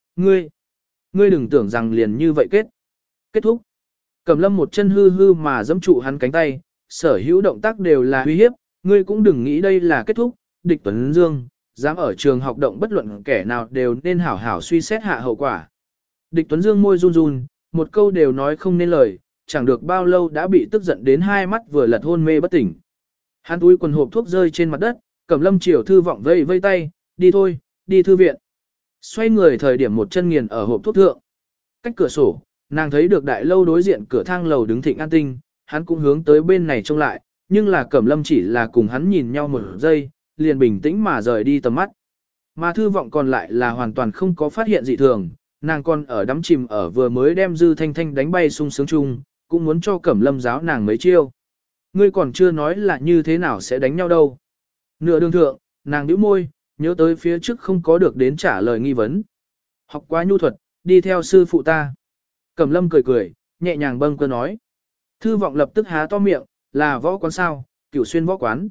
S1: ngươi đừng tưởng rằng liền như vậy kết thúc. Cẩm Lâm một chân hư hư mà giẫm trụ hắn cánh tay, sở hữu động tác đều là uy hiếp, ngươi cũng đừng nghĩ đây là kết thúc, địch Tuấn Dương, dám ở trường học động bất luận kẻ nào đều nên hảo hảo suy xét hạ hậu quả. Địch Tuấn Dương môi run run, một câu đều nói không nên lời, chẳng được bao lâu đã bị tức giận đến hai mắt vừa lật hôn mê bất tỉnh. Hắn túi quần hộp thuốc rơi trên mặt đất, Cẩm Lâm chiều Thư Vọng vây vây tay, đi thôi, đi thư viện. Xoay người thời điểm một chân nghiền ở hộp thuốc thượng. Cách cửa sổ, nàng thấy được đại lâu đối diện cửa thang lầu đứng Thịnh An Tinh, hắn cũng hướng tới bên này trông lại, nhưng là Cẩm Lâm chỉ là cùng hắn nhìn nhau một giây, liền bình tĩnh mà rời đi tầm mắt. Mà Thư Vọng còn lại là hoàn toàn không có phát hiện dị thường, nàng còn ở đắm chìm ở vừa mới đem Dư Thanh Thanh đánh bay sung sướng chung, cũng muốn cho Cẩm Lâm giáo nàng mấy chiêu. Ngươi còn chưa nói là như thế nào sẽ đánh nhau đâu. Nửa đường thượng, nàng nhíu môi, nhớ tới phía trước không có được đến trả lời nghi vấn. Học quá nhu thuật, đi theo sư phụ ta. Cẩm Lâm cười cười, nhẹ nhàng bâng cơ nói. Thư Vọng lập tức há to miệng, là võ quán sao, Cửu Xuyên võ quán.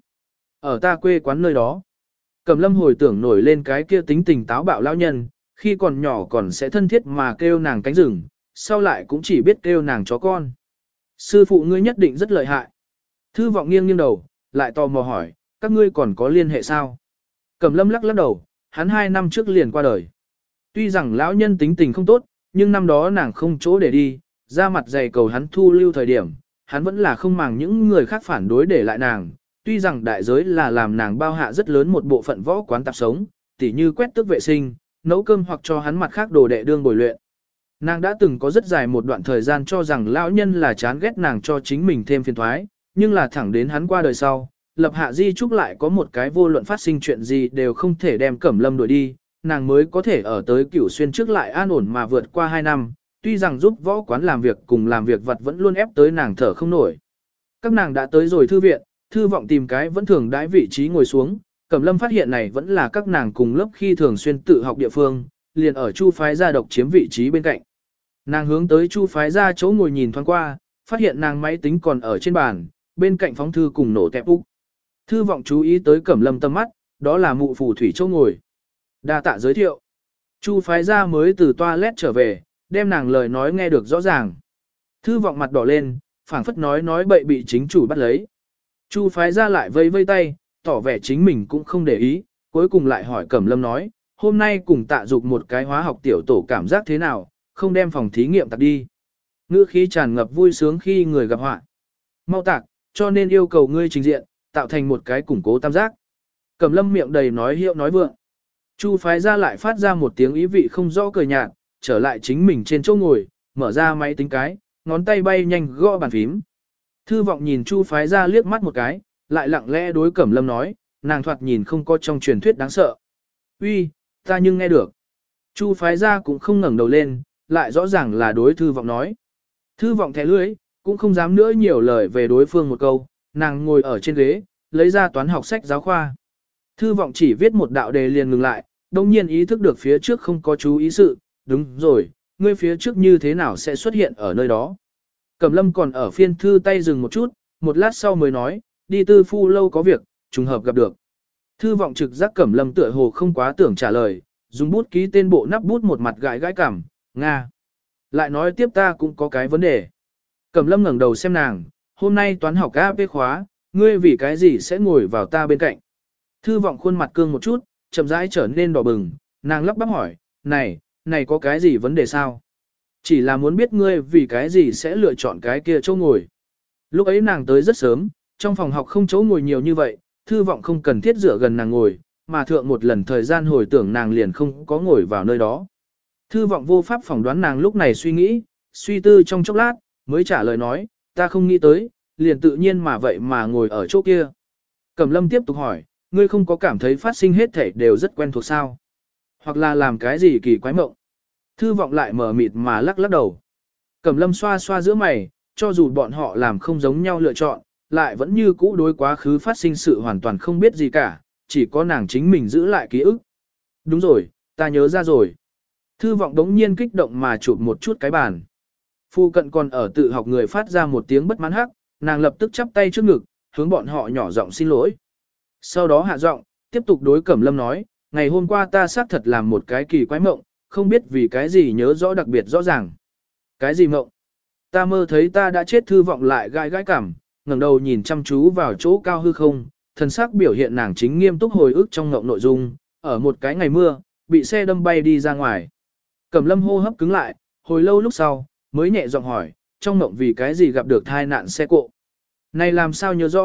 S1: Ở ta quê quán nơi đó. Cẩm Lâm hồi tưởng nổi lên cái kia tính tình táo bạo lão nhân, khi còn nhỏ còn sẽ thân thiết mà kêu nàng cánh rừng, sau lại cũng chỉ biết kêu nàng chó con. Sư phụ ngươi nhất định rất lợi hại. Thư Vọng nghiêng nghiêng đầu, lại tò mò hỏi, các ngươi còn có liên hệ sao? Cẩm Lâm lắc lắc đầu, hắn 2 năm trước liền qua đời. Tuy rằng lão nhân tính tình không tốt, nhưng năm đó nàng không chỗ để đi, ra mặt dày cầu hắn thu lưu thời điểm, hắn vẫn là không màng những người khác phản đối để lại nàng. Tuy rằng đại giới là làm nàng bao hạ rất lớn một bộ phận võ quán tạp sống, tỉ như quét tước vệ sinh, nấu cơm hoặc cho hắn mặt khác đồ đệ đương bồi luyện. Nàng đã từng có rất dài một đoạn thời gian cho rằng lão nhân là chán ghét nàng cho chính mình thêm phiền toái, nhưng là thẳng đến hắn qua đời sau, lập hạ di trúc lại có một cái vô luận phát sinh chuyện gì đều không thể đem Cẩm Lâm đuổi đi, nàng mới có thể ở tới Cửu Xuyên trước lại an ổn mà vượt qua 2 năm, tuy rằng giúp võ quán làm việc cùng làm việc vặt vẫn luôn ép tới nàng thở không nổi. Các nàng đã tới rồi thư viện, Thư Vọng tìm cái vẫn thường đãi vị trí ngồi xuống, Cẩm Lâm phát hiện này vẫn là các nàng cùng lớp khi thường xuyên tự học địa phương, liền ở Chu phái gia độc chiếm vị trí bên cạnh. Nàng hướng tới Chu phái gia chỗ ngồi nhìn thoáng qua, phát hiện nàng máy tính còn ở trên bàn, bên cạnh phóng thư cùng nổ tẹp úc. Thư Vọng chú ý tới Cẩm Lâm tầm mắt, đó là mụ phù thủy chỗ ngồi. Đa tạ giới thiệu. Chu phái gia mới từ toilet trở về, đem nàng lời nói nghe được rõ ràng. Thư Vọng mặt đỏ lên, phảng phất nói bậy bị chính chủ bắt lấy. Chu phái gia lại vây vây tay, tỏ vẻ chính mình cũng không để ý, cuối cùng lại hỏi Cẩm Lâm nói, hôm nay cùng Tạ Dục một cái hóa học tiểu tổ cảm giác thế nào, không đem phòng thí nghiệm tạc đi. Ngữ khí tràn ngập vui sướng khi người gặp họa. Mau tạc, cho nên yêu cầu ngươi trình diện, tạo thành một cái củng cố tam giác. Cẩm Lâm miệng đầy nói hiệu nói vượng. Chu phái gia lại phát ra một tiếng ý vị không rõ cười nhạt, trở lại chính mình trên chỗ ngồi, mở ra máy tính cái, ngón tay bay nhanh gõ bàn phím. Thư Vọng nhìn Chu phái gia liếc mắt một cái, lại lặng lẽ đối Cẩm Lâm nói, nàng thoạt nhìn không có trong truyền thuyết đáng sợ. Uy, ta nhưng nghe được. Chu phái gia cũng không ngẩng đầu lên, lại rõ ràng là đối Thư Vọng nói. Thư Vọng thẻ lưỡi, cũng không dám nữa nhiều lời về đối phương một câu, nàng ngồi ở trên ghế, lấy ra toán học sách giáo khoa. Thư Vọng chỉ viết một đạo đề liền ngừng lại, đồng nhiên ý thức được phía trước không có chú ý sự, đúng rồi, ngươi phía trước như thế nào sẽ xuất hiện ở nơi đó. Cẩm Lâm còn ở phiên thư tay dừng một chút, một lát sau mới nói, đi tư phu lâu có việc, trùng hợp gặp được. Thư Vọng trực giác Cẩm Lâm tựa hồ không quá tưởng trả lời, dùng bút ký tên bộ nắp bút một mặt gãi gãi cảm, Nga. Lại nói tiếp ta cũng có cái vấn đề. Cẩm Lâm ngẩng đầu xem nàng, hôm nay toán học AP khóa, ngươi vì cái gì sẽ ngồi vào ta bên cạnh. Thư Vọng khuôn mặt cương một chút, chậm rãi trở nên đỏ bừng, nàng lắp bắp hỏi, này có cái gì vấn đề sao? Chỉ là muốn biết ngươi vì cái gì sẽ lựa chọn cái kia chỗ ngồi. Lúc ấy nàng tới rất sớm, trong phòng học không chỗ ngồi nhiều như vậy, Thư Vọng không cần thiết dựa gần nàng ngồi, mà thượng một lần thời gian hồi tưởng nàng liền không có ngồi vào nơi đó. Thư Vọng vô pháp phỏng đoán nàng lúc này suy nghĩ, suy tư trong chốc lát, mới trả lời nói, ta không nghĩ tới, liền tự nhiên mà vậy mà ngồi ở chỗ kia. Cẩm Lâm tiếp tục hỏi, ngươi không có cảm thấy phát sinh hết thảy đều rất quen thuộc sao? Hoặc là làm cái gì kỳ quái mộng? Thư Vọng lại mở mịt mà lắc lắc đầu. Cẩm Lâm xoa xoa giữa mày, cho dù bọn họ làm không giống nhau lựa chọn, lại vẫn như cũ đối quá khứ phát sinh sự hoàn toàn không biết gì cả, chỉ có nàng chính mình giữ lại ký ức. Đúng rồi, ta nhớ ra rồi. Thư Vọng đống nhiên kích động mà chụp một chút cái bàn. Phu cận còn ở tự học người phát ra một tiếng bất mãn hắc, nàng lập tức chắp tay trước ngực, hướng bọn họ nhỏ giọng xin lỗi. Sau đó hạ giọng, tiếp tục đối Cẩm Lâm nói, ngày hôm qua ta xác thật làm một cái kỳ quái mộng, không biết vì cái gì nhớ rõ đặc biệt rõ ràng. Cái gì mộng? Ta mơ thấy ta đã chết. Thư Vọng lại gai gai cảm, ngẩng đầu nhìn chăm chú vào chỗ cao hư không, thần sắc biểu hiện nàng chính nghiêm túc hồi ức trong mộng nội dung, ở một cái ngày mưa, bị xe đâm bay đi ra ngoài. Cẩm Lâm hô hấp cứng lại, hồi lâu lúc sau, mới nhẹ giọng hỏi, trong mộng vì cái gì gặp được tai nạn xe cộ. Này làm sao nhớ rõ,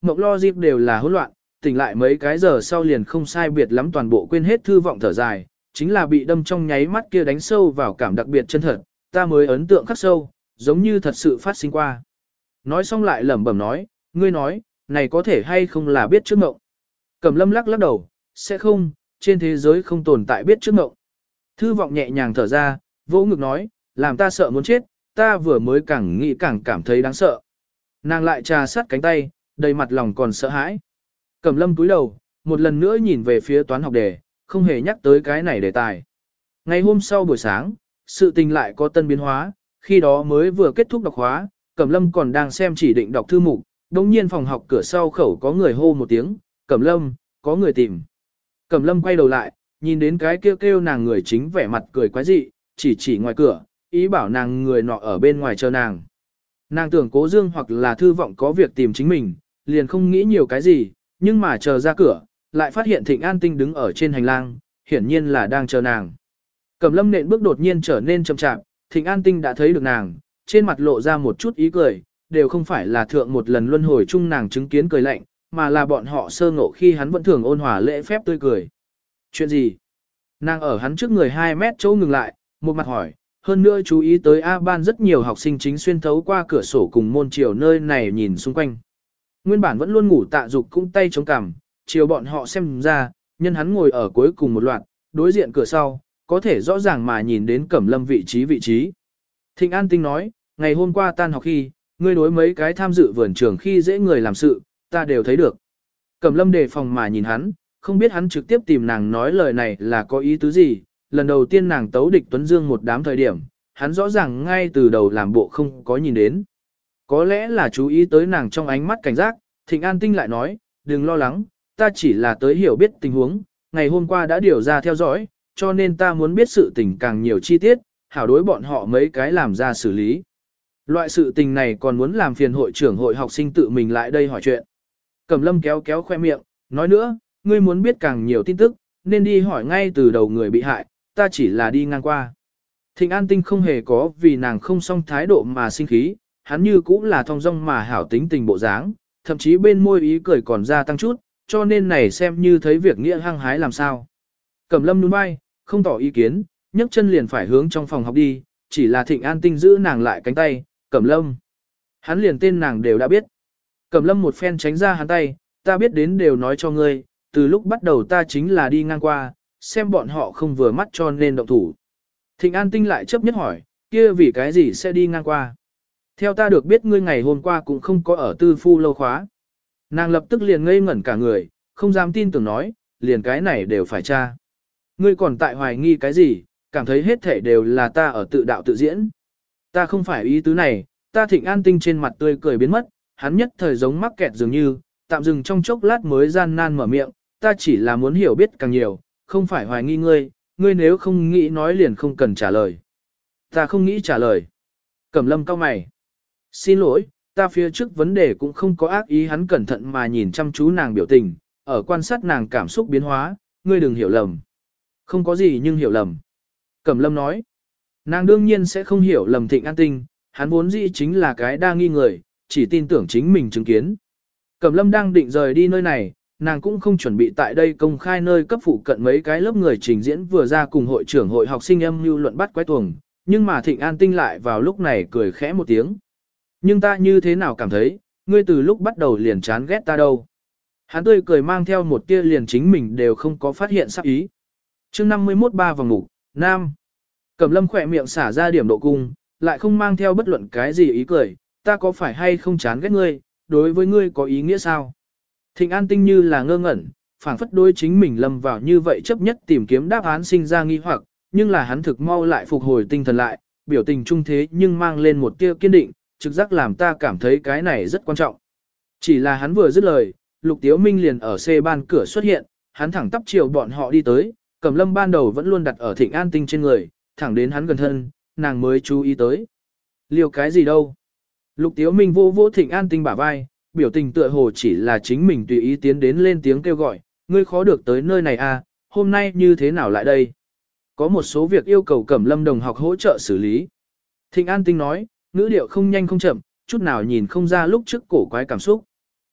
S1: mộng lo dịp đều là hỗn loạn, tỉnh lại mấy cái giờ sau liền không sai biệt lắm toàn bộ quên hết thư vọng thở dài, chính là bị đâm trong nháy mắt kia đánh sâu vào cảm đặc biệt chân thật, ta mới ấn tượng khắc sâu, giống như thật sự phát sinh qua. Nói xong lại lẩm bẩm nói, ngươi nói, này có thể hay không là biết trước mộng. Cẩm Lâm lắc lắc đầu, sẽ không, trên thế giới không tồn tại biết trước mộng. Thư vọng nhẹ nhàng thở ra, vỗ ngực nói, làm ta sợ muốn chết, ta vừa mới càng nghĩ càng cảm thấy đáng sợ. Nàng lại trà sát cánh tay, đầy mặt lòng còn sợ hãi. Cẩm Lâm cúi đầu, một lần nữa nhìn về phía toán học đề, không hề nhắc tới cái này đề tài. Ngày hôm sau buổi sáng, sự tình lại có tân biến hóa, khi đó mới vừa kết thúc đọc khóa, Cẩm Lâm còn đang xem chỉ định đọc thư mục, đồng nhiên phòng học cửa sau khẩu có người hô một tiếng, Cẩm Lâm, có người tìm. Cẩm Lâm quay đầu lại, nhìn đến cái kêu kêu nàng người chính vẻ mặt cười quái dị, chỉ ngoài cửa, ý bảo nàng người nọ ở bên ngoài chờ nàng. Nàng tưởng Cố Dương hoặc là Thư Vọng có việc tìm chính mình, liền không nghĩ nhiều cái gì, nhưng mà chờ ra cửa, lại phát hiện Thịnh An Tinh đứng ở trên hành lang, hiển nhiên là đang chờ nàng. Cẩm Lâm nện bước đột nhiên trở nên chậm chạp, Thịnh An Tinh đã thấy được nàng, trên mặt lộ ra một chút ý cười, đều không phải là thượng một lần luân hồi chung nàng chứng kiến cười lạnh, mà là bọn họ sơ ngộ khi hắn vẫn thường ôn hòa lễ phép tươi cười. Chuyện gì? Nàng ở hắn trước người 2 mét chỗ ngừng lại, một mặt hỏi, hơn nữa chú ý tới A ban rất nhiều học sinh chính xuyên thấu qua cửa sổ cùng môn chiều nơi này nhìn xung quanh. Nguyên bản vẫn luôn ngủ Tạ Dục cũng tay chống cằm, chiều bọn họ xem ra, nhân hắn ngồi ở cuối cùng một loạt, đối diện cửa sau, có thể rõ ràng mà nhìn đến Cẩm Lâm vị trí. Thịnh An Tinh nói, ngày hôm qua tan học khi, ngươi đối mấy cái tham dự vườn trường khi dễ người làm sự, ta đều thấy được. Cẩm Lâm đề phòng mà nhìn hắn, không biết hắn trực tiếp tìm nàng nói lời này là có ý tứ gì, lần đầu tiên nàng tấu địch Tuấn Dương một đám thời điểm, hắn rõ ràng ngay từ đầu làm bộ không có nhìn đến. Có lẽ là chú ý tới nàng trong ánh mắt cảnh giác, Thịnh An Tinh lại nói, đừng lo lắng, ta chỉ là tới hiểu biết tình huống, ngày hôm qua đã điều ra theo dõi, cho nên ta muốn biết sự tình càng nhiều chi tiết, hảo đối bọn họ mấy cái làm ra xử lý. Loại sự tình này còn muốn làm phiền hội trưởng hội học sinh tự mình lại đây hỏi chuyện. Cẩm Lâm kéo kéo khoe miệng, nói nữa, ngươi muốn biết càng nhiều tin tức, nên đi hỏi ngay từ đầu người bị hại, ta chỉ là đi ngang qua. Thịnh An Tinh không hề có vì nàng không xong thái độ mà sinh khí, hắn như cũng là thong dong mà hảo tính tình bộ dáng, thậm chí bên môi ý cười còn gia tăng chút, cho nên này xem như thấy việc nghĩa hăng hái làm sao. Cẩm Lâm nhún vai, không tỏ ý kiến, nhấc chân liền phải hướng trong phòng học đi, chỉ là Thịnh An Tinh giữ nàng lại cánh tay, Cẩm Lâm. Hắn liền tên nàng đều đã biết. Cẩm Lâm một phen tránh ra hắn tay, ta biết đến đều nói cho ngươi, từ lúc bắt đầu ta chính là đi ngang qua, xem bọn họ không vừa mắt cho nên động thủ. Thịnh An Tinh lại chấp nhất hỏi, kia vì cái gì sẽ đi ngang qua? Theo ta được biết ngươi ngày hôm qua cũng không có ở tư phu lâu khóa. Nàng lập tức liền ngây ngẩn cả người, không dám tin tưởng nói, liền cái này đều phải tra. Ngươi còn tại hoài nghi cái gì, cảm thấy hết thể đều là ta ở tự đạo tự diễn. Ta không phải ý tứ này, ta Thịnh An Tinh trên mặt tươi cười biến mất, hắn nhất thời giống mắc kẹt dường như, tạm dừng trong chốc lát mới gian nan mở miệng, ta chỉ là muốn hiểu biết càng nhiều, không phải hoài nghi ngươi, ngươi nếu không nghĩ nói liền không cần trả lời. Ta không nghĩ trả lời. Cẩm Lâm cau mày. Xin lỗi, ta phía trước vấn đề cũng không có ác ý, hắn cẩn thận mà nhìn chăm chú nàng biểu tình, ở quan sát nàng cảm xúc biến hóa, ngươi đừng hiểu lầm. Không có gì nhưng hiểu lầm. Cẩm Lâm nói. Nàng đương nhiên sẽ không hiểu lầm Thịnh An Tinh, hắn vốn dĩ chính là cái đa nghi người, chỉ tin tưởng chính mình chứng kiến. Cẩm Lâm đang định rời đi nơi này, nàng cũng không chuẩn bị tại đây công khai nơi cấp phụ cận mấy cái lớp người trình diễn vừa ra cùng hội trưởng hội học sinh âm mưu luận bắt quái tuồng, nhưng mà Thịnh An Tinh lại vào lúc này cười khẽ một tiếng. Nhưng ta như thế nào cảm thấy, ngươi từ lúc bắt đầu liền chán ghét ta đâu. Hắn tươi cười mang theo một tia liền chính mình đều không có phát hiện sắp ý. Chương 51 3 vòng mục, Nam. Cẩm Lâm khỏe miệng xả ra điểm độ cung, lại không mang theo bất luận cái gì ý cười, ta có phải hay không chán ghét ngươi, đối với ngươi có ý nghĩa sao? Thịnh An Tinh như là ngơ ngẩn, phảng phất đối chính mình lâm vào như vậy chấp nhất tìm kiếm đáp án sinh ra nghi hoặc, nhưng là hắn thực mau lại phục hồi tinh thần lại, biểu tình trung thế nhưng mang lên một tia kiên định, trực giác làm ta cảm thấy cái này rất quan trọng. Chỉ là hắn vừa dứt lời, Lục Tiếu Minh liền ở C ban cửa xuất hiện, hắn thẳng tắp chiều bọn họ đi tới, Cẩm Lâm ban đầu vẫn luôn đặt ở Thịnh An Tinh trên người, thẳng đến hắn gần thân, nàng mới chú ý tới. Liều cái gì đâu? Lục Tiếu Minh vô vô Thịnh An Tinh bả vai, biểu tình tựa hồ chỉ là chính mình tùy ý tiến đến lên tiếng kêu gọi, ngươi khó được tới nơi này à, hôm nay như thế nào lại đây? Có một số việc yêu cầu Cẩm Lâm đồng học hỗ trợ xử lý. Thịnh An Tinh nói, ngữ điệu không nhanh không chậm, chút nào nhìn không ra lúc trước cổ quái cảm xúc.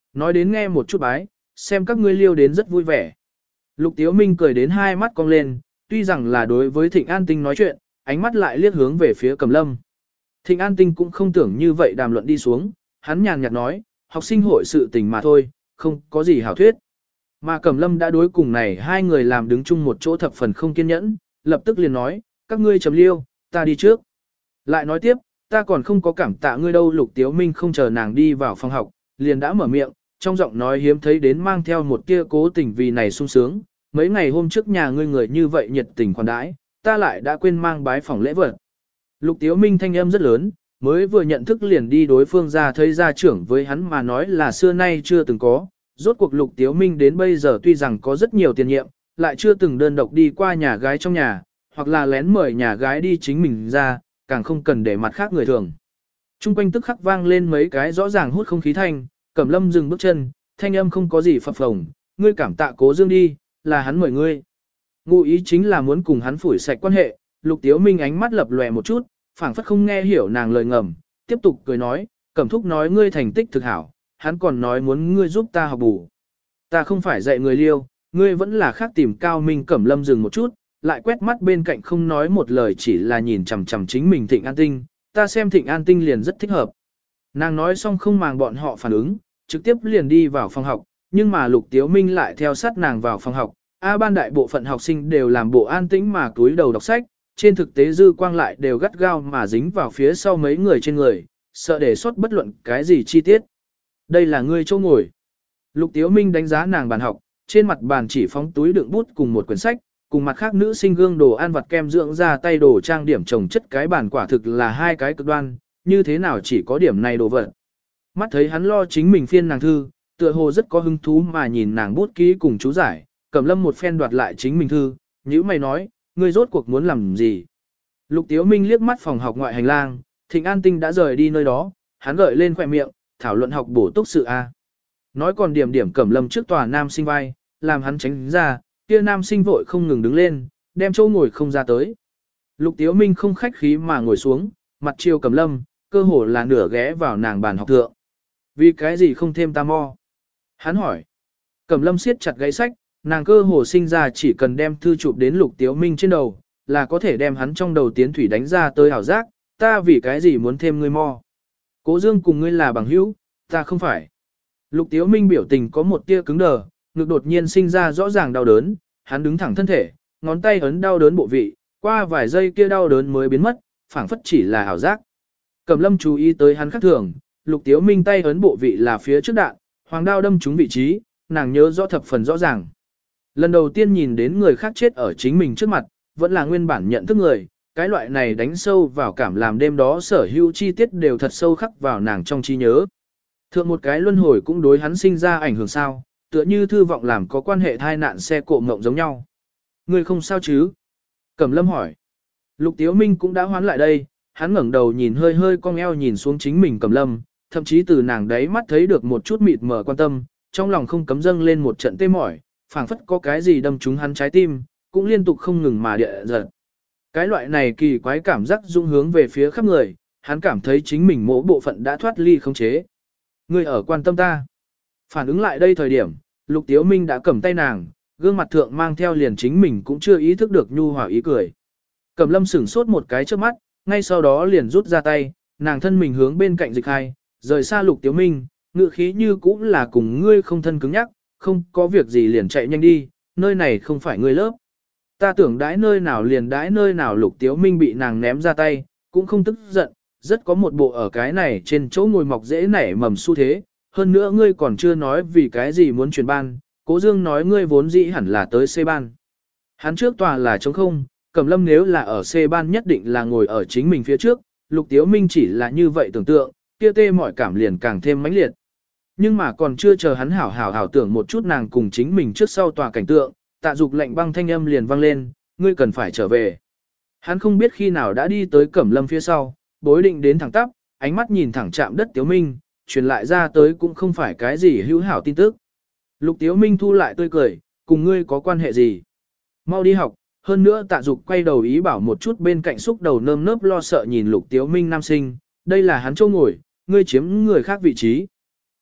S1: Nói đến nghe một chút bái, xem các ngươi liêu đến rất vui vẻ. Lục Tiếu Minh cười đến hai mắt cong lên, tuy rằng là đối với Thịnh An Tinh nói chuyện, ánh mắt lại liếc hướng về phía Cẩm Lâm. Thịnh An Tinh cũng không tưởng như vậy đàm luận đi xuống, hắn nhàn nhạt nói, học sinh hội sự tình mà thôi, không có gì hảo thuyết. Mà Cẩm Lâm đã đối cùng này hai người làm đứng chung một chỗ thập phần không kiên nhẫn, lập tức liền nói, các ngươi chấm liêu, ta đi trước. Lại nói tiếp, ta còn không có cảm tạ ngươi đâu. Lục Tiếu Minh không chờ nàng đi vào phòng học, liền đã mở miệng, trong giọng nói hiếm thấy đến mang theo một tia cố tình vì này sung sướng. Mấy ngày hôm trước nhà ngươi người như vậy nhiệt tình khoản đãi, ta lại đã quên mang bái phòng lễ vật. Lục Tiếu Minh thanh âm rất lớn, mới vừa nhận thức liền đi đối phương ra thấy gia trưởng với hắn mà nói là xưa nay chưa từng có. Rốt cuộc Lục Tiếu Minh đến bây giờ tuy rằng có rất nhiều tiền nhiệm, lại chưa từng đơn độc đi qua nhà gái trong nhà, hoặc là lén mời nhà gái đi chính mình ra, càng không cần để mặt khác người thường. Trung quanh tức khắc vang lên mấy cái rõ ràng hút không khí thanh, Cẩm Lâm dừng bước chân, thanh âm không có gì phập phồng, ngươi cảm tạ Cố Dương đi, là hắn mời ngươi. Ngụ ý chính là muốn cùng hắn phủi sạch quan hệ. Lục Tiếu Minh ánh mắt lập lòe một chút, phảng phất không nghe hiểu nàng lời ngầm, tiếp tục cười nói, Cẩm Thúc nói ngươi thành tích thực hảo, hắn còn nói muốn ngươi giúp ta học bù. Ta không phải dạy người liêu, ngươi vẫn là khác tìm Cao Minh. Cẩm Lâm dừng một chút, lại quét mắt bên cạnh không nói một lời, chỉ là nhìn chằm chằm chính mình Thịnh An Tinh, ta xem Thịnh An Tinh liền rất thích hợp. Nàng nói xong không màng bọn họ phản ứng, trực tiếp liền đi vào phòng học, nhưng mà Lục Tiếu Minh lại theo sát nàng vào phòng học. Ban đại bộ phận học sinh đều làm bộ an tĩnh mà cúi đầu đọc sách, trên thực tế dư quang lại đều gắt gao mà dính vào phía sau mấy người trên người, sợ để sót bất luận cái gì chi tiết. Đây là ngươi chỗ ngồi. Lục Tiếu Minh đánh giá nàng bàn học, trên mặt bàn chỉ phóng túi đựng bút cùng một quyển sách, cùng mặt khác nữ sinh gương đồ ăn vặt kem dưỡng da tay đồ trang điểm trồng chất cái bàn quả thực là hai cái cực đoan, như thế nào chỉ có điểm này đồ vật. Mắt thấy hắn lo chính mình phiên nàng thư, tựa hồ rất có hứng thú mà nhìn nàng bút ký cùng chú giải, Cẩm Lâm một phen đoạt lại chính mình thư, nhữ mày nói, ngươi rốt cuộc muốn làm gì? Lục Tiếu Minh liếc mắt phòng học ngoại hành lang, Thịnh An Tinh đã rời đi nơi đó, hắn gợi lên khỏe miệng, thảo luận học bổ túc sự A. Nói còn điểm điểm Cẩm Lâm trước tòa nam sinh vai, làm hắn tránh ra, kia nam sinh vội không ngừng đứng lên, đem chỗ ngồi không ra tới. Lục Tiếu Minh không khách khí mà ngồi xuống, mặt chiều Cẩm Lâm, cơ hồ là nửa ghé vào nàng bàn học thượng. Vì cái gì không thêm ta mo? Hắn hỏi. Cẩm Lâm siết chặt gáy sách, nàng cơ hồ sinh ra chỉ cần đem thư chụp đến Lục Tiếu Minh trên đầu, là có thể đem hắn trong đầu tiến thủy đánh ra tới hảo giác, ta vì cái gì muốn thêm ngươi mo? Cố Dương cùng ngươi là bằng hữu, ta không phải. Lục Tiếu Minh biểu tình có một tia cứng đờ, ngực đột nhiên sinh ra rõ ràng đau đớn, hắn đứng thẳng thân thể, ngón tay ấn đau đớn bộ vị, qua vài giây kia đau đớn mới biến mất, phảng phất chỉ là ảo giác. Cẩm Lâm chú ý tới hắn khác thường, Lục Tiếu Minh tay ấn bộ vị là phía trước đạn, hoàng đao đâm trúng vị trí, nàng nhớ rõ thập phần rõ ràng. Lần đầu tiên nhìn đến người khác chết ở chính mình trước mặt, vẫn là nguyên bản nhận thức người, cái loại này đánh sâu vào cảm làm đêm đó sở hữu chi tiết đều thật sâu khắc vào nàng trong trí nhớ. Thượng một cái luân hồi cũng đối hắn sinh ra ảnh hưởng sao, tựa như thư vọng làm có quan hệ thai nạn xe cộ ngộng giống nhau. Người không sao chứ? Cẩm Lâm hỏi. Lục Tiếu Minh cũng đã hoán lại đây, hắn ngẩng đầu nhìn hơi hơi cong eo nhìn xuống chính mình Cẩm Lâm, thậm chí từ nàng đấy mắt thấy được một chút mịt mờ quan tâm, trong lòng không cấm dâng lên một trận tê mỏi, phảng phất có cái gì đâm trúng hắn trái tim, cũng liên tục không ngừng mà địa giật. Cái loại này kỳ quái cảm giác dung hướng về phía khắp người, hắn cảm thấy chính mình mỗi bộ phận đã thoát ly khống chế. Ngươi ở quan tâm ta. Phản ứng lại đây thời điểm, Lục Tiếu Minh đã cầm tay nàng, gương mặt thượng mang theo liền chính mình cũng chưa ý thức được nhu hòa ý cười. Cẩm Lâm sửng sốt một cái trước mắt, ngay sau đó liền rút ra tay, nàng thân mình hướng bên cạnh dịch hai, rời xa Lục Tiếu Minh, ngự khí như cũng là cùng ngươi không thân cứng nhắc, không có việc gì liền chạy nhanh đi, nơi này không phải ngươi lớp. Ta tưởng đãi nơi nào liền đãi nơi nào. Lục Tiếu Minh bị nàng ném ra tay, cũng không tức giận, rất có một bộ ở cái này trên chỗ ngồi mọc dễ nảy mầm xu thế. Hơn nữa ngươi còn chưa nói vì cái gì muốn chuyển ban, Cố Dương nói ngươi vốn dĩ hẳn là tới C ban. Hắn trước tòa là trống không, Cẩm Lâm nếu là ở C ban nhất định là ngồi ở chính mình phía trước, Lục Tiếu Minh chỉ là như vậy tưởng tượng, kia tê mọi cảm liền càng thêm mãnh liệt. Nhưng mà còn chưa chờ hắn hảo tưởng một chút nàng cùng chính mình trước sau tòa cảnh tượng, Tạ Dục lạnh băng thanh âm liền vang lên, ngươi cần phải trở về. Hắn không biết khi nào đã đi tới Cẩm Lâm phía sau, bối định đến thẳng tắp, ánh mắt nhìn thẳng chạm đất Tiếu Minh, truyền lại ra tới cũng không phải cái gì hữu hảo tin tức. Lục Tiếu Minh thu lại tươi cười, cùng ngươi có quan hệ gì? Mau đi học, hơn nữa Tạ Dục quay đầu ý bảo một chút bên cạnh xúc đầu nơm nớp lo sợ nhìn Lục Tiếu Minh nam sinh, đây là hắn chỗ ngồi, ngươi chiếm người khác vị trí.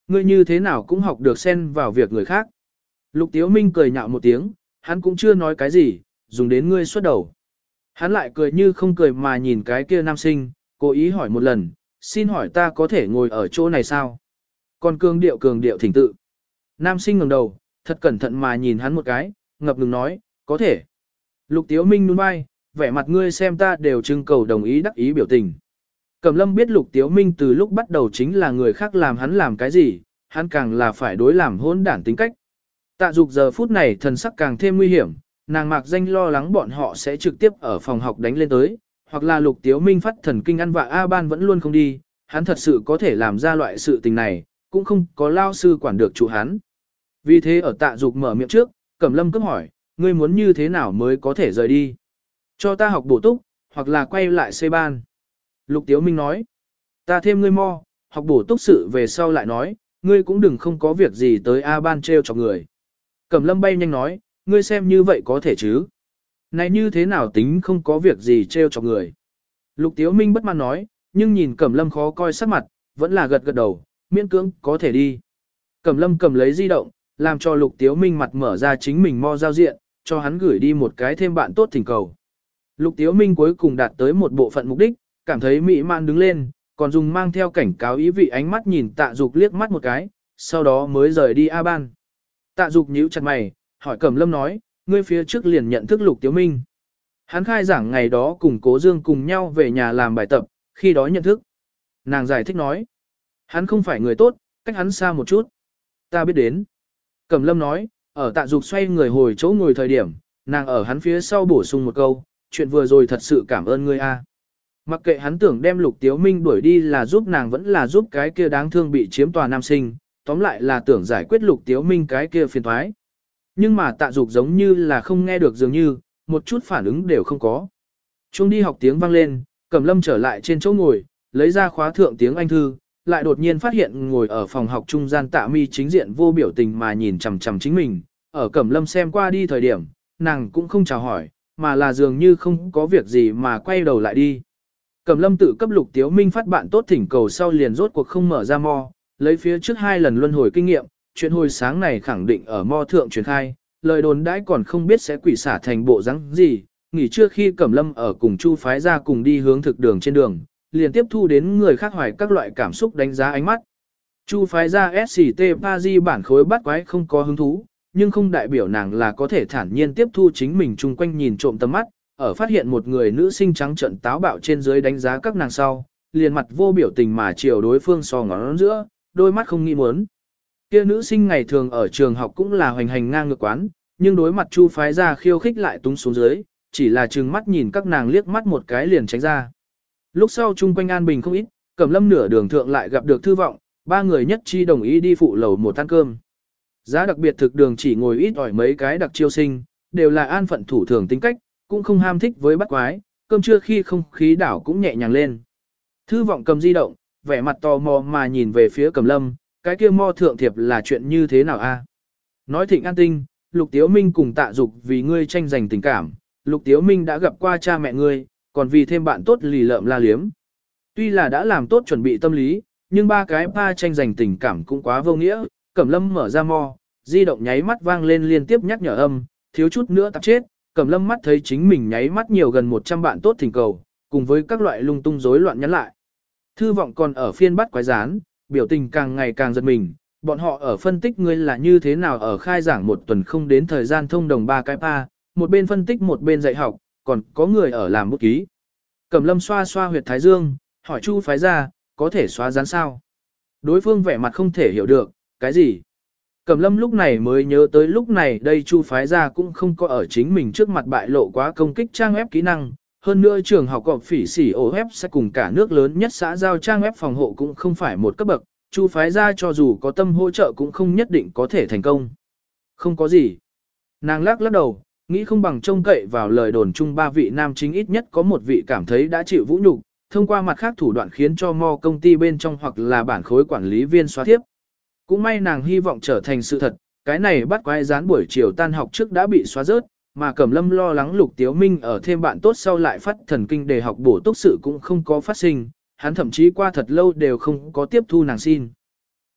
S1: Ngươi như thế nào cũng học được xen vào việc người khác. Lục Tiếu Minh cười nhạo một tiếng, hắn cũng chưa nói cái gì, dùng đến ngươi xuất đầu. Hắn lại cười như không cười mà nhìn cái kia nam sinh, cố ý hỏi một lần, xin hỏi ta có thể ngồi ở chỗ này sao? Còn cường điệu thỉnh tự. Nam sinh ngẩng đầu, thật cẩn thận mà nhìn hắn một cái, ngập ngừng nói, có thể. Lục Tiếu Minh nhún vai, vẻ mặt ngươi xem ta đều trưng cầu đồng ý đắc ý biểu tình. Cẩm Lâm biết Lục Tiếu Minh từ lúc bắt đầu chính là người khác làm hắn làm cái gì, hắn càng là phải đối làm hỗn đản tính cách. Tạ Dục giờ phút này thần sắc càng thêm nguy hiểm, nàng mạc danh lo lắng bọn họ sẽ trực tiếp ở phòng học đánh lên tới, hoặc là Lục Tiếu Minh phát thần kinh ăn vạ A Ban vẫn luôn không đi, hắn thật sự có thể làm ra loại sự tình này, cũng không có lao sư quản được chủ hắn. Vì thế ở Tạ Dục mở miệng trước, Cẩm Lâm cấp hỏi, ngươi muốn như thế nào mới có thể rời đi? Cho ta học bổ túc, hoặc là quay lại C ban. Lục Tiếu Minh nói, ta thêm ngươi mo, học bổ túc sự về sau lại nói, ngươi cũng đừng không có việc gì tới A ban treo chọc người. Cẩm Lâm bay nhanh nói, ngươi xem như vậy có thể chứ? Này như thế nào tính không có việc gì treo chọc người? Lục Tiếu Minh bất mãn nói, nhưng nhìn Cẩm Lâm khó coi sắc mặt, vẫn là gật gật đầu, miễn cưỡng có thể đi. Cẩm Lâm cầm lấy di động, làm cho Lục Tiếu Minh mặt mở ra chính mình mo giao diện, cho hắn gửi đi một cái thêm bạn tốt thỉnh cầu. Lục Tiếu Minh cuối cùng đạt tới một bộ phận mục đích, cảm thấy mỹ mãn đứng lên, còn dùng mang theo cảnh cáo ý vị ánh mắt nhìn Tạ Dục liếc mắt một cái, sau đó mới rời đi A ban. Tạ Dục nhíu chặt mày, hỏi Cẩm Lâm nói, ngươi phía trước liền nhận thức Lục Tiếu Minh. Hắn khai giảng ngày đó cùng Cố Dương cùng nhau về nhà làm bài tập, khi đó nhận thức. Nàng giải thích nói, hắn không phải người tốt, cách hắn xa một chút. Ta biết đến. Cẩm Lâm nói, ở Tạ Dục xoay người hồi chỗ ngồi thời điểm, nàng ở hắn phía sau bổ sung một câu, chuyện vừa rồi thật sự cảm ơn ngươi a. Mặc kệ hắn tưởng đem Lục Tiếu Minh đuổi đi là giúp nàng vẫn là giúp cái kia đáng thương bị chiếm tòa nam sinh, tóm lại là tưởng giải quyết Lục Tiếu Minh cái kia phiền toái. Nhưng mà Tạ Dục giống như là không nghe được dường như, một chút phản ứng đều không có. Chuông đi học tiếng vang lên, Cẩm Lâm trở lại trên chỗ ngồi, lấy ra khóa thượng tiếng Anh thư, lại đột nhiên phát hiện ngồi ở phòng học trung gian Tạ Mi chính diện vô biểu tình mà nhìn chằm chằm chính mình, ở Cẩm Lâm xem qua đi thời điểm, nàng cũng không chào hỏi, mà là dường như không có việc gì mà quay đầu lại đi. Cẩm Lâm tự cấp Lục Tiếu Minh phát bạn tốt thỉnh cầu sau liền rốt cuộc không mở ra mo, lấy phía trước 2 lần luân hồi kinh nghiệm, chuyện hồi sáng này khẳng định ở mo thượng truyền khai, lời đồn đãi còn không biết sẽ quỷ xả thành bộ dáng gì, nghỉ trưa khi Cẩm Lâm ở cùng Chu phái ra cùng đi hướng thực đường trên đường, liền tiếp thu đến người khác hoài các loại cảm xúc đánh giá ánh mắt. Chu phái ra SCT Paris bản khối bắt quái không có hứng thú, nhưng không đại biểu nàng là có thể thản nhiên tiếp thu chính mình chung quanh nhìn trộm tầm mắt, ở phát hiện một người nữ sinh trắng trợn táo bạo trên dưới đánh giá các nàng sau, liền mặt vô biểu tình mà chiều đối phương so ngón giữa, đôi mắt không nghĩ muốn. Kia nữ sinh ngày thường ở trường học cũng là hoành hành ngang ngược quán, nhưng đối mặt Chu phái ra khiêu khích lại túng xuống dưới, chỉ là trừng mắt nhìn các nàng liếc mắt một cái liền tránh ra. Lúc sau chung quanh an bình không ít, Cẩm Lâm nửa đường thượng lại gặp được Thư Vọng, 3 người nhất chi đồng ý đi phụ lầu một ăn cơm. Giá đặc biệt thực đường chỉ ngồi ít ỏi mấy cái đặc chiêu sinh, đều là an phận thủ thường tính cách, cũng không ham thích với bắt quái, cơm trưa khi không khí đảo cũng nhẹ nhàng lên. Thư Vọng cầm di động, vẻ mặt tò mò mà nhìn về phía Cẩm Lâm, cái kia mo thượng thiệp là chuyện như thế nào a? Nói thịnh an tinh, Lục Tiếu Minh cùng Tạ Dục vì ngươi tranh giành tình cảm, Lục Tiếu Minh đã gặp qua cha mẹ ngươi, còn vì thêm bạn tốt lì lợm la liếm. Tuy là đã làm tốt chuẩn bị tâm lý, nhưng 3 cái pa tranh giành tình cảm cũng quá vô nghĩa, Cẩm Lâm mở ra mo, di động nháy mắt vang lên liên tiếp nhắc nhở âm, thiếu chút nữa tạp chết, Cẩm Lâm mắt thấy chính mình nháy mắt nhiều gần 100 bạn tốt thỉnh cầu, cùng với các loại lung tung rối loạn nhắn lại. Thư Vọng còn ở phiên bắt quái gián, biểu tình càng ngày càng giật mình, bọn họ ở phân tích ngươi là như thế nào ở khai giảng một tuần không đến thời gian thông đồng 3 cái pa, một bên phân tích một bên dạy học, còn có người ở làm bút ký. Cẩm Lâm xoa xoa huyệt thái dương, hỏi Chu phái ra, có thể xóa gián sao? Đối phương vẻ mặt không thể hiểu được, cái gì? Cẩm Lâm lúc này mới nhớ tới lúc này đây Chu phái ra cũng không có ở chính mình trước mặt bại lộ quá công kích trang web kỹ năng. Hơn nữa trường học gọp phỉ xỉ ổ web sẽ cùng cả nước lớn nhất xã giao trang web phòng hộ cũng không phải một cấp bậc, Chu phái ra cho dù có tâm hỗ trợ cũng không nhất định có thể thành công. Không có gì. Nàng lắc lắc đầu, nghĩ không bằng trông cậy vào lời đồn chung 3 vị nam chính ít nhất có một vị cảm thấy đã chịu vũ nhục, thông qua mặt khác thủ đoạn khiến cho mo công ty bên trong hoặc là bản khối quản lý viên xóa tiếp. Cũng may nàng hy vọng trở thành sự thật, cái này bắt quái gián buổi chiều tan học trước đã bị xóa rớt, mà Cẩm Lâm lo lắng Lục Tiếu Minh ở thêm bạn tốt sau lại phát thần kinh để học bổ túc sự cũng không có phát sinh, hắn thậm chí qua thật lâu đều không có tiếp thu nàng xin.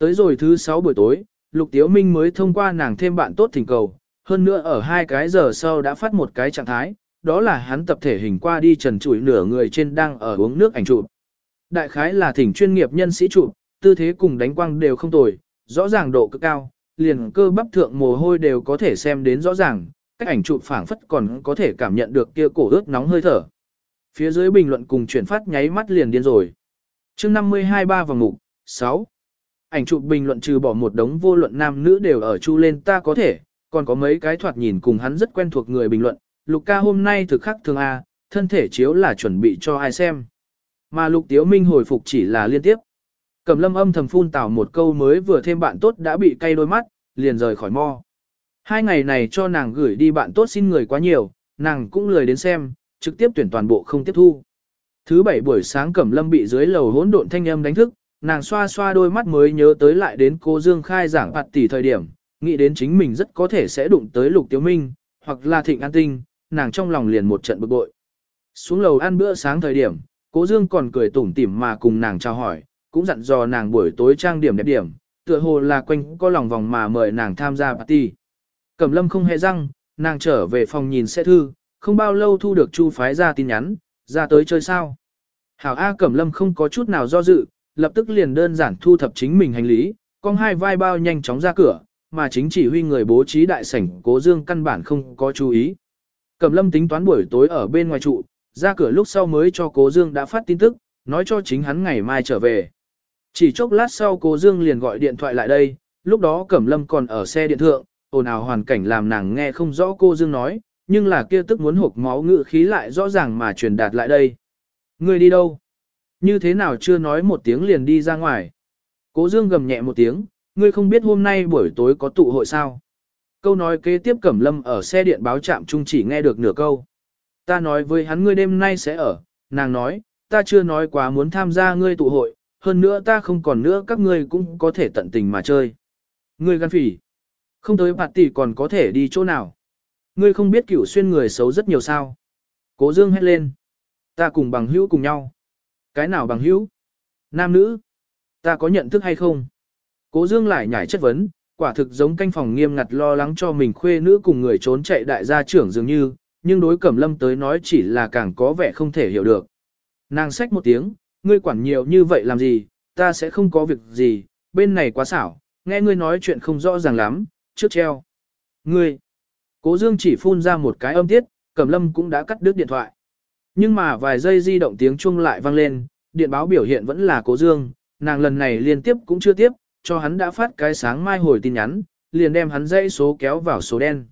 S1: Tới rồi thứ 6 buổi tối, Lục Tiếu Minh mới thông qua nàng thêm bạn tốt thỉnh cầu, hơn nữa ở 2 cái giờ sau đã phát một cái trạng thái, đó là hắn tập thể hình qua đi trần trụi nửa người trên đang ở uống nước ảnh chụp. Đại khái là thỉnh chuyên nghiệp nhân sĩ chụp, tư thế cùng đánh quang đều không tồi, rõ ràng độ cực cao, liền cơ bắp thượng mồ hôi đều có thể xem đến rõ ràng, cách ảnh chụp phảng phất còn có thể cảm nhận được kia cổ ướt nóng hơi thở. Phía dưới bình luận cùng chuyển phát nháy mắt liền điên rồi. Chương 52 3 vòng mục 6. Ảnh chụp bình luận trừ bỏ một đống vô luận nam nữ đều ở chu lên ta có thể, còn có mấy cái thoạt nhìn cùng hắn rất quen thuộc người bình luận, Lục ca hôm nay thực khắc thường A, thân thể chiếu là chuẩn bị cho ai xem. Mà Lục Tiếu Minh hồi phục chỉ là liên tiếp. Cẩm Lâm âm thầm phun tào một câu mới vừa thêm bạn tốt đã bị cay đôi mắt, liền rời khỏi mo. 2 ngày này cho nàng gửi đi bạn tốt xin người quá nhiều, nàng cũng lười đến xem, trực tiếp tuyển toàn bộ không tiếp thu. Thứ 7 buổi sáng Cẩm Lâm bị dưới lầu hỗn độn thanh âm đánh thức, nàng xoa xoa đôi mắt mới nhớ tới lại đến cô Dương khai giảng phạt tỷ thời điểm, nghĩ đến chính mình rất có thể sẽ đụng tới Lục Tiếu Minh, hoặc là Thịnh An Tinh, nàng trong lòng liền một trận bực bội. Xuống lầu ăn bữa sáng thời điểm, Cố Dương còn cười tủm tỉm mà cùng nàng chào hỏi, cũng dặn dò nàng buổi tối trang điểm đẹp điểm, tựa hồ là quanh có lòng vòng mà mời nàng tham gia party. Cẩm Lâm không hề răng, nàng trở về phòng nhìn xe thư, không bao lâu thu được Chu phái ra tin nhắn, ra tới chơi sao. Hảo A Cẩm Lâm không có chút nào do dự, lập tức liền đơn giản thu thập chính mình hành lý, con hai vai bao nhanh chóng ra cửa, mà chính chỉ huy người bố trí đại sảnh Cố Dương căn bản không có chú ý. Cẩm Lâm tính toán buổi tối ở bên ngoài trụ, ra cửa lúc sau mới cho Cố Dương đã phát tin tức, nói cho chính hắn ngày mai trở về. Chỉ chốc lát sau Cố Dương liền gọi điện thoại lại đây, lúc đó Cẩm Lâm còn ở xe điện thượng, ồn ào hoàn cảnh làm nàng nghe không rõ cô Dương nói, nhưng là kia tức muốn hộc máu ngự khí lại rõ ràng mà truyền đạt lại đây. Ngươi đi đâu? Như thế nào chưa nói một tiếng liền đi ra ngoài? Cố Dương gầm nhẹ một tiếng, ngươi không biết hôm nay buổi tối có tụ hội sao? Câu nói kế tiếp Cẩm Lâm ở xe điện báo trạm trung chỉ nghe được nửa câu. Ta nói với hắn ngươi đêm nay sẽ ở, nàng nói, ta chưa nói quá muốn tham gia ngươi tụ hội, hơn nữa ta không còn nữa các ngươi cũng có thể tận tình mà chơi. Ngươi gan phỉ, không tới bạt tỷ còn có thể đi chỗ nào. Ngươi không biết Cửu Xuyên người xấu rất nhiều sao. Cố Dương hét lên. Ta cùng bằng hữu cùng nhau. Cái nào bằng hữu? Nam nữ. Ta có nhận thức hay không? Cố Dương lại nhảy chất vấn, quả thực giống canh phòng nghiêm ngặt lo lắng cho mình khuê nữ cùng người trốn chạy đại gia trưởng dường như, nhưng đối Cẩm Lâm tới nói chỉ là càng có vẻ không thể hiểu được. Nàng xách một tiếng, ngươi quản nhiều như vậy làm gì, ta sẽ không có việc gì, bên này quá xảo, nghe ngươi nói chuyện không rõ ràng lắm, trước treo. Ngươi, Cố Dương chỉ phun ra một cái âm tiết, Cẩm Lâm cũng đã cắt đứt điện thoại. Nhưng mà vài giây di động tiếng chuông lại vang lên, điện báo biểu hiện vẫn là Cố Dương, nàng lần này liên tiếp cũng chưa tiếp, cho hắn đã phát cái sáng mai hồi tin nhắn, liền đem hắn dãy số kéo vào số đen.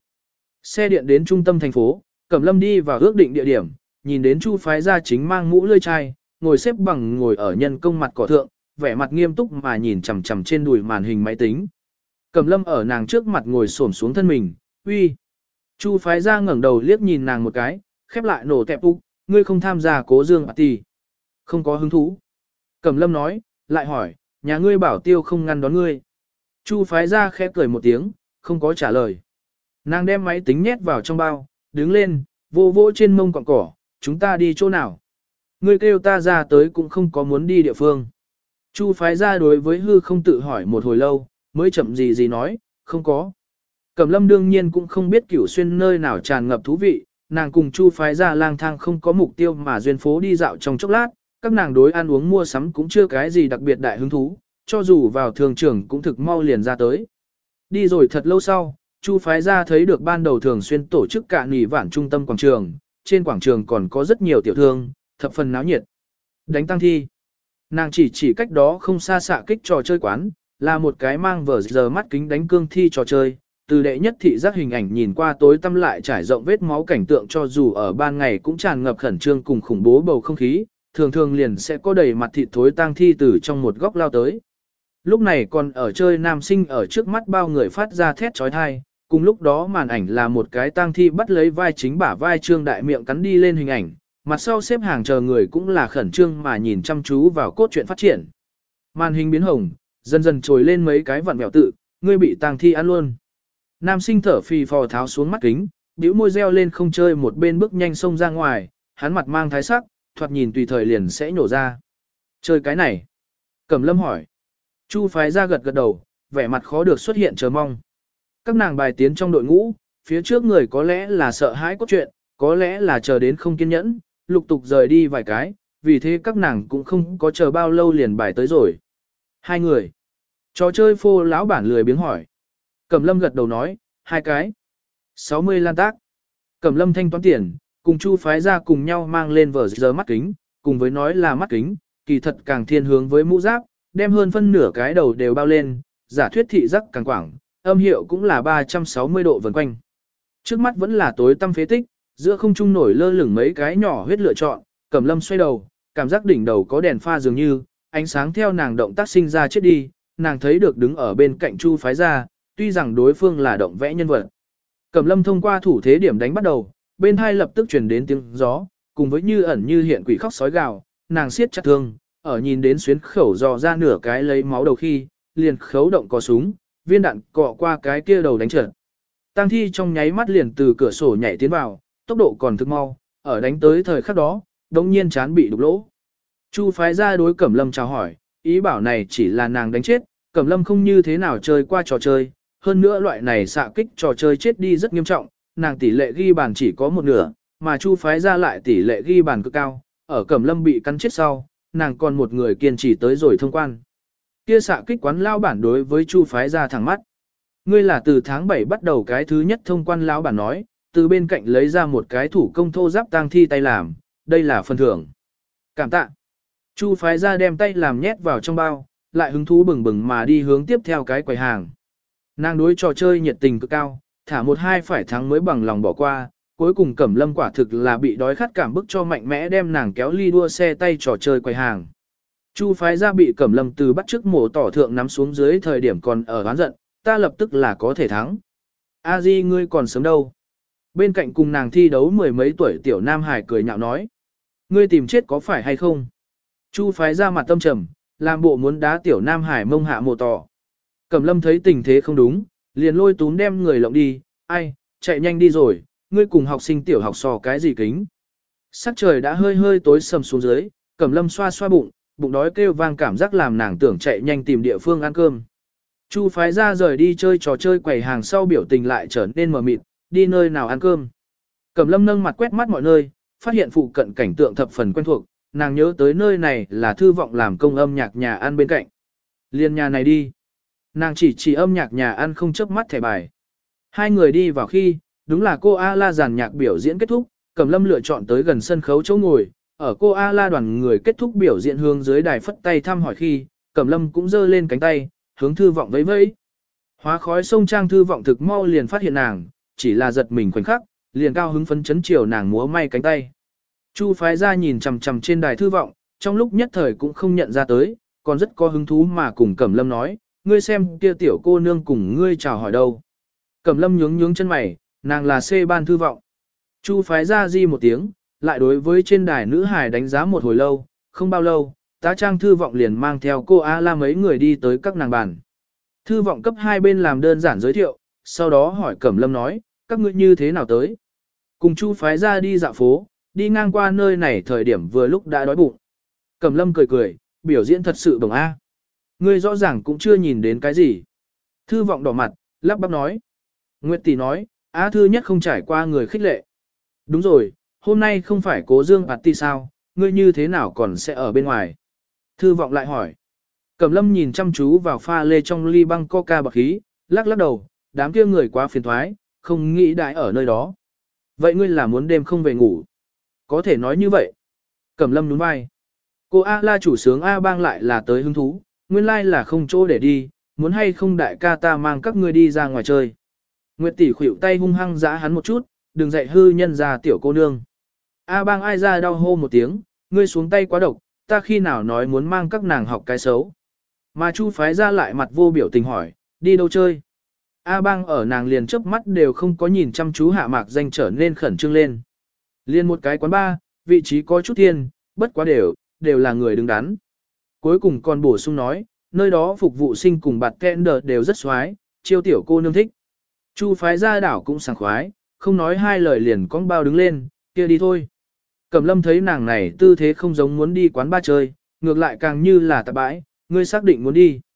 S1: Xe điện đến trung tâm thành phố, Cẩm Lâm đi vào ước định địa điểm, nhìn đến Chu phái gia chính mang mũ lưỡi chai, ngồi xếp bằng ngồi ở nhân công mặt cỏ thượng, vẻ mặt nghiêm túc mà nhìn chằm chằm trên đùi màn hình máy tính. Cẩm Lâm ở nàng trước mặt ngồi xổm xuống thân mình, uy. Chu phái gia ngẩng đầu liếc nhìn nàng một cái, khép lại nổ tẹp úc, ngươi không tham gia Cố Dương party. Không có hứng thú. Cẩm Lâm nói, lại hỏi, nhà ngươi bảo tiêu không ngăn đón ngươi. Chu phái gia khẽ cười một tiếng, không có trả lời. Nàng đem máy tính nhét vào trong bao, đứng lên, vô vỗ trên mông cọng cỏ, chúng ta đi chỗ nào. Ngươi kêu ta ra tới cũng không có muốn đi địa phương. Chu phái gia đối với hư không tự hỏi một hồi lâu, mới chậm gì nói, không có. Cẩm Lâm đương nhiên cũng không biết Cửu Xuyên nơi nào tràn ngập thú vị, nàng cùng Chu phái gia lang thang không có mục tiêu mà duyên phố đi dạo trong chốc lát, các nàng đối ăn uống mua sắm cũng chưa cái gì đặc biệt đại hứng thú, cho dù vào thường trường cũng thực mau liền ra tới. Đi rồi thật lâu sau, Chu phái gia thấy được ban đầu thường xuyên tổ chức cả nỉ vản trung tâm quảng trường, trên quảng trường còn có rất nhiều tiểu thương, thập phần náo nhiệt. Đánh tăng thi. Nàng chỉ cách đó không xa xạ kích trò chơi quán, là một cái mang vở giờ mắt kính đánh cương thi trò chơi. Từ đệ nhất thị giác hình ảnh nhìn qua tối tăm lại trải rộng vết máu cảnh tượng cho dù ở ban ngày cũng tràn ngập khẩn trương cùng khủng bố bầu không khí, thường thường liền sẽ có đầy mặt thịt thối tang thi từ trong một góc lao tới. Lúc này còn ở chơi nam sinh ở trước mắt bao người phát ra thét trói thai, cùng lúc đó màn ảnh là một cái tang thi bắt lấy vai chính bả vai trương đại miệng cắn đi lên hình ảnh, mặt sau xếp hàng chờ người cũng là khẩn trương mà nhìn chăm chú vào cốt truyện phát triển. Màn hình biến hồng, dần dần trồi lên mấy cái vặn vẹo tự, ngươi bị tang thi ăn luôn. Nam sinh thở phì phò tháo xuống mắt kính, bĩu môi reo lên không chơi một bên bước nhanh xông ra ngoài, hắn mặt mang thái sắc, thoạt nhìn tùy thời liền sẽ nhổ ra. Chơi cái này? Cẩm Lâm hỏi. Chu phái ra gật gật đầu, vẻ mặt khó được xuất hiện chờ mong. Các nàng bài tiến trong đội ngũ, phía trước người có lẽ là sợ hãi cốt truyện, có lẽ là chờ đến không kiên nhẫn, lục tục rời đi vài cái, vì thế các nàng cũng không có chờ bao lâu liền bài tới rồi. Hai người. Trò chơi phô lão bản lười biếng hỏi. Cẩm lâm gật đầu nói, hai cái. 60 lan tác. Cẩm lâm thanh toán tiền, cùng Chu phái ra cùng nhau mang lên vở giờ mắt kính, cùng với nói là mắt kính, kỳ thật càng thiên hướng với mũ giáp, đem hơn phân nửa cái đầu đều bao lên, giả thuyết thị giác càng quảng, âm hiệu cũng là 360 độ vần quanh. Trước mắt vẫn là tối tăm phế tích, giữa không trung nổi lơ lửng mấy cái nhỏ huyết lựa chọn, Cẩm lâm xoay đầu, cảm giác đỉnh đầu có đèn pha dường như, ánh sáng theo nàng động tác sinh ra chết đi, nàng thấy được đứng ở bên cạnh Chu phái ra, tuy rằng đối phương là động vẽ nhân vật. Cẩm lâm thông qua thủ thế điểm đánh bắt đầu, bên hai lập tức truyền đến tiếng gió, cùng với như ẩn như hiện quỷ khóc sói gào, nàng siết chặt thương, ở nhìn đến xuyến khẩu dò ra nửa cái lấy máu đầu khi, liền khấu động cò súng, viên đạn cọ qua cái kia đầu đánh trượt. Tang thi trong nháy mắt liền từ cửa sổ nhảy tiến vào, tốc độ còn thực mau, ở đánh tới thời khắc đó, đống nhiên chán bị đục lỗ. Chu phái ra đối Cẩm lâm chào hỏi, ý bảo này chỉ là nàng đánh chết, Cẩm lâm không như thế nào chơi qua trò chơi, hơn nữa loại này xạ kích trò chơi chết đi rất nghiêm trọng, nàng tỷ lệ ghi bàn chỉ có một nửa, mà Chu phái ra lại tỷ lệ ghi bàn cực cao, ở Cẩm lâm bị cắn chết sau, nàng còn một người kiên trì tới rồi thông quan. Kia xạ kích quán lao bản đối với Chu phái ra thẳng mắt. Ngươi là từ tháng 7 bắt đầu cái thứ nhất thông quan lão bản nói, từ bên cạnh lấy ra một cái thủ công thô giáp tang thi tay làm, đây là phần thưởng. Cảm tạ. Chu phái ra đem tay làm nhét vào trong bao, lại hứng thú bừng bừng mà đi hướng tiếp theo cái quầy hàng. Nàng đối trò chơi nhiệt tình cực cao, thả một hai phải thắng mới bằng lòng bỏ qua, cuối cùng Cẩm lâm quả thực là bị đói khát cảm bức cho mạnh mẽ đem nàng kéo ly đua xe tay trò chơi quầy hàng. Chu phái ra bị Cẩm lâm từ bắt trước mổ tỏ thượng nắm xuống dưới thời điểm còn ở oán giận, ta lập tức là có thể thắng. A Di ngươi còn sớm đâu. Bên cạnh cùng nàng thi đấu mười mấy tuổi tiểu nam hải cười nhạo nói. Ngươi tìm chết có phải hay không? Chu phái ra mặt tâm trầm, làm bộ muốn đá tiểu nam hải mông hạ mổ tỏ. Cẩm lâm thấy tình thế không đúng, liền lôi túm đem người lộng đi, ai, chạy nhanh đi rồi, ngươi cùng học sinh tiểu học sò cái gì kính. Sắc trời đã hơi hơi tối sầm xuống dưới, Cẩm lâm xoa xoa bụng, bụng đói kêu vang cảm giác làm nàng tưởng chạy nhanh tìm địa phương ăn cơm. Chu phái ra rời đi chơi trò chơi quầy hàng sau biểu tình lại trở nên mờ mịt, đi nơi nào ăn cơm. Cẩm lâm nâng mặt quét mắt mọi nơi, phát hiện phụ cận cảnh tượng thập phần quen thuộc, nàng nhớ tới nơi này là thư vọng làm công âm nhạc nhà ăn bên cạnh. Liên nhà này đi. Nàng chỉ âm nhạc nhà ăn không chớp mắt thẻ bài. Hai người đi vào khi, đúng là cô A-la giàn nhạc biểu diễn kết thúc, Cẩm lâm lựa chọn tới gần sân khấu chỗ ngồi, ở cô A-la đoàn người kết thúc biểu diễn hướng dưới đài phất tay thăm hỏi khi, Cẩm lâm cũng giơ lên cánh tay, hướng thư vọng vẫy vẫy. Hóa khói sông trang thư vọng thực mau liền phát hiện nàng, chỉ là giật mình khoảnh khắc, liền cao hứng phấn chấn chiều nàng múa may cánh tay. Chu phái ra nhìn chằm chằm trên đài thư vọng, trong lúc nhất thời cũng không nhận ra tới, còn rất có hứng thú mà cùng Cẩm lâm nói, ngươi xem kia tiểu cô nương cùng ngươi chào hỏi đâu. Cẩm lâm nhướng nhướng chân mày, nàng là C ban thư vọng. Chu phái ra di một tiếng, lại đối với trên đài nữ hài đánh giá một hồi lâu, không bao lâu, tá trang thư vọng liền mang theo cô A-la mấy người đi tới các nàng bàn. Thư vọng cấp hai bên làm đơn giản giới thiệu, sau đó hỏi Cẩm lâm nói, các ngươi như thế nào tới. Cùng Chu phái ra đi dạo phố, đi ngang qua nơi này thời điểm vừa lúc đã đói bụng. Cẩm lâm cười cười, biểu diễn thật sự bổng A. Ngươi rõ ràng cũng chưa nhìn đến cái gì. Thư vọng đỏ mặt, lắp bắp nói. Nguyệt tỷ nói, Á thư nhất không trải qua người khích lệ. Đúng rồi, hôm nay không phải cố dương party sao, ngươi như thế nào còn sẽ ở bên ngoài. Thư vọng lại hỏi. Cẩm lâm nhìn chăm chú vào pha lê trong ly băng coca bạc khí, lắc lắc đầu, đám kia người quá phiền thoái, không nghĩ đại ở nơi đó. Vậy ngươi là muốn đêm không về ngủ? Có thể nói như vậy. Cẩm lâm nhún vai. Cô A-la chủ sướng A-bang lại là tới hứng thú, nguyên lai là không chỗ để đi, muốn hay không đại ca ta mang các ngươi đi ra ngoài chơi. Nguyệt tỷ khuỷu tay hung hăng giã hắn một chút, đừng dạy hư nhân ra tiểu cô nương. A-bang ai ra đau hô một tiếng, ngươi xuống tay quá độc, ta khi nào nói muốn mang các nàng học cái xấu. Mà Chu phái ra lại mặt vô biểu tình hỏi, đi đâu chơi. A-bang ở nàng liền chớp mắt đều không có nhìn chăm chú hạ mạc danh trở nên khẩn trương lên. Liên một cái quán bar, vị trí có chút thiên, bất quá đều là người đứng đắn. Cuối cùng còn bổ sung nói, nơi đó phục vụ sinh cùng bạt tender đều rất xoái, chiêu tiểu cô nương thích. Chu phái ra đảo cũng sảng khoái, không nói hai lời liền cong bao đứng lên, kia đi thôi. Cẩm lâm thấy nàng này tư thế không giống muốn đi quán bar chơi, ngược lại càng như là tạp bãi, ngươi xác định muốn đi.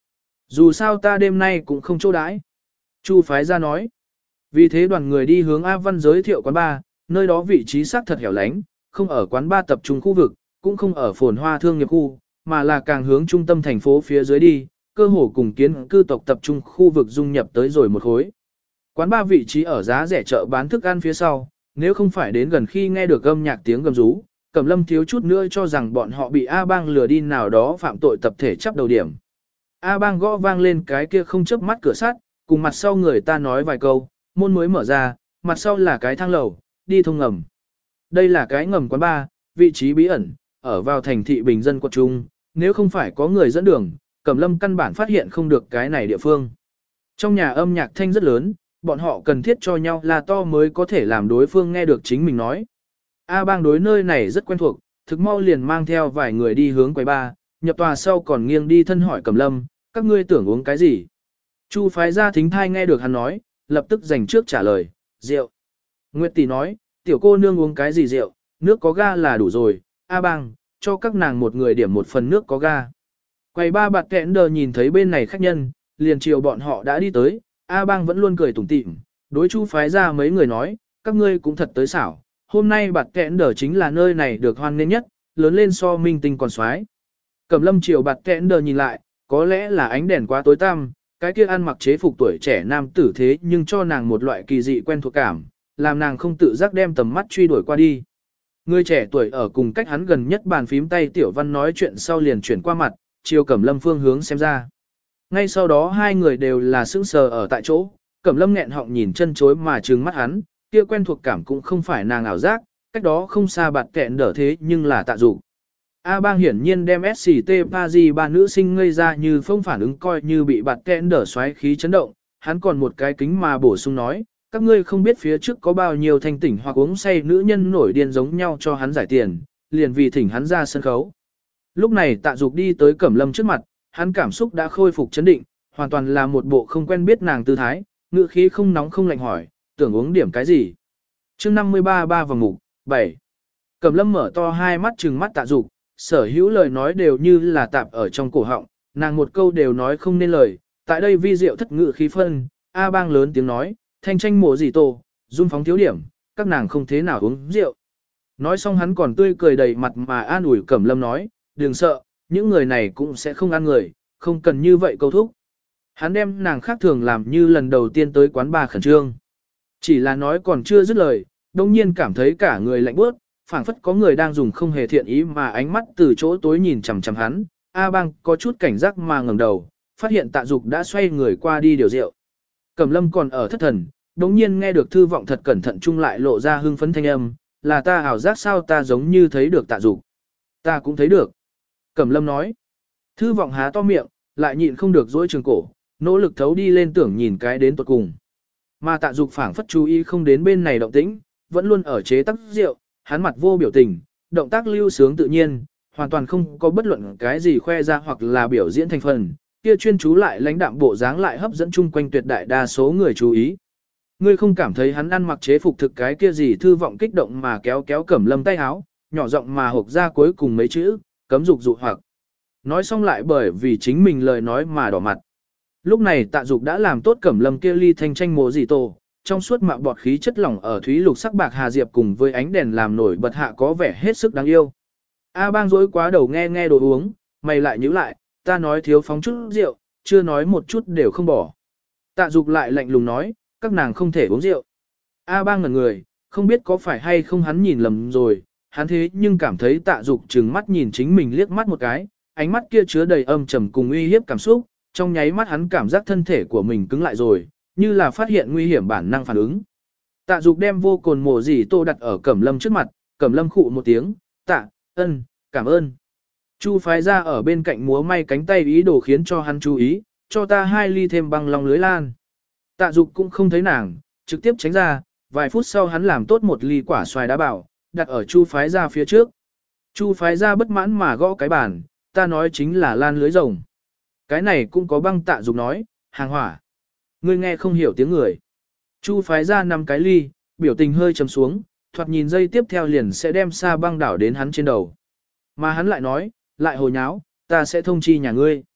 S1: Dù sao ta đêm nay cũng không chỗ đãi. Chu phái ra nói. Vì thế đoàn người đi hướng A Văn giới thiệu quán bar, nơi đó vị trí xác thật hẻo lánh, không ở quán bar tập trung khu vực, cũng không ở phồn hoa thương nghiệp khu, mà là càng hướng trung tâm thành phố phía dưới đi, cơ hồ cùng kiến cư tộc tập trung khu vực dung nhập tới rồi một khối. Quán bar vị trí ở giá rẻ chợ bán thức ăn phía sau, nếu không phải đến gần khi nghe được âm nhạc tiếng gầm rú, Cẩm Lâm thiếu chút nữa cho rằng bọn họ bị A Bang lừa đi nào đó phạm tội tập thể chấp đầu điểm. A Bang gõ vang lên cái kia không chớp mắt cửa sắt, cùng mặt sau người ta nói vài câu, môn mới mở ra, mặt sau là cái thang lầu, đi thông ngầm. Đây là cái ngầm quán bar, vị trí bí ẩn, ở vào thành thị bình dân quận trung, nếu không phải có người dẫn đường, Cẩm Lâm căn bản phát hiện không được cái này địa phương. Trong nhà âm nhạc thanh rất lớn, bọn họ cần thiết cho nhau là to mới có thể làm đối phương nghe được chính mình nói. A Bang đối nơi này rất quen thuộc, thực mau liền mang theo vài người đi hướng quầy bar, nhập tòa sau còn nghiêng đi thân hỏi Cẩm Lâm, các ngươi tưởng uống cái gì? Chu phái ra thính thai nghe được hắn nói, lập tức dành trước trả lời, rượu. Nguyệt tỷ nói, tiểu cô nương uống cái gì rượu, nước có ga là đủ rồi, A Bang, cho các nàng một người điểm một phần nước có ga. Quầy ba bạt kẹn đờ nhìn thấy bên này khách nhân, liền chiều bọn họ đã đi tới, A Bang vẫn luôn cười tủm tỉm, đối Chu phái ra mấy người nói, các ngươi cũng thật tới xảo, hôm nay bạt kẹn đờ chính là nơi này được hoan nghênh nhất, lớn lên so minh tinh còn xoái. Cẩm Lâm chiều bạt kẹn đờ nhìn lại, có lẽ là ánh đèn quá tối tăm, cái kia ăn mặc chế phục tuổi trẻ nam tử thế nhưng cho nàng một loại kỳ dị quen thuộc cảm, làm nàng không tự giác đem tầm mắt truy đuổi qua đi. Người trẻ tuổi ở cùng cách hắn gần nhất bàn phím tay Tiểu Văn nói chuyện sau liền chuyển qua mặt, chiều Cẩm Lâm phương hướng xem ra. Ngay sau đó hai người đều là sững sờ ở tại chỗ, Cẩm Lâm nghẹn họng nhìn chân chối mà trừng mắt hắn, kia quen thuộc cảm cũng không phải nàng ảo giác, cách đó không xa bạt kẹn đỡ thế nhưng là Tạ Dục. A Bang hiển nhiên đem SCT Paris ba nữ sinh ngây ra như phong phản ứng coi như bị bạt kẹn đỡ xoáy khí chấn động, hắn còn một cái kính mà bổ sung nói, các ngươi không biết phía trước có bao nhiêu thanh tỉnh hoặc uống say nữ nhân nổi điên giống nhau cho hắn giải tiền, liền vì thỉnh hắn ra sân khấu. Lúc này Tạ Dục đi tới Cẩm Lâm trước mặt, hắn cảm xúc đã khôi phục chấn định, hoàn toàn là một bộ không quen biết nàng tư thái, ngữ khí không nóng không lạnh hỏi, tưởng uống điểm cái gì. Chương 53 ba vòng mục, 7. Cẩm Lâm mở to hai mắt trừng mắt Tạ Dục, sở hữu lời nói đều như là tạp ở trong cổ họng, nàng một câu đều nói không nên lời, tại đây vi diệu thất ngữ khí phân, A Bang lớn tiếng nói, thanh tranh mộ gì tổ, dung phóng thiếu điểm, các nàng không thế nào uống rượu. Nói xong hắn còn tươi cười đầy mặt mà an ủi Cẩm Lâm nói, đừng sợ, những người này cũng sẽ không ăn người, không cần như vậy câu thúc. Hắn đem nàng khác thường làm như lần đầu tiên tới quán bar khẩn trương. Chỉ là nói còn chưa dứt lời, đông nhiên cảm thấy cả người lạnh bước, phảng phất có người đang dùng không hề thiện ý mà ánh mắt từ chỗ tối nhìn chằm chằm hắn. A Bang có chút cảnh giác mà ngẩng đầu, phát hiện Tạ Dục đã xoay người qua đi điều rượu. Cẩm Lâm còn ở thất thần, đống nhiên nghe được thư vọng thật cẩn thận chung lại lộ ra hưng phấn thanh âm, là ta ảo giác sao ta giống như thấy được Tạ Dục. Ta cũng thấy được. Cẩm Lâm nói. Thư vọng há to miệng, lại nhịn không được dỗi trường cổ, nỗ lực thấu đi lên tưởng nhìn cái đến tuột cùng. Mà Tạ Dục phảng phất chú ý không đến bên này động tĩnh, vẫn luôn ở chế tác rượu, hắn mặt vô biểu tình, động tác lưu sướng tự nhiên, hoàn toàn không có bất luận cái gì khoe ra hoặc là biểu diễn thành phần, kia chuyên chú lại lãnh đạm bộ dáng lại hấp dẫn chung quanh tuyệt đại đa số người chú ý. Ngươi không cảm thấy hắn ăn mặc chế phục thực cái kia gì thư vọng kích động mà kéo kéo Cẩm Lâm tay áo, nhỏ giọng mà hộc ra cuối cùng mấy chữ, cấm dục dụ hoặc. Nói xong lại bởi vì chính mình lời nói mà đỏ mặt. Lúc này Tạ Dục đã làm tốt Cẩm Lâm kia ly thanh tranh mồ dị tổ, trong suốt mạo bọt khí chất lỏng ở thúy lục sắc bạc hà diệp cùng với ánh đèn làm nổi bật hạ có vẻ hết sức đáng yêu. A Bang dối quá đầu nghe nghe đồ uống, mày lại nhíu lại, ta nói thiếu phóng chút rượu, chưa nói một chút đều không bỏ. Tạ Dục lại lạnh lùng nói, các nàng không thể uống rượu. A Bang ngẩn người, không biết có phải hay không hắn nhìn lầm rồi, hắn thế nhưng cảm thấy Tạ Dục trừng mắt nhìn chính mình liếc mắt một cái, ánh mắt kia chứa đầy âm trầm cùng uy hiếp cảm xúc, trong nháy mắt hắn cảm giác thân thể của mình cứng lại rồi, như là phát hiện nguy hiểm bản năng phản ứng. Tạ Dục đem vô cồn mổ gì tô đặt ở Cẩm Lâm trước mặt, Cẩm Lâm khụ một tiếng, tạ, ân, cảm ơn. Chu phái ra ở bên cạnh múa may cánh tay ý đồ khiến cho hắn chú ý, cho ta 2 ly thêm băng long lưới lan. Tạ Dục cũng không thấy nàng, trực tiếp tránh ra, vài phút sau hắn làm tốt 1 ly quả xoài đá bảo, đặt ở Chu phái ra phía trước. Chu phái ra bất mãn mà gõ cái bàn, ta nói chính là lan lưới rồng. Cái này cũng có băng. Tạ Dục nói, hàng hỏa. Ngươi nghe không hiểu tiếng người. Chu phái ra 5 cái ly, biểu tình hơi trầm xuống, thoạt nhìn dây tiếp theo liền sẽ đem sa băng đảo đến hắn trên đầu. Mà hắn lại nói, lại hồ nháo, ta sẽ thông chi nhà ngươi.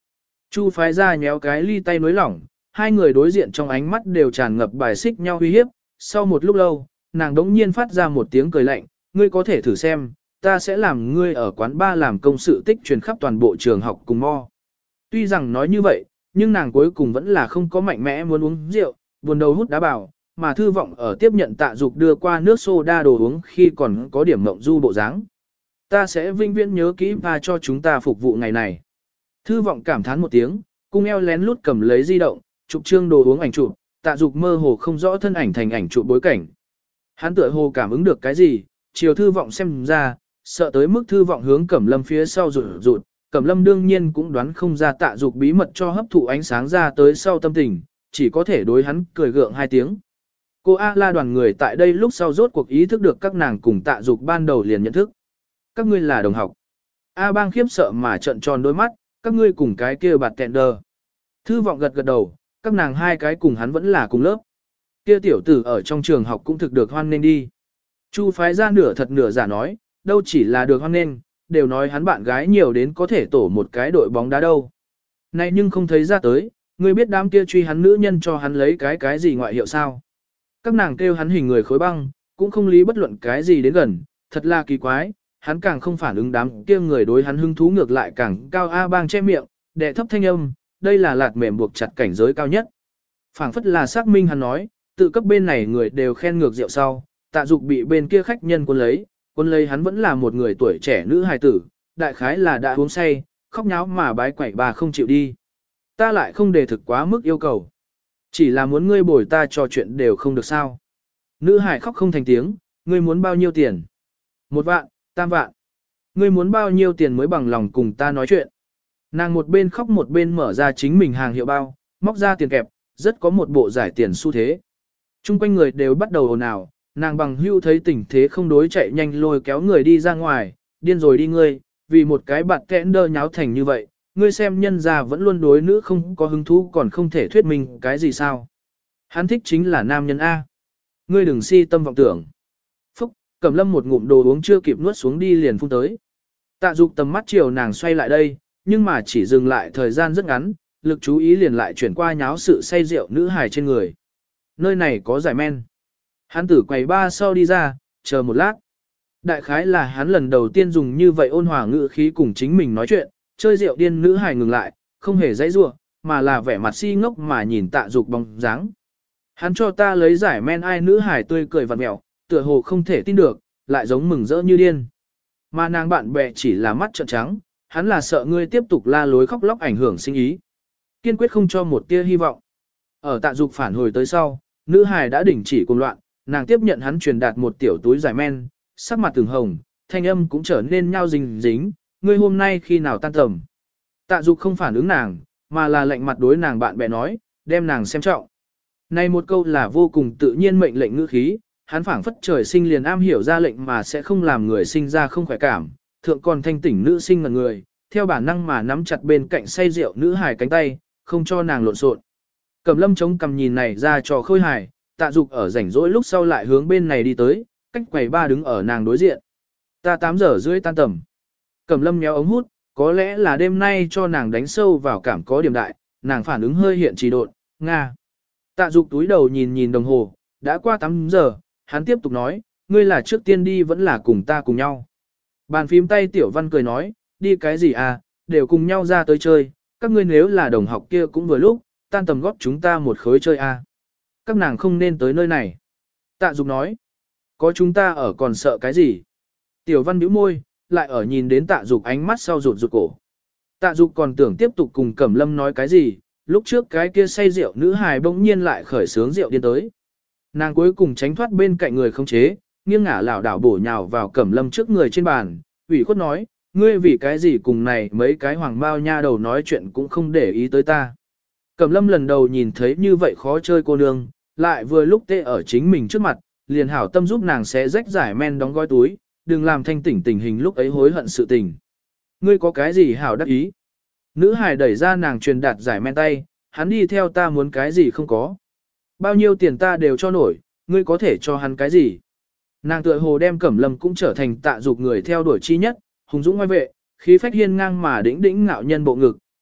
S1: Chu phái ra nhéo cái ly tay nối lỏng, hai người đối diện trong ánh mắt đều tràn ngập bài xích nhau uy hiếp. Sau một lúc lâu, nàng đống nhiên phát ra một tiếng cười lạnh, ngươi có thể thử xem, ta sẽ làm ngươi ở quán ba làm công sự tích truyền khắp toàn bộ trường học cùng mo. Tuy rằng nói như vậy, nhưng nàng cuối cùng vẫn là không có mạnh mẽ muốn uống rượu, buồn đầu hút đá bảo, mà Thư Vọng ở tiếp nhận Tạ Dục đưa qua nước soda đồ uống khi còn có điểm mộng du bộ dáng. Ta sẽ vinh viễn nhớ kỹ và cho chúng ta phục vụ ngày này. Thư Vọng cảm thán một tiếng, cung eo lén lút cầm lấy di động, chụp trương đồ uống ảnh chụp, Tạ Dục mơ hồ không rõ thân ảnh thành ảnh chụp bối cảnh. Hắn tựa hồ cảm ứng được cái gì, chiều Thư Vọng xem ra, sợ tới mức Thư Vọng hướng Cẩm Lâm phía sau rụt rụt, Cẩm Lâm đương nhiên cũng đoán không ra Tạ Dục bí mật cho hấp thụ ánh sáng ra tới sau tâm tình, chỉ có thể đối hắn cười gượng hai tiếng. Cô A-la đoàn người tại đây lúc sau rốt cuộc ý thức được các nàng cùng Tạ Dục ban đầu liền nhận thức. Các ngươi là đồng học. A Bang khiếp sợ mà trợn tròn đôi mắt, các ngươi cùng cái kia bạt kẹn đờ. Thư Vọng gật gật đầu, các nàng hai cái cùng hắn vẫn là cùng lớp. Kia tiểu tử ở trong trường học cũng thực được hoan nên đi. Chu phái ra nửa thật nửa giả nói, đâu chỉ là được hoan nên, đều nói hắn bạn gái nhiều đến có thể tổ một cái đội bóng đá đâu. Này nhưng không thấy ra tới, ngươi biết đám kia truy hắn nữ nhân cho hắn lấy cái gì ngoại hiệu sao. Các nàng kêu hắn hình người khối băng, cũng không lý bất luận cái gì đến gần, thật là kỳ quái, hắn càng không phản ứng đám kia người đối hắn hứng thú ngược lại càng cao. A Bang che miệng, đệ thấp thanh âm, đây là lạt mềm buộc chặt cảnh giới cao nhất. Phảng phất là xác minh hắn nói, tự cấp bên này người đều khen ngược rượu sau, Tạ Dục bị bên kia khách nhân quân lấy hắn vẫn là một người tuổi trẻ nữ hài tử, đại khái là đã uống say, khóc nháo mà bái quẩy bà không chịu đi. Ta lại không đề thực quá mức yêu cầu. Chỉ là muốn ngươi bồi ta trò chuyện đều không được sao. Nữ hải khóc không thành tiếng, ngươi muốn bao nhiêu tiền? 1 vạn, 3 vạn. Ngươi muốn bao nhiêu tiền mới bằng lòng cùng ta nói chuyện? Nàng một bên khóc một bên mở ra chính mình hàng hiệu bao, móc ra tiền kẹp, rất có một bộ giải tiền xu thế. Trung quanh người đều bắt đầu ồn ào, nàng bằng hưu thấy tình thế không đối chạy nhanh lôi kéo người đi ra ngoài, điên rồi đi ngươi, vì một cái bạn kẽn đơ nháo thành như vậy, ngươi xem nhân gia vẫn luôn đối nữ không có hứng thú còn không thể thuyết minh cái gì sao. Hắn thích chính là nam nhân A. Ngươi đừng si tâm vọng tưởng. Phúc, Cẩm Lâm một ngụm đồ uống chưa kịp nuốt xuống đi liền phun tới. Tạ Dục tầm mắt chiều nàng xoay lại đây, nhưng mà chỉ dừng lại thời gian rất ngắn, lực chú ý liền lại chuyển qua nháo sự say rượu nữ hài trên người. Nơi này có giải men. Hắn tử quầy ba sau đi ra, chờ một lát. Đại khái là hắn lần đầu tiên dùng như vậy ôn hòa ngữ khí cùng chính mình nói chuyện, chơi rượu điên nữ hài ngừng lại, không hề dãy rủa, mà là vẻ mặt si ngốc mà nhìn Tạ Dục bóng dáng. Hắn cho ta lấy giải men, ai nữ hài tươi cười vặn mẹo, tựa hồ không thể tin được, lại giống mừng rỡ như điên. Mà nàng bạn bè chỉ là mắt trợn trắng, hắn là sợ ngươi tiếp tục la lối khóc lóc ảnh hưởng sinh ý. Kiên quyết không cho một tia hy vọng. Ở Tạ Dục phản hồi tới sau, nữ hài đã đình chỉ cuồng loạn, nàng tiếp nhận hắn truyền đạt một tiểu túi giải men, sắc mặt từng hồng, thanh âm cũng trở nên nhao dính dính, ngươi hôm nay khi nào tan tầm. Tạ Dục không phản ứng nàng, mà là lạnh mặt đối nàng bạn bè nói, đem nàng xem trọng. Này một câu là vô cùng tự nhiên mệnh lệnh ngữ khí, hắn phảng phất trời sinh liền am hiểu ra lệnh mà sẽ không làm người sinh ra không khỏe cảm, thượng còn thanh tỉnh nữ sinh ngần người, theo bản năng mà nắm chặt bên cạnh say rượu nữ hài cánh tay, không cho nàng lộn xộn. Cẩm Lâm chống cằm nhìn này ra trò khôi hài, Tạ Dục ở rảnh rỗi lúc sau lại hướng bên này đi tới, cách quầy ba đứng ở nàng đối diện. Ta 8 giờ rưỡi tan tầm. Cẩm Lâm nhéo ống hút, có lẽ là đêm nay cho nàng đánh sâu vào cảm có điểm đại, nàng phản ứng hơi hiện trì độn, Nga. Tạ Dục túi đầu nhìn nhìn đồng hồ, đã qua 8 giờ, hắn tiếp tục nói, ngươi là trước tiên đi vẫn là cùng ta cùng nhau. Bàn phím tay Tiểu Văn cười nói, đi cái gì à, đều cùng nhau ra tới chơi, các ngươi nếu là đồng học kia cũng vừa lúc, tan tầm góp chúng ta một khối chơi à. Các nàng không nên tới nơi này. Tạ Dục nói, có chúng ta ở còn sợ cái gì? Tiểu Văn bĩu môi, lại ở nhìn đến Tạ Dục ánh mắt sau rụt rụt cổ. Tạ Dục còn tưởng tiếp tục cùng Cẩm Lâm nói cái gì, lúc trước cái kia say rượu nữ hài bỗng nhiên lại khởi sướng rượu điên tới. Nàng cuối cùng tránh thoát bên cạnh người không chế, nghiêng ngả lảo đảo bổ nhào vào Cẩm Lâm trước người trên bàn, ủy khuất nói, ngươi vì cái gì cùng này mấy cái hoàng bao nha đầu nói chuyện cũng không để ý tới ta. Cẩm Lâm lần đầu nhìn thấy như vậy khó chơi cô nương, lại vừa lúc tê ở chính mình trước mặt, liền hảo tâm giúp nàng xé rách giải men đóng gói túi, đừng làm thanh tỉnh tình hình lúc ấy hối hận sự tình. Ngươi có cái gì hảo đắc ý? Nữ hài đẩy ra nàng truyền đạt giải men tay, hắn đi theo ta muốn cái gì không có. Bao nhiêu tiền ta đều cho nổi, ngươi có thể cho hắn cái gì? Nàng tựa hồ đem Cẩm Lâm cũng trở thành Tạ Dục người theo đuổi chi nhất, hùng dũng ngoài vệ, khí phách hiên ngang mà đĩnh đĩnh ngạo nhân bộ ngực,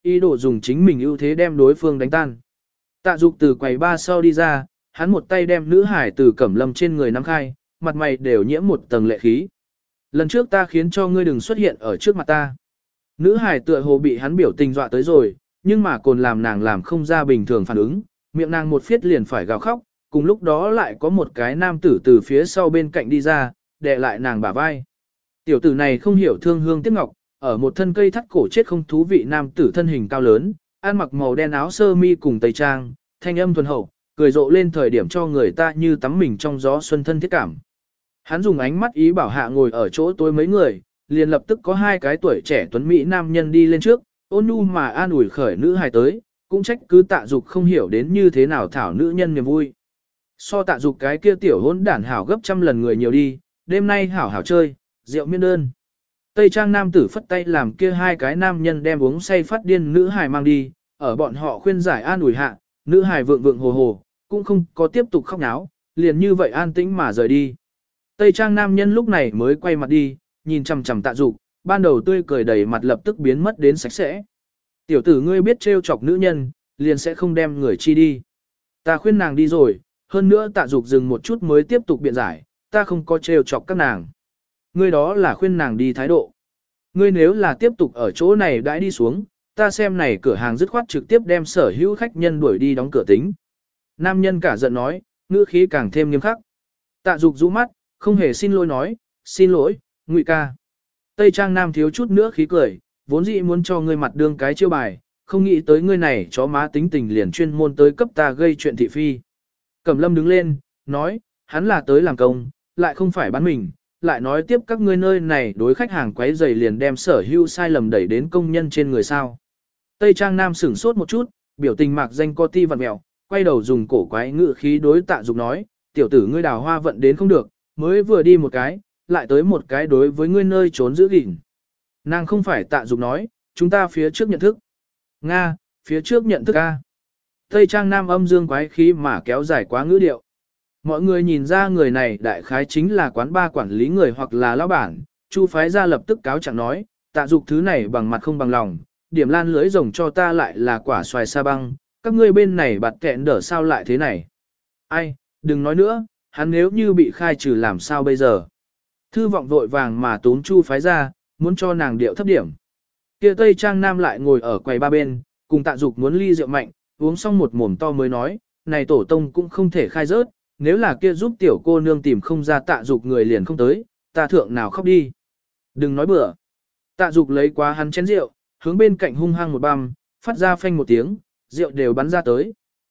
S1: ý đồ dùng chính mình ưu thế đem đối phương đánh tan. Tạ Dục từ quầy ba sau đi ra, hắn một tay đem nữ hải từ Cẩm Lâm trên người nắm khai, mặt mày đều nhiễm một tầng lệ khí. Lần trước ta khiến cho ngươi đừng xuất hiện ở trước mặt ta. Nữ hải tựa hồ bị hắn biểu tình dọa tới rồi, nhưng mà còn làm nàng làm không ra bình thường phản ứng, miệng nàng một phiết liền phải gào khóc, cùng lúc đó lại có một cái nam tử từ phía sau bên cạnh đi ra, đè lại nàng bả vai. Tiểu tử này không hiểu thương hương tiếc ngọc, ở một thân cây thắt cổ chết không thú vị nam tử thân hình cao lớn, ăn mặc màu đen áo sơ mi cùng tây trang, thanh âm thuần hậu, cười rộ lên thời điểm cho người ta như tắm mình trong gió xuân thân thiết cảm. Hắn dùng ánh mắt ý bảo hạ ngồi ở chỗ tối mấy người, liền lập tức có hai cái tuổi trẻ tuấn mỹ nam nhân đi lên trước, ôn nhu mà an ủi khởi nữ hài tới, cũng trách cứ Tạ Dục không hiểu đến như thế nào thảo nữ nhân niềm vui. So Tạ Dục cái kia tiểu hỗn đản hảo gấp trăm lần người nhiều đi, đêm nay hảo hảo chơi, rượu miên đơn. Tây trang nam tử phất tay làm kia hai cái nam nhân đem uống say phát điên nữ hài mang đi, ở bọn họ khuyên giải an ủi hạ, nữ hài vượng vượng hồ hồ, cũng không có tiếp tục khóc náo, liền như vậy an tĩnh mà rời đi. Tây trang nam nhân lúc này mới quay mặt đi, nhìn chằm chằm Tạ Dục, ban đầu tươi cười đầy mặt lập tức biến mất đến sạch sẽ. Tiểu tử ngươi biết trêu chọc nữ nhân, liền sẽ không đem người chi đi. Ta khuyên nàng đi rồi, hơn nữa Tạ Dục dừng một chút mới tiếp tục biện giải, ta không có trêu chọc các nàng. Ngươi đó là khuyên nàng đi thái độ. Ngươi nếu là tiếp tục ở chỗ này đãi đi xuống, ta xem này cửa hàng dứt khoát trực tiếp đem sở hữu khách nhân đuổi đi đóng cửa tính. Nam nhân cả giận nói, ngữ khí càng thêm nghiêm khắc. Tạ Dục rũ mắt, không hề xin lỗi nói, xin lỗi, Ngụy ca. Tây trang nam thiếu chút nữa khí cười, vốn dĩ muốn cho ngươi mặt đương cái chiêu bài, không nghĩ tới ngươi này chó má tính tình liền chuyên môn tới cấp ta gây chuyện thị phi. Cẩm Lâm đứng lên, nói, hắn là tới làm công, lại không phải bán mình, lại nói tiếp các ngươi nơi này đối khách hàng quấy rầy liền đem sở hữu sai lầm đẩy đến công nhân trên người sao. Tây trang nam sửng sốt một chút, biểu tình mạc danh co ti vặn mẹo, quay đầu dùng cổ quái ngữ khí đối Tạ Dục nói, tiểu tử ngươi đào hoa vận đến không được, mới vừa đi một cái, lại tới một cái đối với ngươi nơi trốn giữ gìn. Nàng không phải Tạ Dục nói, chúng ta phía trước nhận thức. Nga, phía trước nhận thức A. Tây trang nam âm dương quái khí mà kéo dài quá ngữ điệu. Mọi người nhìn ra người này đại khái chính là quán ba quản lý người hoặc là lão bản, Chu phái ra lập tức cáo trạng nói, Tạ Dục thứ này bằng mặt không bằng lòng, điểm lan lưới rồng cho ta lại là quả xoài sa băng, các ngươi bên này bạt kẹn đỡ sao lại thế này. Ai, đừng nói nữa, hắn nếu như bị khai trừ làm sao bây giờ. Thư vọng vội vàng mà túm Chu phái ra, muốn cho nàng điệu thấp điểm. Kia Tây trang nam lại ngồi ở quầy ba bên, cùng Tạ Dục muốn ly rượu mạnh, uống xong một mồm to mới nói, này tổ tông cũng không thể khai rớt, nếu là kia giúp tiểu cô nương tìm không ra Tạ Dục người liền không tới, ta thượng nào khóc đi. Đừng nói bừa. Tạ Dục lấy quá hắn chén rượu, hướng bên cạnh hung hăng một băm, phát ra phanh một tiếng, rượu đều bắn ra tới.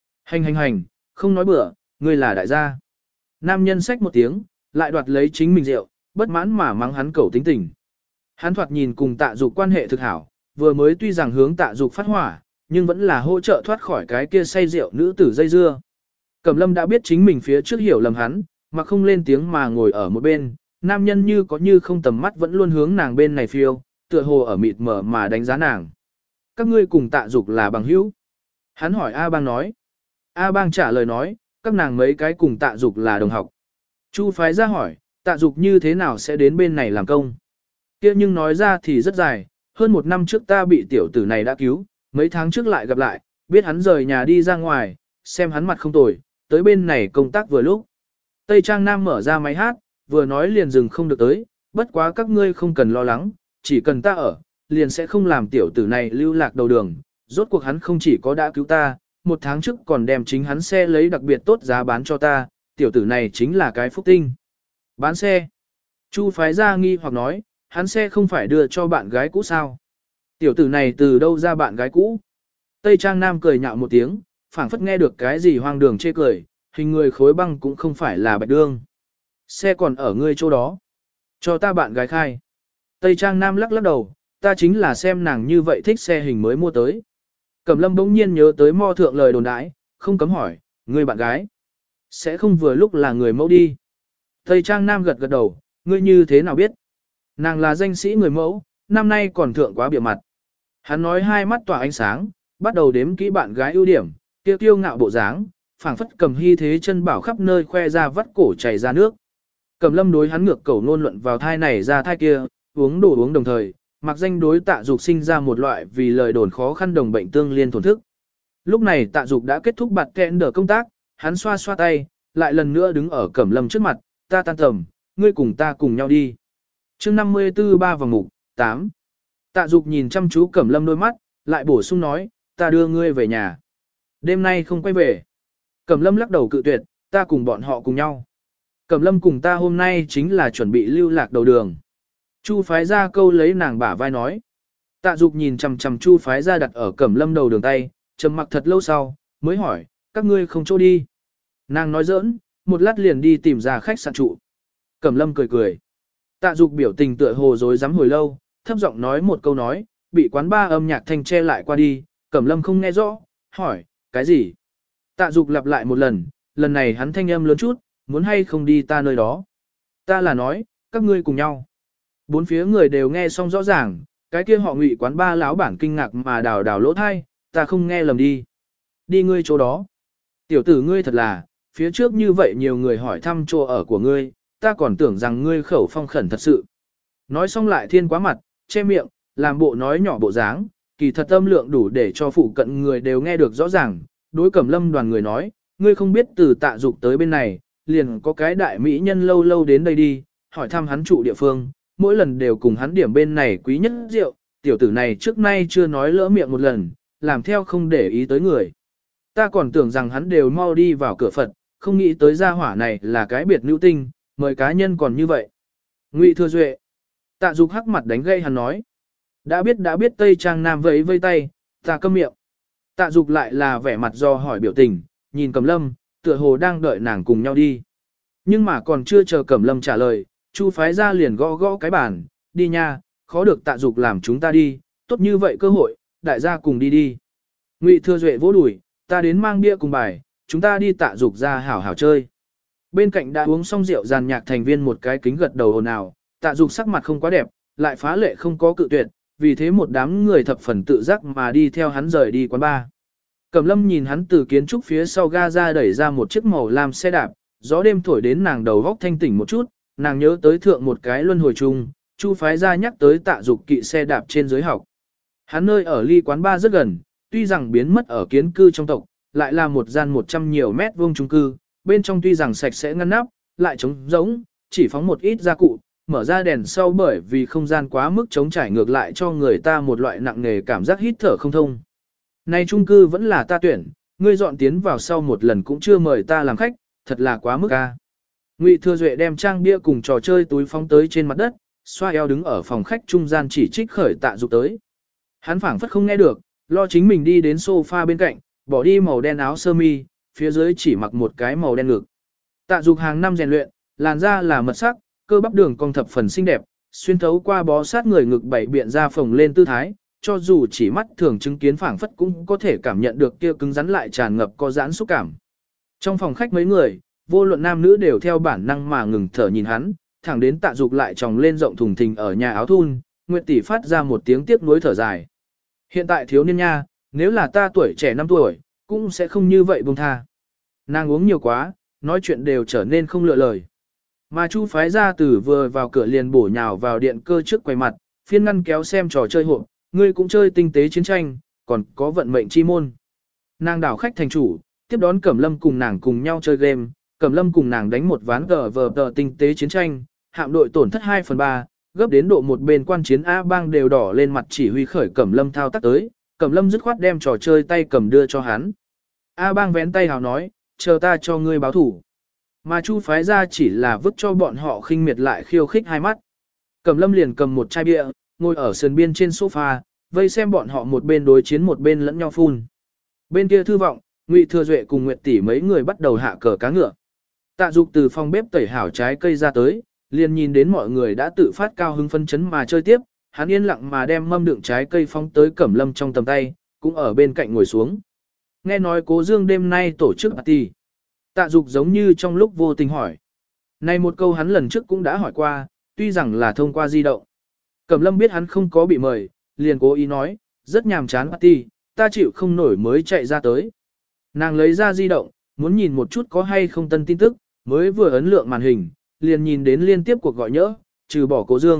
S1: Hành, không nói bừa, ngươi là đại gia. Nam nhân xách một tiếng, lại đoạt lấy chính mình rượu, bất mãn mà mắng hắn cẩu tính tình. Hắn thoạt nhìn cùng Tạ Dục quan hệ thực hảo, vừa mới tuy rằng hướng Tạ Dục phát hỏa, nhưng vẫn là hỗ trợ thoát khỏi cái kia say rượu nữ tử dây dưa. Cẩm Lâm đã biết chính mình phía trước hiểu lầm hắn, mà không lên tiếng mà ngồi ở một bên, nam nhân như có như không tầm mắt vẫn luôn hướng nàng bên này phiêu, tựa hồ ở mịt mờ mà đánh giá nàng. Các ngươi cùng Tạ Dục là bằng hữu. Hắn hỏi A Bang nói. A Bang trả lời nói, các nàng mấy cái cùng Tạ Dục là đồng học. Chu phái ra hỏi, Tạ Dục như thế nào sẽ đến bên này làm công? Kia nhưng nói ra thì rất dài, hơn một năm trước ta bị tiểu tử này đã cứu, mấy tháng trước lại gặp lại, biết hắn rời nhà đi ra ngoài, xem hắn mặt không tồi, tới bên này công tác vừa lúc. Tây Trang Nam mở ra máy hát, vừa nói liền dừng không được tới, bất quá các ngươi không cần lo lắng, chỉ cần ta ở, liền sẽ không làm tiểu tử này lưu lạc đầu đường, rốt cuộc hắn không chỉ có đã cứu ta, một tháng trước còn đem chính hắn xe lấy đặc biệt tốt giá bán cho ta, tiểu tử này chính là cái phúc tinh. Bán xe. Chu phái ra nghi hoặc nói, hắn xe không phải đưa cho bạn gái cũ sao? Tiểu tử này từ đâu ra bạn gái cũ? Tây Trang Nam cười nhạo một tiếng, phảng phất nghe được cái gì hoang đường chê cười, hình người khối băng cũng không phải là bạch đương. Xe còn ở ngươi chỗ đó. Cho ta bạn gái khai. Tây Trang Nam lắc lắc đầu, ta chính là xem nàng như vậy thích xe hình mới mua tới. Cẩm Lâm bỗng nhiên nhớ tới mo thượng lời đồn đãi, không cấm hỏi, ngươi bạn gái. Sẽ không vừa lúc là người mẫu đi. Tây Trang Nam gật gật đầu, ngươi như thế nào biết? Nàng là danh sĩ người mẫu, năm nay còn thượng quá bìa mặt. Hắn nói hai mắt tỏa ánh sáng, bắt đầu đếm kỹ bạn gái ưu điểm, kiêu kiêu ngạo bộ dáng, phảng phất cầm hy thế chân bảo khắp nơi khoe ra vắt cổ chảy ra nước. Cẩm Lâm đối hắn ngược cầu nôn luận vào thai này ra thai kia, uống đồ uống đồng thời, Mặc danh đối Tạ Dục sinh ra một loại vì lời đồn khó khăn đồng bệnh tương liên thổn thức. Lúc này Tạ Dục đã kết thúc bạt kẹn đỡ công tác, hắn xoa xoa tay, lại lần nữa đứng ở Cẩm Lâm trước mặt, ta tan tầm, ngươi cùng ta cùng nhau đi. Chương 54 ba vòng mục, 8. Tạ Dục nhìn chăm chú Cẩm Lâm đôi mắt, lại bổ sung nói, ta đưa ngươi về nhà. Đêm nay không quay về. Cẩm Lâm lắc đầu cự tuyệt, ta cùng bọn họ cùng nhau. Cẩm Lâm cùng ta hôm nay chính là chuẩn bị lưu lạc đầu đường. Chu Phái Gia câu lấy nàng bả vai nói. Tạ Dục nhìn chằm chằm Chu Phái Gia đặt ở Cẩm Lâm đầu đường tay, trầm mặc thật lâu sau, mới hỏi, các ngươi không chỗ đi. Nàng nói giỡn, một lát liền đi tìm ra khách sạn trụ. Cẩm Lâm cười cười. Tạ Dục biểu tình tựa hồ dối dám hồi lâu, thấp giọng nói một câu nói, bị quán ba âm nhạc thanh che lại qua đi, Cẩm Lâm không nghe rõ, hỏi, cái gì? Tạ Dục lặp lại một lần này hắn thanh âm lớn chút, muốn hay không đi ta nơi đó. Ta là nói, các ngươi cùng nhau. Bốn phía người đều nghe xong rõ ràng, cái kia họ Ngụy quán ba lão bản kinh ngạc mà đào đào lỗ thai, ta không nghe lầm đi. Đi ngươi chỗ đó. Tiểu tử ngươi thật là, phía trước như vậy nhiều người hỏi thăm chỗ ở của ngươi, ta còn tưởng rằng ngươi khẩu phong khẩn thật sự. Nói xong lại thiên quá mặt, che miệng, làm bộ nói nhỏ bộ dáng, kỳ thật âm lượng đủ để cho phụ cận người đều nghe được rõ ràng. Đối Cẩm Lâm đoàn người nói, ngươi không biết từ Tạ Dục tới bên này, liền có cái đại mỹ nhân lâu lâu đến đây đi, hỏi thăm hắn trụ địa phương, mỗi lần đều cùng hắn điểm bên này quý nhất rượu, tiểu tử này trước nay chưa nói lỡ miệng một lần, làm theo không để ý tới người. Ta còn tưởng rằng hắn đều mau đi vào cửa Phật, không nghĩ tới gia hỏa này là cái biệt nữ tinh, mời cá nhân còn như vậy. Ngụy Thừa Duệ. Tạ Dục hắc mặt đánh gây hắn nói. Đã biết Tây Trang Nam vẫy vây tay, ta câm miệng. Tạ Dục lại là vẻ mặt do hỏi biểu tình, nhìn Cẩm Lâm, tựa hồ đang đợi nàng cùng nhau đi. Nhưng mà còn chưa chờ Cẩm Lâm trả lời, Chu Phái Gia liền gõ gõ cái bàn, đi nha, khó được Tạ Dục làm chúng ta đi, tốt như vậy cơ hội, đại gia cùng đi đi. Ngụy Thừa Duệ vỗ đùi, ta đến mang bia cùng bài, chúng ta đi Tạ Dục ra hảo hảo chơi. Bên cạnh đã uống xong rượu giàn nhạc thành viên một cái kính gật đầu ồn ào, Tạ Dục sắc mặt không quá đẹp, lại phá lệ không có cự tuyệt, vì thế một đám người thập phần tự giác mà đi theo hắn rời đi quán bar. Cẩm Lâm nhìn hắn từ kiến trúc phía sau ga ra đẩy ra một chiếc màu lam xe đạp, gió đêm thổi đến nàng đầu góc thanh tỉnh một chút, nàng nhớ tới thượng một cái luân hồi chung, Chu Phái Gia nhắc tới Tạ Dục kỵ xe đạp trên dưới học. Hắn nơi ở ly quán bar rất gần, tuy rằng biến mất ở kiến cư trong tộc, lại là một gian 100 nhiều mét vuông chung cư, bên trong tuy rằng sạch sẽ ngăn nắp, lại trống rỗng, chỉ phóng một ít gia cụ, mở ra đèn sau bởi vì không gian quá mức trống trải ngược lại cho người ta một loại nặng nề cảm giác hít thở không thông. Này chung cư vẫn là ta tuyển, ngươi dọn tiến vào sau một lần cũng chưa mời ta làm khách, thật là quá mức a. Ngụy Thừa Duệ đem trang bia cùng trò chơi túi phóng tới trên mặt đất, xoa eo đứng ở phòng khách trung gian chỉ trích khởi Tạ Dục tới. Hắn phảng phất không nghe được, lo chính mình đi đến sofa bên cạnh, bỏ đi màu đen áo sơ mi, phía dưới chỉ mặc một cái màu đen ngực. Tạ Dục hàng năm rèn luyện, làn da là mật sắc, cơ bắp đường cong thập phần xinh đẹp, xuyên thấu qua bó sát người ngực bảy biện ra phồng lên tư thái, cho dù chỉ mắt thường chứng kiến phảng phất cũng có thể cảm nhận được kia cứng rắn lại tràn ngập có giãn xúc cảm. Trong phòng khách mấy người, vô luận nam nữ đều theo bản năng mà ngừng thở nhìn hắn, thẳng đến Tạ Dục lại tròng lên rộng thùng thình ở nhà áo thun, Nguyệt tỷ phát ra một tiếng tiếc nuối thở dài. Hiện tại thiếu niên nha, nếu là ta tuổi trẻ 5 tuổi, cũng sẽ không như vậy buông tha. Nàng uống nhiều quá, nói chuyện đều trở nên không lựa lời. Mà Chu Phái Gia từ vừa vào cửa liền bổ nhào vào điện cơ trước quầy mặt, phiên ngăn kéo xem trò chơi hộp, ngươi cũng chơi tinh tế chiến tranh, còn có vận mệnh chi môn. Nàng đảo khách thành chủ, tiếp đón Cẩm Lâm cùng nàng cùng nhau chơi game, Cẩm Lâm cùng nàng đánh một ván cờ vờ tờ tinh tế chiến tranh, hạm đội tổn thất 2/3, gấp đến độ một bên quan chiến A bang đều đỏ lên mặt chỉ huy khởi Cẩm Lâm thao tác tới, Cẩm Lâm dứt khoát đem trò chơi tay cầm đưa cho hắn. A bang vén tay hào nói, chờ ta cho ngươi báo thủ. Mà Chu Phái Gia chỉ là vứt cho bọn họ khinh miệt lại khiêu khích hai mắt. Cẩm Lâm liền cầm một chai bia, ngồi ở sườn biên trên sofa, vây xem bọn họ một bên đối chiến một bên lẫn nhau phun. Bên kia Thư Vọng, Ngụy Thừa Duệ cùng Nguyệt tỷ mấy người bắt đầu hạ cờ cá ngựa. Tạ Dục từ phòng bếp tẩy hảo trái cây ra tới, liền nhìn đến mọi người đã tự phát cao hứng phấn chấn mà chơi tiếp, hắn yên lặng mà đem mâm đựng trái cây phóng tới Cẩm Lâm trong tầm tay, cũng ở bên cạnh ngồi xuống. Nghe nói Cố Dương đêm nay tổ chức party. Tạ Dục giống như trong lúc vô tình hỏi. Này một câu hắn lần trước cũng đã hỏi qua, tuy rằng là thông qua di động. Cẩm Lâm biết hắn không có bị mời, liền cố ý nói, rất nhàm chán party, ta chịu không nổi mới chạy ra tới. Nàng lấy ra di động, muốn nhìn một chút có hay không tân tin tức, mới vừa ấn lượng màn hình, liền nhìn đến liên tiếp cuộc gọi nhỡ, trừ bỏ Cố Dương,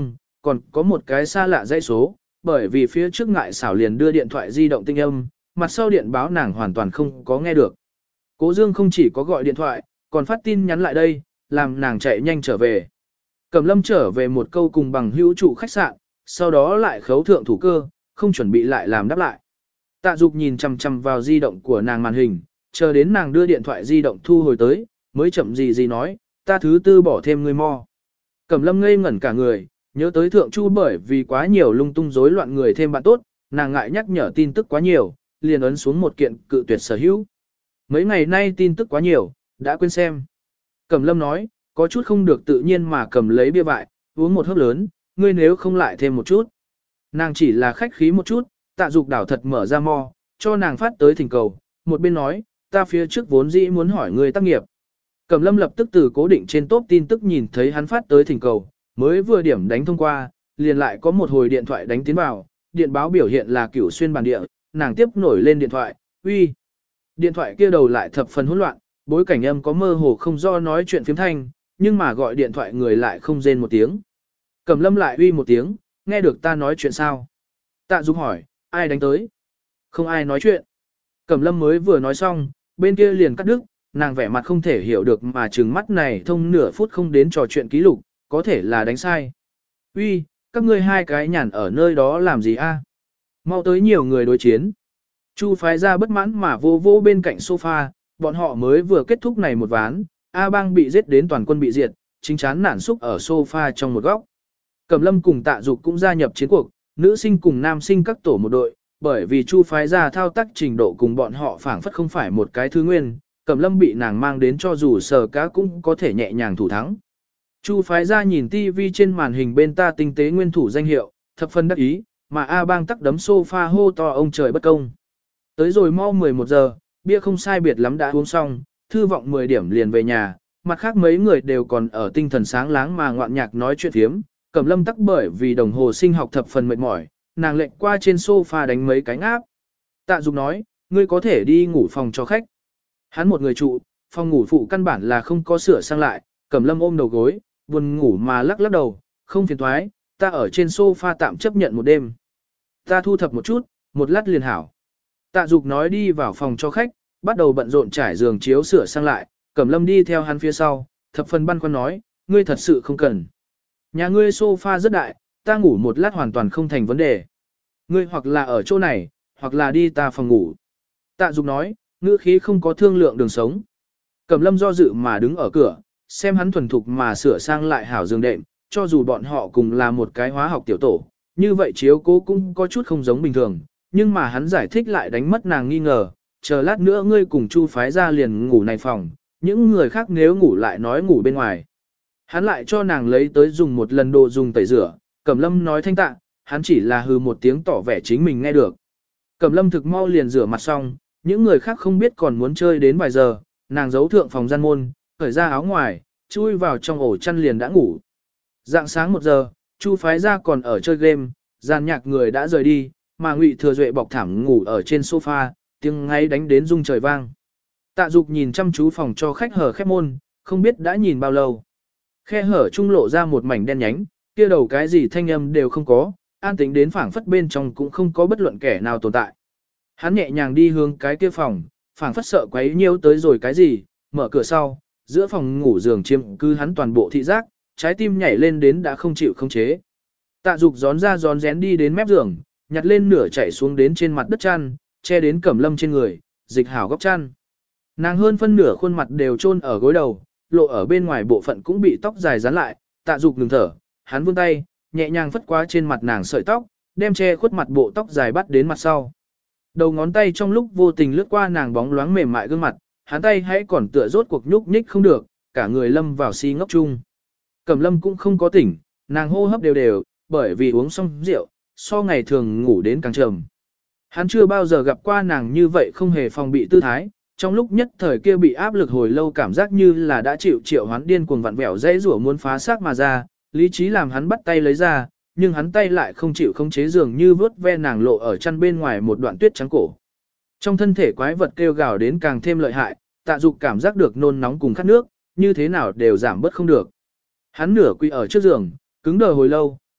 S1: còn có một cái xa lạ dãy số, bởi vì phía trước ngại xảo liền đưa điện thoại di động tinh âm, mặt sau điện báo nàng hoàn toàn không có nghe được. Cố Dương không chỉ có gọi điện thoại, còn phát tin nhắn lại đây, làm nàng chạy nhanh trở về. Cẩm Lâm trở về một câu cùng bằng hữu trụ khách sạn, sau đó lại khấu thượng thủ cơ, không chuẩn bị lại làm đáp lại. Tạ Dục nhìn chằm chằm vào di động của nàng màn hình, chờ đến nàng đưa điện thoại di động thu hồi tới, mới chậm gì nói, ta thứ tư bỏ thêm người mo. Cẩm Lâm ngây ngẩn cả người, nhớ tới Thượng Chu bởi vì quá nhiều lung tung rối loạn người thêm bạn tốt, nàng ngại nhắc nhở tin tức quá nhiều, liền ấn xuống một kiện cự tuyệt sở hữu. Mấy ngày nay tin tức quá nhiều, đã quên xem. Cẩm Lâm nói, có chút không được tự nhiên mà cầm lấy bia vại, uống một hớp lớn, ngươi nếu không lại thêm một chút. Nàng chỉ là khách khí một chút, Tạ Dục đảo thật mở ra mo, cho nàng phát tới thỉnh cầu, một bên nói, ta phía trước vốn dĩ muốn hỏi ngươi tác nghiệp. Cẩm Lâm lập tức từ cố định trên top tin tức nhìn thấy hắn phát tới thỉnh cầu, mới vừa điểm đánh thông qua, liền lại có một hồi điện thoại đánh tiến vào, điện báo biểu hiện là Cửu Xuyên bản địa, nàng tiếp nổi lên điện thoại, uy. Điện thoại kia đầu lại thập phần hỗn loạn, bối cảnh âm có mơ hồ không do nói chuyện phiếm thanh, nhưng mà gọi điện thoại người lại không rên một tiếng. Cẩm Lâm lại uy một tiếng, nghe được ta nói chuyện sao? Tạ Dục hỏi, ai đánh tới? Không ai nói chuyện. Cẩm Lâm mới vừa nói xong, bên kia liền cắt đứt, nàng vẻ mặt không thể hiểu được mà trừng mắt này thông nửa phút không đến trò chuyện ký lục, có thể là đánh sai. Uy, các ngươi hai cái nhàn ở nơi đó làm gì a? Mau tới nhiều người đối chiến. Chu phái ra bất mãn mà vô vô bên cạnh sofa, bọn họ mới vừa kết thúc này một ván, A Bang bị giết đến toàn quân bị diệt, chính chán nản xúc ở sofa trong một góc. Cẩm Lâm cùng Tạ Dục cũng gia nhập chiến cuộc, nữ sinh cùng nam sinh các tổ một đội, bởi vì Chu phái ra thao tác trình độ cùng bọn họ phảng phất không phải một cái thứ nguyên, Cẩm Lâm bị nàng mang đến cho dù sờ cá cũng có thể nhẹ nhàng thủ thắng. Chu phái ra nhìn TV trên màn hình bên ta tinh tế nguyên thủ danh hiệu, thập phân đắc ý, mà A Bang tắc đấm sofa hô to ông trời bất công. Tới rồi mau 11 giờ, bia không sai biệt lắm đã uống xong, Thư Vọng 10 điểm liền về nhà, mặt khác mấy người đều còn ở tinh thần sáng láng mà ngoạn nhạc nói chuyện thiếm. Cẩm Lâm tắc bởi vì đồng hồ sinh học thập phần mệt mỏi, nàng lệnh qua trên sofa đánh mấy cái ngáp. Tạ Dục nói, ngươi có thể đi ngủ phòng cho khách. Hắn một người trụ, phòng ngủ phụ căn bản là không có sửa sang lại, Cẩm Lâm ôm đầu gối, buồn ngủ mà lắc lắc đầu, không phiền thoái, ta ở trên sofa tạm chấp nhận một đêm. Ta thu thập một chút, một lát liền hảo. Tạ Dục nói đi vào phòng cho khách, bắt đầu bận rộn trải giường chiếu sửa sang lại, Cẩm Lâm đi theo hắn phía sau, thập phần băn khoăn nói, ngươi thật sự không cần. Nhà ngươi sofa rất đại, ta ngủ một lát hoàn toàn không thành vấn đề. Ngươi hoặc là ở chỗ này, hoặc là đi ta phòng ngủ. Tạ Dục nói, ngữ khí không có thương lượng đường sống. Cẩm Lâm do dự mà đứng ở cửa, xem hắn thuần thục mà sửa sang lại hảo giường đệm, cho dù bọn họ cùng là một cái hóa học tiểu tổ, như vậy chiếu cố cũng có chút không giống bình thường, nhưng mà hắn giải thích lại đánh mất nàng nghi ngờ, chờ lát nữa ngươi cùng Chu phái ra liền ngủ này phòng, những người khác nếu ngủ lại nói ngủ bên ngoài. Hắn lại cho nàng lấy tới dùng một lần đồ dùng tẩy rửa, Cẩm Lâm nói thanh tạ, hắn chỉ là hừ một tiếng tỏ vẻ chính mình nghe được. Cẩm Lâm thực mau liền rửa mặt xong, những người khác không biết còn muốn chơi đến vài giờ, nàng giấu thượng phòng gian môn, khởi ra áo ngoài, chui vào trong ổ chăn liền đã ngủ. Dạng sáng 1 giờ, Chu phái ra còn ở chơi game, gian nhạc người đã rời đi, mà Ngụy Thừa Duệ bọc thảm ngủ ở trên sofa, tiếng ngáy đánh đến rung trời vang. Tạ Dục nhìn chăm chú phòng cho khách hở khép môn, không biết đã nhìn bao lâu. Khe hở trung lộ ra một mảnh đen nhánh, kia đầu cái gì thanh âm đều không có, an tĩnh đến phảng phất bên trong cũng không có bất luận kẻ nào tồn tại. Hắn nhẹ nhàng đi hướng cái kia phòng, phảng phất sợ quấy nhiễu tới rồi cái gì, mở cửa sau, giữa phòng ngủ giường chiếm cứ hắn toàn bộ thị giác, trái tim nhảy lên đến đã không chịu khống chế. Tạ Dục gión ra gión rén đi đến mép giường, nhặt lên nửa chảy xuống đến trên mặt đất chăn, che đến Cẩm Lâm trên người, dịch hảo góc chăn. Nàng hơn phân nửa khuôn mặt đều chôn ở gối đầu, lộ ở bên ngoài bộ phận cũng bị tóc dài dán lại, Tạ Dục ngừng thở, hắn vươn tay, nhẹ nhàng phất qua trên mặt nàng sợi tóc, đem che khuất mặt bộ tóc dài bắt đến mặt sau. Đầu ngón tay trong lúc vô tình lướt qua nàng bóng loáng mềm mại gương mặt, hắn tay hãy còn tựa rốt cuộc nhúc nhích không được, cả người lâm vào si ngốc chung. Cẩm Lâm cũng không có tỉnh, nàng hô hấp đều đều, bởi vì uống xong rượu, so ngày thường ngủ đến càng trầm. Hắn chưa bao giờ gặp qua nàng như vậy không hề phòng bị tư thái, trong lúc nhất thời kia bị áp lực hồi lâu cảm giác như là đã chịu triệu hoán điên cuồng vặn vẹo dãy rủa muốn phá xác mà ra, lý trí làm hắn bắt tay lấy ra, nhưng hắn tay lại không chịu khống chế dường như vớt ve nàng lộ ở chăn bên ngoài một đoạn tuyết trắng cổ. Trong thân thể quái vật kêu gào đến càng thêm lợi hại, Tạ Dục cảm giác được nôn nóng cùng khát nước, như thế nào đều giảm bớt không được. Hắn nửa quỳ ở trước giường, cứng đờ hồi lâu,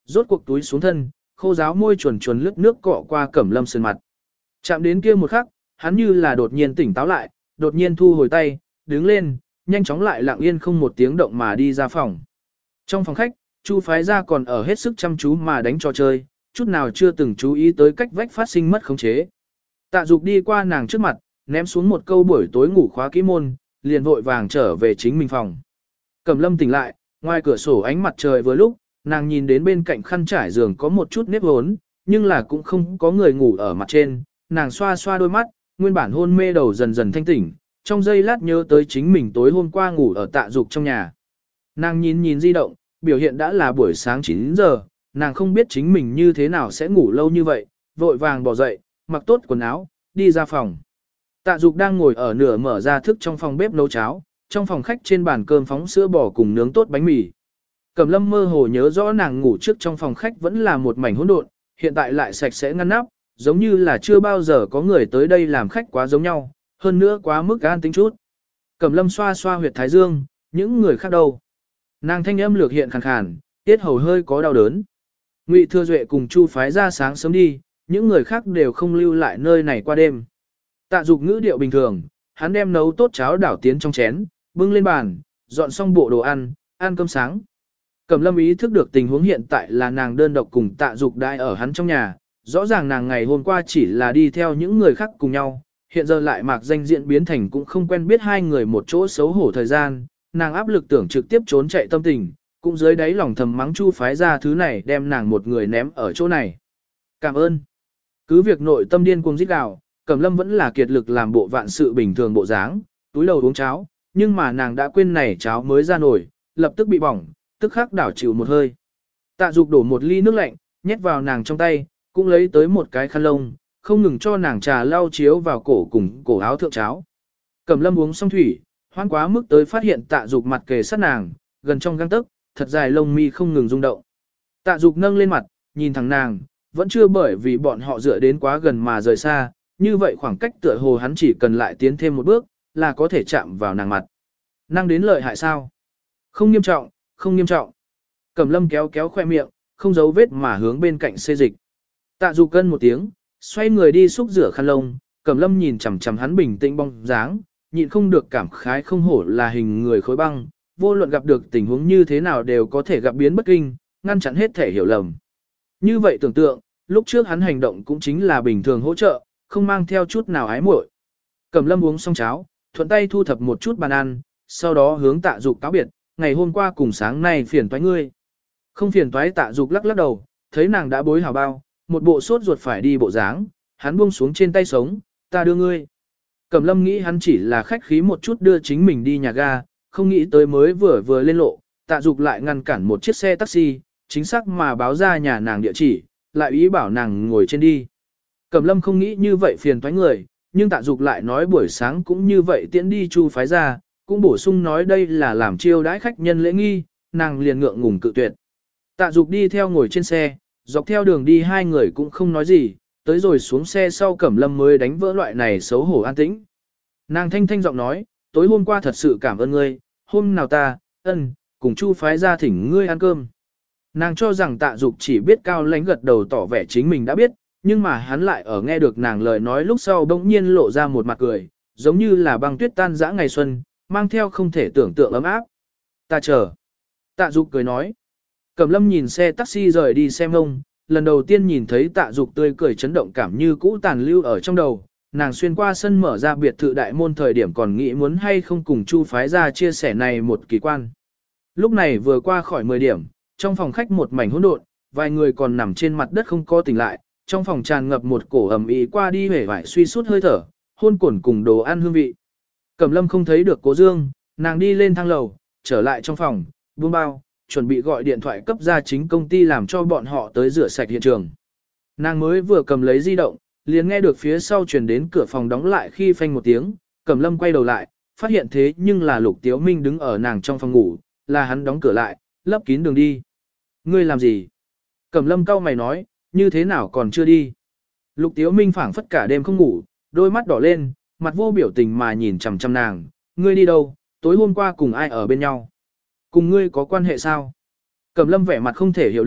S1: rốt cuộc túi xuống thân, khô ráo môi chuồn chuồn lướt nước cọ qua Cẩm Lâm sườn mặt. Chạm đến kia một khắc, hắn như là đột nhiên tỉnh táo lại, đột nhiên thu hồi tay, đứng lên, nhanh chóng lại lặng yên không một tiếng động mà đi ra phòng. Trong phòng khách, Chu phái gia còn ở hết sức chăm chú mà đánh trò chơi, chút nào chưa từng chú ý tới cách vách phát sinh mất khống chế. Tạ Dục đi qua nàng trước mặt, ném xuống một câu buổi tối ngủ khóa kỹ môn, liền vội vàng trở về chính mình phòng. Cẩm Lâm tỉnh lại, ngoài cửa sổ ánh mặt trời vừa lúc, nàng nhìn đến bên cạnh khăn trải giường có một chút nếp hốn, nhưng là cũng không có người ngủ ở mặt trên, nàng xoa xoa đôi mắt, nguyên bản hôn mê đầu dần dần thanh tỉnh, trong giây lát nhớ tới chính mình tối hôm qua ngủ ở Tạ Dục trong nhà. Nàng nhìn di động, biểu hiện đã là buổi sáng 9 giờ, nàng không biết chính mình như thế nào sẽ ngủ lâu như vậy, vội vàng bỏ dậy, mặc tốt quần áo, đi ra phòng. Tạ Dục đang ngồi ở nửa mở ra thức trong phòng bếp nấu cháo, trong phòng khách trên bàn cơm phóng sữa bò cùng nướng tốt bánh mì. Cẩm Lâm mơ hồ nhớ rõ nàng ngủ trước trong phòng khách vẫn là một mảnh hỗn độn, hiện tại lại sạch sẽ ngăn nắp, giống như là chưa bao giờ có người tới đây làm khách quá giống nhau, hơn nữa quá mức an tính chút. Cẩm Lâm xoa xoa huyệt thái dương, những người khác đâu? Nàng thanh âm lược hiện khàn khàn, tiết hầu hơi có đau đớn. Ngụy Thừa Duệ cùng Chu phái ra sáng sớm đi, những người khác đều không lưu lại nơi này qua đêm. Tạ Dục ngữ điệu bình thường, hắn đem nấu tốt cháo đảo tiến trong chén, bưng lên bàn, dọn xong bộ đồ ăn, ăn cơm sáng. Cẩm Lâm ý thức được tình huống hiện tại là nàng đơn độc cùng Tạ Dục đãi ở hắn trong nhà, rõ ràng nàng ngày hôm qua chỉ là đi theo những người khác cùng nhau, hiện giờ lại mạc danh diện biến thành cũng không quen biết hai người một chỗ xấu hổ thời gian, nàng áp lực tưởng trực tiếp trốn chạy tâm tình, cũng dưới đáy lòng thầm mắng Chu phái ra thứ này đem nàng một người ném ở chỗ này. Cảm ơn. Cứ việc nội tâm điên cuồng rít gào, Cẩm Lâm vẫn là kiệt lực làm bộ vạn sự bình thường bộ dáng, túi đầu uống cháo, nhưng mà nàng đã quên này cháo mới ra nổi, lập tức bị bỏng, tức khắc đảo chịu một hơi. Tạ Dục đổ một ly nước lạnh, nhét vào nàng trong tay, cũng lấy tới một cái khăn lông, không ngừng cho nàng trà lau chiếu vào cổ cùng cổ áo thượng cháo. Cẩm Lâm uống xong thủy, hoan quá mức tới phát hiện Tạ Dục mặt kề sát nàng, gần trong gang tấc, thật dài lông mi không ngừng rung động. Tạ Dục nâng lên mặt, nhìn thẳng nàng, vẫn chưa bởi vì bọn họ dựa đến quá gần mà rời xa, như vậy khoảng cách tựa hồ hắn chỉ cần lại tiến thêm một bước, là có thể chạm vào nàng mặt. Năng đến lợi hại sao? Không nghiêm trọng, không nghiêm trọng. Cẩm Lâm kéo kéo khoe miệng, không giấu vết mà hướng bên cạnh xê dịch. Tạ Dục cân một tiếng, xoay người đi xúc rửa khăn lông, Cẩm Lâm nhìn chằm chằm hắn bình tĩnh bóng dáng, nhịn không được cảm khái không hổ là hình người khối băng, vô luận gặp được tình huống như thế nào đều có thể gặp biến bất kinh, ngăn chặn hết thể hiểu lầm. Như vậy tưởng tượng, lúc trước hắn hành động cũng chính là bình thường hỗ trợ, không mang theo chút nào ái muội. Cẩm Lâm uống xong cháo, thuận tay thu thập một chút bàn ăn, sau đó hướng Tạ Dục cáo biệt, ngày hôm qua cùng sáng nay phiền toái ngươi. Không phiền toái. Tạ Dục lắc lắc đầu, thấy nàng đã bối hảo bao, một bộ sốt ruột phải đi bộ dáng, hắn buông xuống trên tay sống, ta đưa ngươi. Cẩm Lâm nghĩ hắn chỉ là khách khí một chút đưa chính mình đi nhà ga, không nghĩ tới mới vừa lên lộ, Tạ Dục lại ngăn cản một chiếc xe taxi, chính xác mà báo ra nhà nàng địa chỉ, lại ý bảo nàng ngồi trên đi. Cẩm Lâm không nghĩ như vậy phiền toái người, nhưng Tạ Dục lại nói buổi sáng cũng như vậy tiễn đi Chu phái ra, cũng bổ sung nói đây là làm chiêu đãi khách nhân lễ nghi, nàng liền ngượng ngùng cự tuyệt. Tạ Dục đi theo ngồi trên xe, dọc theo đường đi hai người cũng không nói gì, tới rồi xuống xe sau Cẩm Lâm mới đánh vỡ loại này xấu hổ an tĩnh. Nàng thanh thanh giọng nói, tối hôm qua thật sự cảm ơn ngươi, hôm nào ta, cùng Chu phái ra thỉnh ngươi ăn cơm. Nàng cho rằng Tạ Dục chỉ biết cao lãnh gật đầu tỏ vẻ chính mình đã biết, nhưng mà hắn lại ở nghe được nàng lời nói lúc sau bỗng nhiên lộ ra một mặt cười, giống như là băng tuyết tan dã ngày xuân, mang theo không thể tưởng tượng ấm áp. Ta chờ. Tạ Dục cười nói. Cẩm Lâm nhìn xe taxi rời đi xem ông, lần đầu tiên nhìn thấy Tạ Dục tươi cười chấn động cảm như cũ tàn lưu ở trong đầu, nàng xuyên qua sân mở ra biệt thự đại môn thời điểm còn nghĩ muốn hay không cùng Chu phái ra chia sẻ này một kỳ quan. Lúc này vừa qua khỏi 10 điểm, trong phòng khách một mảnh hỗn độn, vài người còn nằm trên mặt đất không có tỉnh lại, trong phòng tràn ngập một cổ ẩm ý qua đi hể vải suy sút hơi thở, hôn cồn cùng đồ ăn hương vị. Cẩm Lâm không thấy được Cố Dương, nàng đi lên thang lầu, trở lại trong phòng, buông bao, chuẩn bị gọi điện thoại cấp ra chính công ty làm cho bọn họ tới rửa sạch hiện trường. Nàng mới vừa cầm lấy di động, liền nghe được phía sau truyền đến cửa phòng đóng lại khi phanh một tiếng, Cẩm Lâm quay đầu lại, phát hiện thế nhưng là Lục Tiếu Minh đứng ở nàng trong phòng ngủ, là hắn đóng cửa lại, lấp kín đường đi. Ngươi làm gì? Cẩm Lâm cau mày nói, như thế nào còn chưa đi? Lục Tiếu Minh phảng phất cả đêm không ngủ, đôi mắt đỏ lên, mặt vô biểu tình mà nhìn chằm chằm nàng, ngươi đi đâu, tối hôm qua cùng ai ở bên nhau? Cùng ngươi có quan hệ sao? Cẩm Lâm vẻ mặt không thể hiểu được,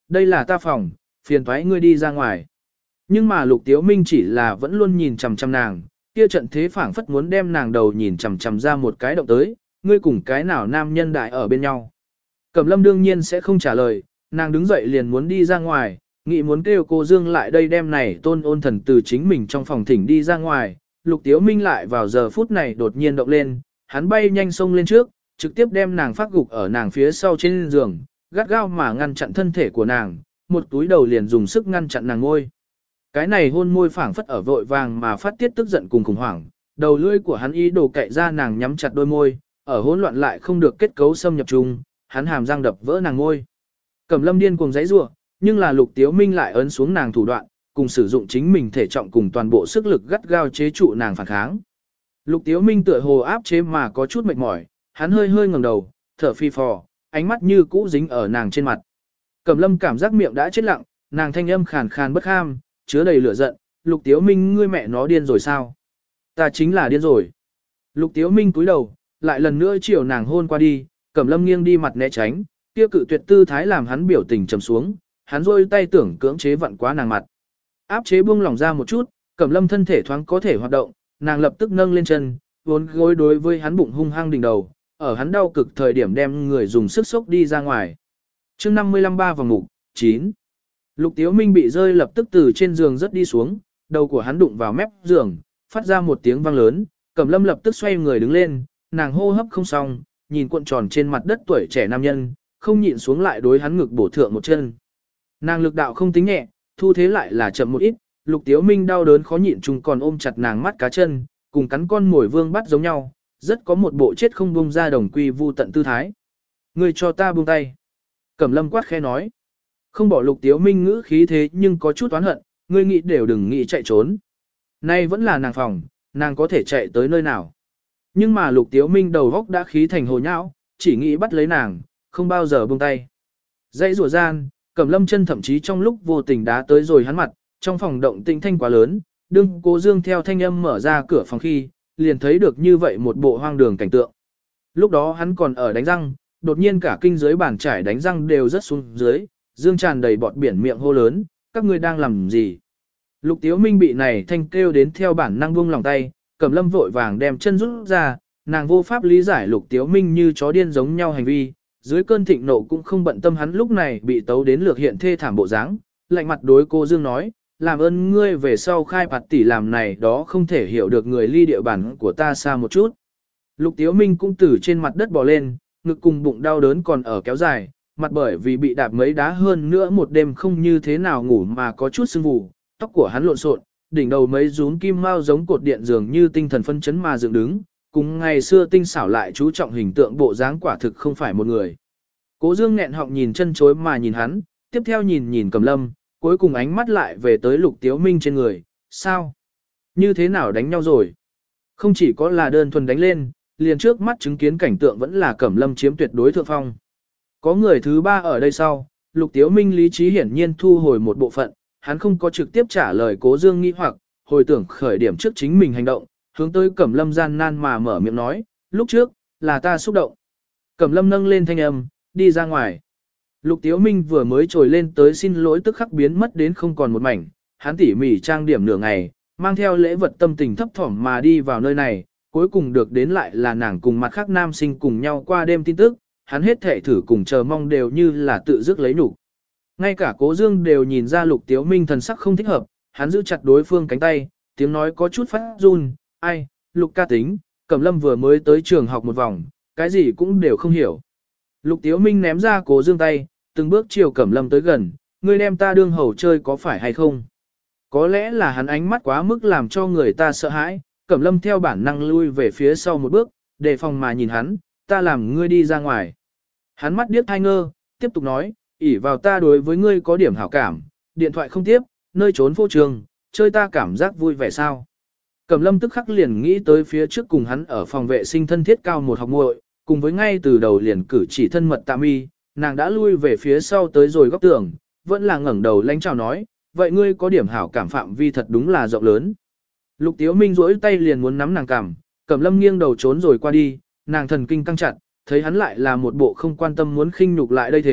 S1: đây là ta phòng, phiền thoái ngươi đi ra ngoài. Nhưng mà Lục Tiếu Minh chỉ là vẫn luôn nhìn chằm chằm nàng, kia trận thế phảng phất muốn đem nàng đầu nhìn chằm chằm ra một cái động tới, ngươi cùng cái nào nam nhân đại ở bên nhau. Cẩm Lâm đương nhiên sẽ không trả lời, nàng đứng dậy liền muốn đi ra ngoài, nghĩ muốn kêu cô Dương lại đây đem này Tôn Ôn Thần từ chính mình trong phòng thỉnh đi ra ngoài. Lục Tiếu Minh lại vào giờ phút này đột nhiên động lên, hắn bay nhanh xông lên trước, trực tiếp đem nàng phát gục ở nàng phía sau trên giường, gắt gao mà ngăn chặn thân thể của nàng, một túi đầu liền dùng sức ngăn chặn nàng môi. Cái này hôn môi phảng phất ở vội vàng mà phát tiết tức giận cùng khủng hoảng, đầu lưỡi của hắn ý đồ cậy ra nàng nhắm chặt đôi môi, ở hỗn loạn lại không được kết cấu xâm nhập chung, hắn hàm răng đập vỡ nàng môi. Cẩm Lâm điên cuồng giãy giụa, nhưng là Lục Tiếu Minh lại ấn xuống nàng thủ đoạn, cùng sử dụng chính mình thể trọng cùng toàn bộ sức lực gắt gao chế trụ nàng phản kháng. Lục Tiếu Minh tựa hồ áp chế mà có chút mệt mỏi, hắn hơi hơi ngẩng đầu, thở phi phò, ánh mắt như cũ dính ở nàng trên mặt. Cẩm Lâm cảm giác miệng đã chết lặng, nàng thanh âm khàn khàn bất kham, chứa đầy lửa giận, Lục Tiếu Minh ngươi mẹ nó điên rồi sao? Ta chính là điên rồi. Lục Tiếu Minh cúi đầu, lại lần nữa chiều nàng hôn qua đi, Cẩm Lâm nghiêng đi mặt né tránh, kia cự tuyệt tư thái làm hắn biểu tình trầm xuống, hắn rôi tay tưởng cưỡng chế vặn quá nàng mặt. Áp chế buông lỏng ra một chút, Cẩm Lâm thân thể thoáng có thể hoạt động, nàng lập tức nâng lên chân, vốn gối đối với hắn bụng hung hăng đỉnh đầu, ở hắn đau cực thời điểm đem người dùng sức sốc đi ra ngoài. Chương 55 3 vòng mục 9. Lục Tiếu Minh bị rơi lập tức từ trên giường rất đi xuống, đầu của hắn đụng vào mép giường, phát ra một tiếng vang lớn, Cẩm Lâm lập tức xoay người đứng lên, nàng hô hấp không xong, nhìn cuộn tròn trên mặt đất tuổi trẻ nam nhân, không nhịn xuống lại đối hắn ngực bổ thượng một chân. Nàng lực đạo không tính nhẹ, thu thế lại là chậm một ít, Lục Tiếu Minh đau đớn khó nhịn chung còn ôm chặt nàng mắt cá chân, cùng cắn con mồi vương bắt giống nhau, rất có một bộ chết không buông ra đồng quy vu tận tư thái. Ngươi cho ta buông tay. Cẩm Lâm quát khẽ nói. Không bỏ Lục Tiếu Minh ngữ khí thế nhưng có chút oán hận, ngươi nghĩ đều đừng nghĩ chạy trốn. Nay vẫn là nàng phòng, nàng có thể chạy tới nơi nào. Nhưng mà Lục Tiếu Minh đầu góc đã khí thành hồ nhão, chỉ nghĩ bắt lấy nàng, không bao giờ buông tay. Dãy rùa gian, Cẩm Lâm chân thậm chí trong lúc vô tình đá tới rồi hắn mặt, trong phòng động tĩnh thanh quá lớn, đương Cố Dương theo thanh âm mở ra cửa phòng khi, liền thấy được như vậy một bộ hoang đường cảnh tượng. Lúc đó hắn còn ở đánh răng, đột nhiên cả kinh dưới bàn trải đánh răng đều rất xuống dưới, Dương tràn đầy bọt biển miệng hô lớn, các ngươi đang làm gì? Lục Tiếu Minh bị này thanh kêu đến theo bản năng buông lòng tay, Cẩm Lâm vội vàng đem chân rút ra, nàng vô pháp lý giải Lục Tiếu Minh như chó điên giống nhau hành vi, dưới cơn thịnh nộ cũng không bận tâm hắn lúc này bị tấu đến lược hiện thê thảm bộ dáng, lạnh mặt đối cô Dương nói, làm ơn ngươi về sau khai bạt tỷ làm này đó không thể hiểu được người ly địa bàn của ta xa một chút. Lục Tiếu Minh cũng từ trên mặt đất bò lên, ngực cùng bụng đau đớn còn ở kéo dài, mặt bởi vì bị đạp mấy đá hơn nữa một đêm không như thế nào ngủ mà có chút sưng vù, tóc của hắn lộn xộn, đỉnh đầu mấy rúm kim mao giống cột điện dường như tinh thần phân chấn mà dựng đứng, cùng ngày xưa tinh xảo lại chú trọng hình tượng bộ dáng quả thực không phải một người. Cố Dương nghẹn họng nhìn chân chối mà nhìn hắn, tiếp theo nhìn nhìn Cẩm Lâm, cuối cùng ánh mắt lại về tới Lục Tiếu Minh trên người, sao? Như thế nào đánh nhau rồi? Không chỉ có là đơn thuần đánh lên, liền trước mắt chứng kiến cảnh tượng vẫn là Cẩm Lâm chiếm tuyệt đối thượng phong. Có người thứ ba ở đây sau, Lục Tiếu Minh lý trí hiển nhiên thu hồi một bộ phận, hắn không có trực tiếp trả lời Cố Dương nghi hoặc, hồi tưởng khởi điểm trước chính mình hành động, hướng tới Cẩm Lâm gian nan mà mở miệng nói, lúc trước, là ta xúc động. Cẩm Lâm nâng lên thanh âm, đi ra ngoài. Lục Tiếu Minh vừa mới trồi lên tới xin lỗi tức khắc biến mất đến không còn một mảnh, hắn tỉ mỉ trang điểm nửa ngày, mang theo lễ vật tâm tình thấp thỏm mà đi vào nơi này, cuối cùng được đến lại là nàng cùng mặt khác nam sinh cùng nhau qua đêm tin tức, hắn hết thể thử cùng chờ mong đều như là tự dứt lấy nhục. Ngay cả Cố Dương đều nhìn ra Lục Tiếu Minh thần sắc không thích hợp, hắn giữ chặt đối phương cánh tay, tiếng nói có chút phát run, ai, Lục ca tính, Cẩm Lâm vừa mới tới trường học một vòng, cái gì cũng đều không hiểu. Lục Tiếu Minh ném ra Cố Dương tay, từng bước chiều Cẩm Lâm tới gần, ngươi đem ta đương hầu chơi có phải hay không? Có lẽ là hắn ánh mắt quá mức làm cho người ta sợ hãi, Cẩm Lâm theo bản năng lui về phía sau một bước, đề phòng mà nhìn hắn, ta làm ngươi đi ra ngoài. Hắn mắt điếc hai ngơ, tiếp tục nói, ỷ vào ta đối với ngươi có điểm hảo cảm, điện thoại không tiếp, nơi trốn vô trường, chơi ta cảm giác vui vẻ sao. Cẩm Lâm tức khắc liền nghĩ tới phía trước cùng hắn ở phòng vệ sinh thân thiết cao một học muội, cùng với ngay từ đầu liền cử chỉ thân mật Tạ Mi, nàng đã lui về phía sau tới rồi góc tường, vẫn là ngẩng đầu lánh chào nói, vậy ngươi có điểm hảo cảm phạm vi thật đúng là rộng lớn. Lục Tiếu Minh duỗi tay liền muốn nắm nàng cằm, Cẩm Lâm nghiêng đầu trốn rồi qua đi, nàng thần kinh căng chặt, thấy hắn lại là một bộ không quan tâm muốn khinh nhục lại đây thế,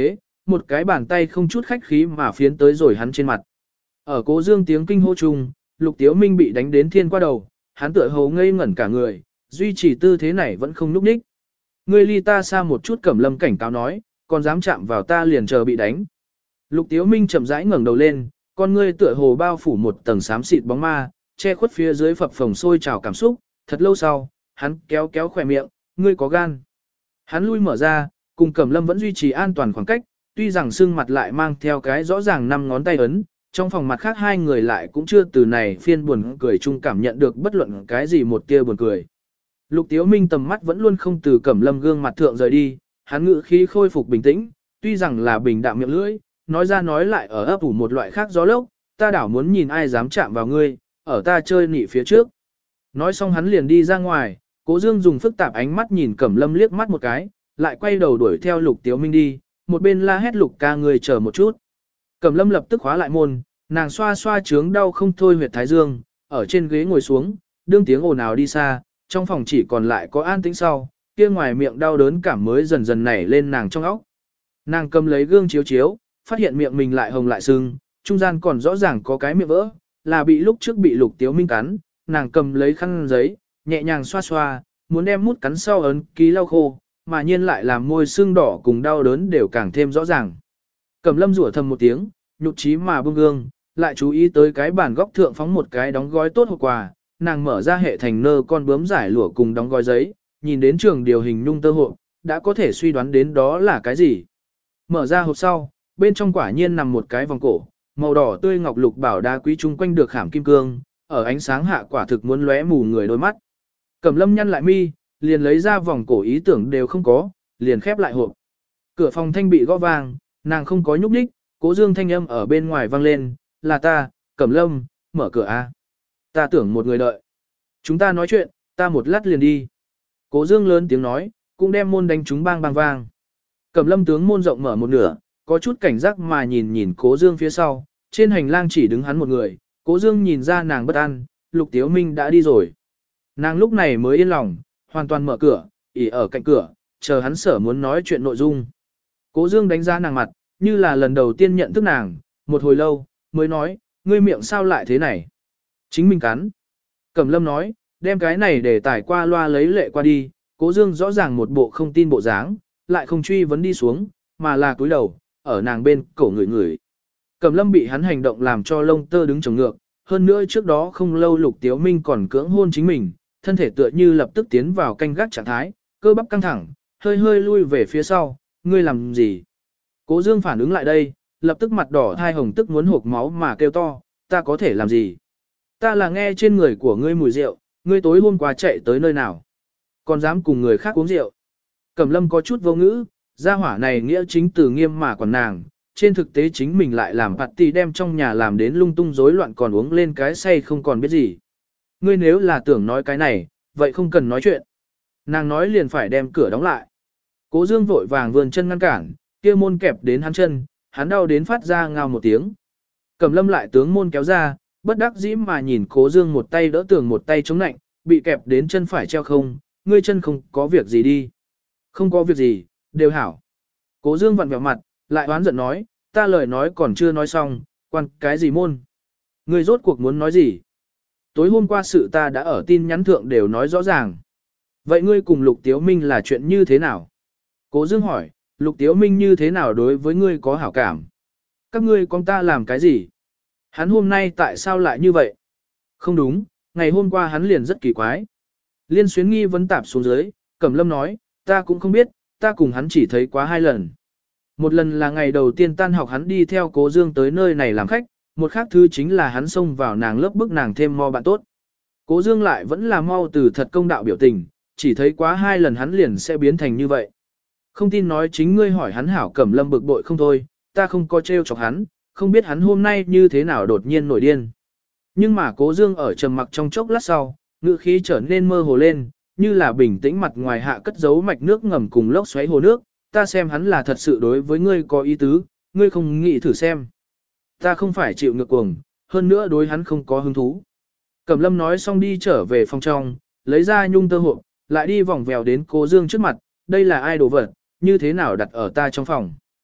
S1: một cái bàn tay không chút khách khí mà phiến tới rồi hắn trên mặt. Ở Cố Dương tiếng kinh hô chung, Lục Tiếu Minh bị đánh đến thiên qua đầu, hắn tựa hồ ngây ngẩn cả người, duy trì tư thế này vẫn không nhúc nhích. Ngươi ly ta xa một chút, Cẩm Lâm cảnh cáo nói, còn dám chạm vào ta liền chờ bị đánh. Lục Tiếu Minh chậm rãi ngẩng đầu lên, con ngươi tựa hồ bao phủ một tầng xám xịt bóng ma, che khuất phía dưới phập phồng sôi trào cảm xúc, thật lâu sau, hắn kéo kéo khỏe miệng, ngươi có gan. Hắn lui mở ra, cùng Cẩm Lâm vẫn duy trì an toàn khoảng cách, tuy rằng xương mặt lại mang theo cái rõ ràng 5 ngón tay ấn, trong phòng mặt khác hai người lại cũng chưa từ này phiên buồn cười chung cảm nhận được bất luận cái gì một tia buồn cười. Lục Tiếu Minh tầm mắt vẫn luôn không từ Cẩm Lâm gương mặt thượng rời đi, hắn ngữ khí khôi phục bình tĩnh, tuy rằng là bình đạm miệng lưỡi, nói ra nói lại ở ấp ủ một loại khác gió lốc, ta đảo muốn nhìn ai dám chạm vào ngươi, ở ta chơi nị phía trước. Nói xong hắn liền đi ra ngoài, Cố Dương dùng phức tạp ánh mắt nhìn Cẩm Lâm liếc mắt một cái, lại quay đầu đuổi theo Lục Tiếu Minh đi, một bên la hét Lục ca người chờ một chút. Cẩm Lâm lập tức khóa lại môn, nàng xoa xoa trướng đau không thôi huyệt thái dương, ở trên ghế ngồi xuống, đương tiếng ồn ào đi xa, trong phòng chỉ còn lại có an tĩnh sau, kia ngoài miệng đau đớn cảm mới dần dần nảy lên nàng trong óc. Nàng cầm lấy gương chiếu chiếu, phát hiện miệng mình lại hồng lại sưng, trung gian còn rõ ràng có cái miệng vỡ, là bị lúc trước bị Lục Tiếu Minh cắn, nàng cầm lấy khăn giấy, nhẹ nhàng xoa xoa, muốn đem mút cắn sau ấn ký lau khô, mà nhiên lại làm môi sưng đỏ cùng đau đớn đều càng thêm rõ ràng. Cẩm Lâm rủa thầm một tiếng, nhục trí mà buông gương, lại chú ý tới cái bàn góc thượng phóng một cái đóng gói tốt hộp quà, nàng mở ra hệ thành nơ con bướm giải lụa cùng đóng gói giấy, nhìn đến trường điều hình nhung tơ hộp, đã có thể suy đoán đến đó là cái gì. Mở ra hộp sau, bên trong quả nhiên nằm một cái vòng cổ, màu đỏ tươi ngọc lục bảo đá quý chung quanh được khảm kim cương, ở ánh sáng hạ quả thực muốn lóe mù người đôi mắt. Cẩm Lâm nhăn lại mi, liền lấy ra vòng cổ, ý tưởng đều không có, liền khép lại hộp. Cửa phòng thanh bị gõ vang, nàng không có nhúc nhích, Cố Dương thanh âm ở bên ngoài vang lên, là ta, Cẩm Lâm, mở cửa a. Ta tưởng một người đợi. Chúng ta nói chuyện, ta một lát liền đi. Cố Dương lớn tiếng nói, cũng đem môn đánh trúng bang bang vang. Cẩm Lâm tướng môn rộng mở một nửa, có chút cảnh giác mà nhìn nhìn Cố Dương phía sau, trên hành lang chỉ đứng hắn một người, Cố Dương nhìn ra nàng bất an, Lục Tiếu Minh đã đi rồi. Nàng lúc này mới yên lòng, hoàn toàn mở cửa, ỉ ở cạnh cửa, chờ hắn sở muốn nói chuyện nội dung. Cố Dương đánh giá nàng mặt, như là lần đầu tiên nhận thức nàng, một hồi lâu, mới nói, ngươi miệng sao lại thế này? Chính mình cắn. Cẩm Lâm nói, đem cái này để tải qua loa lấy lệ qua đi, Cố Dương rõ ràng một bộ không tin bộ dáng, lại không truy vấn đi xuống, mà là cúi đầu, ở nàng bên cổ người người. Cẩm Lâm bị hắn hành động làm cho lông tơ đứng trồng ngược, hơn nữa trước đó không lâu Lục Tiếu Minh còn cưỡng hôn chính mình, thân thể tựa như lập tức tiến vào canh gác trạng thái, cơ bắp căng thẳng, hơi hơi lui về phía sau, ngươi làm gì? Cố Dương phản ứng lại đây, lập tức mặt đỏ thai hồng tức muốn hộc máu mà kêu to, ta có thể làm gì? Ta là nghe trên người của ngươi mùi rượu, ngươi tối hôm qua chạy tới nơi nào? Còn dám cùng người khác uống rượu? Cẩm Lâm có chút vô ngữ, gia hỏa này nghĩa chính từ nghiêm mà còn nàng, trên thực tế chính mình lại làm party đem trong nhà làm đến lung tung rối loạn còn uống lên cái say không còn biết gì. Ngươi nếu là tưởng nói cái này, vậy không cần nói chuyện. Nàng nói liền phải đem cửa đóng lại. Cố Dương vội vàng vươn chân ngăn cản, kia môn kẹp đến hắn chân, hắn đau đến phát ra ngao một tiếng. Cẩm Lâm lại tướng môn kéo ra, bất đắc dĩ mà nhìn Cố Dương một tay đỡ tường một tay chống nạnh, bị kẹp đến chân phải treo không, ngươi chân không có việc gì đi. Không có việc gì, đều hảo. Cố Dương vặn vẹo mặt, lại oán giận nói, ta lời nói còn chưa nói xong, quan cái gì môn. Ngươi rốt cuộc muốn nói gì? Tối hôm qua sự ta đã ở tin nhắn thượng đều nói rõ ràng. Vậy ngươi cùng Lục Tiếu Minh là chuyện như thế nào? Cố Dương hỏi, Lục Tiếu Minh như thế nào đối với ngươi có hảo cảm? Các ngươi con ta làm cái gì? Hắn hôm nay tại sao lại như vậy? Không đúng, ngày hôm qua hắn liền rất kỳ quái. Liên Xuyến nghi vấn tạp xuống dưới, Cẩm Lâm nói, ta cũng không biết, ta cùng hắn chỉ thấy quá 2 lần. Một lần là ngày đầu tiên tan học hắn đi theo Cố Dương tới nơi này làm khách, một khác thứ chính là hắn xông vào nàng lớp bức nàng thêm mo bạn tốt. Cố Dương lại vẫn là mau từ thật công đạo biểu tình, chỉ thấy quá 2 lần hắn liền sẽ biến thành như vậy. Không tin nói chính ngươi hỏi hắn hảo. Cẩm Lâm bực bội không thôi, ta không có trêu chọc hắn, không biết hắn hôm nay như thế nào đột nhiên nổi điên. Nhưng mà Cố Dương ở trầm mặc trong chốc lát sau, ngữ khí trở nên mơ hồ lên, như là bình tĩnh mặt ngoài hạ cất giấu mạch nước ngầm cùng lốc xoáy hồ nước, ta xem hắn là thật sự đối với ngươi có ý tứ, ngươi không nghĩ thử xem. Ta không phải chịu ngược cuồng, hơn nữa đối hắn không có hứng thú. Cẩm Lâm nói xong đi trở về phòng trong, lấy ra nhung tơ hộp, lại đi vòng vèo đến Cố Dương trước mặt, đây là ai đồ vật, như thế nào đặt ở ta trong phòng.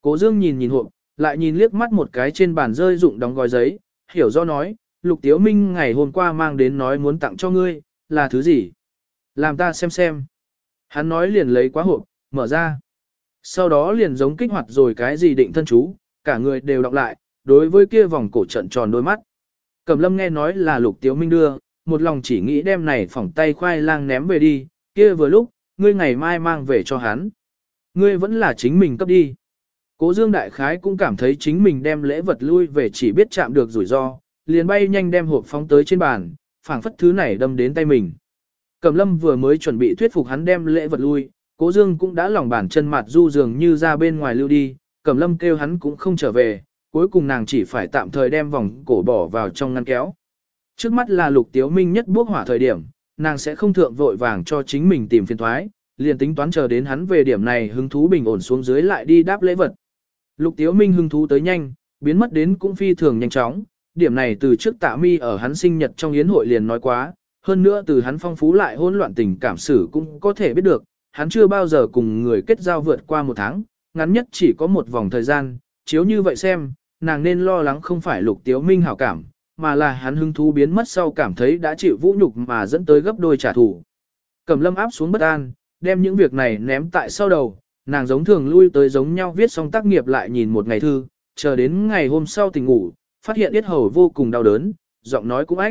S1: Cố Dương nhìn nhìn hộp, lại nhìn liếc mắt một cái trên bàn rơi dụng đóng gói giấy, hiểu do nói, Lục Tiếu Minh ngày hôm qua mang đến nói muốn tặng cho ngươi, là thứ gì? Làm ta xem. Hắn nói liền lấy quá hộp, mở ra. Sau đó liền giống kích hoạt rồi cái gì định thân chú, cả người đều đọc lại, đối với kia vòng cổ trận tròn đôi mắt. Cẩm Lâm nghe nói là Lục Tiếu Minh đưa, một lòng chỉ nghĩ đem này phỏng tay khoai lang ném về đi, kia vừa lúc, ngươi ngày mai mang về cho hắn. Ngươi vẫn là chính mình cấp đi. Cố Dương đại khái cũng cảm thấy chính mình đem lễ vật lui về chỉ biết chạm được rủi ro, liền bay nhanh đem hộp phóng tới trên bàn, phảng phất thứ này đâm đến tay mình. Cẩm Lâm vừa mới chuẩn bị thuyết phục hắn đem lễ vật lui, Cố Dương cũng đã lòng bàn chân mặt du dường như ra bên ngoài lưu đi, Cẩm Lâm kêu hắn cũng không trở về, cuối cùng nàng chỉ phải tạm thời đem vòng cổ bỏ vào trong ngăn kéo. Trước mắt là Lục Tiếu Minh nhất bước hỏa thời điểm, nàng sẽ không thượng vội vàng cho chính mình tìm phiền thoái, liền tính toán chờ đến hắn về điểm này hứng thú bình ổn xuống dưới lại đi đáp lễ vật. Lục Tiếu Minh hứng thú tới nhanh, biến mất đến cũng phi thường nhanh chóng, điểm này từ trước Tạ Mi ở hắn sinh nhật trong yến hội liền nói quá, hơn nữa từ hắn phong phú lại hỗn loạn tình cảm sử cũng có thể biết được, hắn chưa bao giờ cùng người kết giao vượt qua một tháng, ngắn nhất chỉ có một vòng thời gian, chiếu như vậy xem, nàng nên lo lắng không phải Lục Tiếu Minh hảo cảm, mà là hắn hứng thú biến mất sau cảm thấy đã chịu vũ nhục mà dẫn tới gấp đôi trả thù. Cẩm Lâm áp xuống bất an, đem những việc này ném tại sau đầu, nàng giống thường lui tới giống nhau viết xong tác nghiệp lại nhìn một ngày thư, chờ đến ngày hôm sau tỉnh ngủ, phát hiện yết hầu vô cùng đau đớn, giọng nói cũng ách.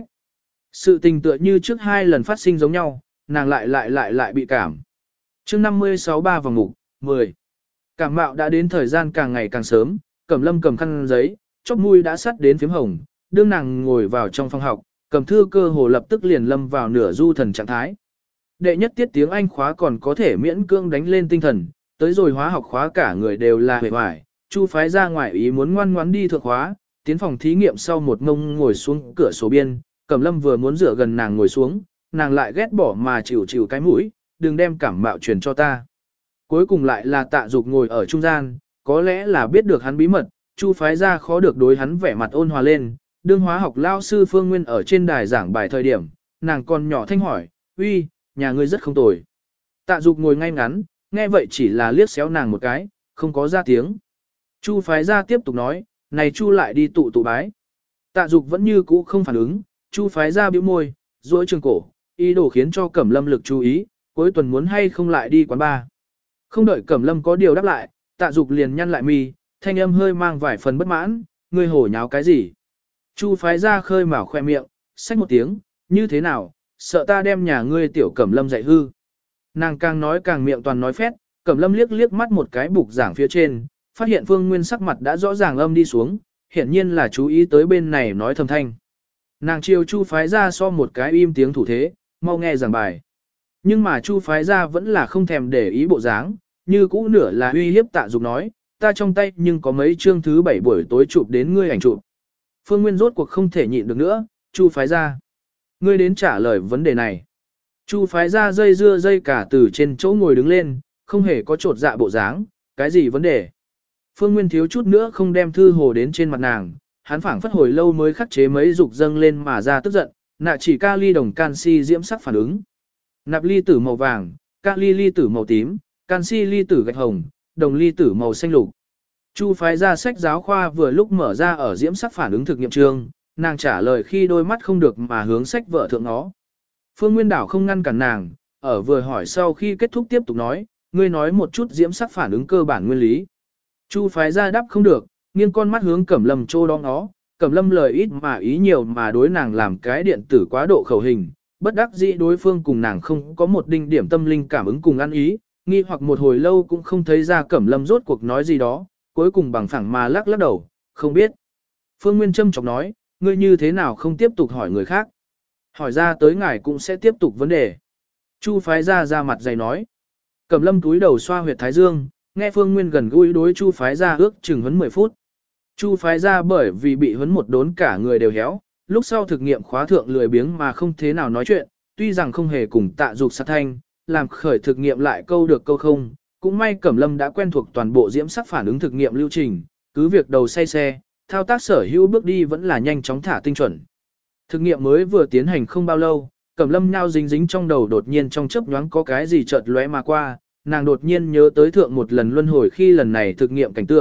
S1: Sự tình tựa như trước 2 lần phát sinh giống nhau, nàng lại bị cảm. Chương 56 3 vòng ngủ, 10. Cảm mạo đã đến thời gian càng ngày càng sớm, Cẩm Lâm cầm khăn giấy, chóp mũi đã sắt đến phím hồng, đương nàng ngồi vào trong phòng học, cầm thư cơ hồ lập tức liền lâm vào nửa du thần trạng thái. Đệ nhất tiết tiếng Anh khóa còn có thể miễn cưỡng đánh lên tinh thần, tới rồi hóa học khóa cả người đều là hề hoài, Chu phái ra ngoài ý muốn ngoan ngoãn đi thượng khóa, tiến phòng thí nghiệm sau một ngông ngồi xuống cửa sổ biên, Cẩm Lâm vừa muốn dựa gần nàng ngồi xuống, nàng lại ghét bỏ mà chịu cái mũi, đừng đem cảm mạo truyền cho ta. Cuối cùng lại là Tạ Dục ngồi ở trung gian, có lẽ là biết được hắn bí mật, Chu phái ra khó được đối hắn vẻ mặt ôn hòa lên, đương hóa học lao sư Phương Nguyên ở trên đài giảng bài thời điểm, nàng còn nhỏ thanh hỏi, uy, nhà ngươi rất không tồi. Tạ Dục ngồi ngay ngắn, nghe vậy chỉ là liếc xéo nàng một cái, không có ra tiếng. Chu phái ra tiếp tục nói, này Chu lại đi tụ bái. Tạ Dục vẫn như cũ không phản ứng, Chu phái ra bĩu môi, duỗi trường cổ, ý đồ khiến cho Cẩm Lâm lực chú ý, cuối tuần muốn hay không lại đi quán bar. Không đợi Cẩm Lâm có điều đáp lại, Tạ Dục liền nhăn lại mi, thanh âm hơi mang vài phần bất mãn, ngươi hổ nháo cái gì? Chu phái ra khơi mào khoe miệng, xách một tiếng, như thế nào, sợ ta đem nhà ngươi tiểu Cẩm Lâm dạy hư. Nàng càng nói càng miệng toàn nói phét, Cẩm Lâm liếc mắt một cái bục giảng phía trên, phát hiện Phương Nguyên sắc mặt đã rõ ràng âm đi xuống, hiển nhiên là chú ý tới bên này nói thầm thanh. Nàng chiều Chu phái ra so một cái im tiếng thủ thế, mau nghe giảng bài. Nhưng mà Chu phái ra vẫn là không thèm để ý bộ dáng, như cũ nửa là uy hiếp Tạ Dục nói, ta trong tay nhưng có mấy chương thứ 7 buổi tối chụp đến ngươi ảnh chụp. Phương Nguyên rốt cuộc không thể nhịn được nữa, Chu phái ra. Ngươi đến trả lời vấn đề này. Chu phái ra dây cả từ trên chỗ ngồi đứng lên, không hề có trột dạ bộ dáng, cái gì vấn đề. Phương Nguyên thiếu chút nữa không đem thư hồ đến trên mặt nàng, hắn phảng phất hồi lâu mới khắc chế mấy dục dâng lên mà ra tức giận, nạ chỉ kali đồng canxi diễm sắc phản ứng. Nạp ly tử màu vàng, kali ly tử màu tím, canxi ly tử gạch hồng, đồng ly tử màu xanh lục. Chu phái ra sách giáo khoa vừa lúc mở ra ở diễm sắc phản ứng thực nghiệm trường, nàng trả lời khi đôi mắt không được mà hướng sách vợ thượng nó. Phương Nguyên Đảo không ngăn cản nàng, ở vừa hỏi sau khi kết thúc tiếp tục nói, ngươi nói một chút diễm sắc phản ứng cơ bản nguyên lý. Chu phái ra đáp không được, nghiêng con mắt hướng Cẩm Lâm trô đó nó, Cẩm Lâm lời ít mà ý nhiều mà đối nàng làm cái điện tử quá độ khẩu hình, bất đắc dĩ đối phương cùng nàng không có một đinh điểm tâm linh cảm ứng cùng ăn ý, nghi hoặc một hồi lâu cũng không thấy ra Cẩm Lâm rốt cuộc nói gì đó, cuối cùng bằng phẳng mà lắc đầu, không biết. Phương Nguyên châm chọc nói, ngươi như thế nào không tiếp tục hỏi người khác. Hỏi ra tới ngài cũng sẽ tiếp tục vấn đề. Chu phái ra mặt dày nói. Cẩm Lâm túi đầu xoa huyệt thái dương, nghe Phương Nguyên gần gũi đối Chu phái ra ước chừng huấn 10 phút. Chu phái ra bởi vì bị huấn một đốn cả người đều héo, lúc sau thực nghiệm khóa thượng lười biếng mà không thế nào nói chuyện, tuy rằng không hề cùng Tạ Dục sát thanh, làm khởi thực nghiệm lại câu được câu không, cũng may Cẩm Lâm đã quen thuộc toàn bộ diễm sắc phản ứng thực nghiệm lưu trình, cứ việc đầu say xe, thao tác sở hữu bước đi vẫn là nhanh chóng thả tinh chuẩn. Thực nghiệm mới vừa tiến hành không bao lâu, Cẩm Lâm nhao dính trong đầu đột nhiên trong chớp nhoáng có cái gì chợt lóe mà qua, nàng đột nhiên nhớ tới thượng một lần luân hồi khi lần này thực nghiệm cảnh tượng,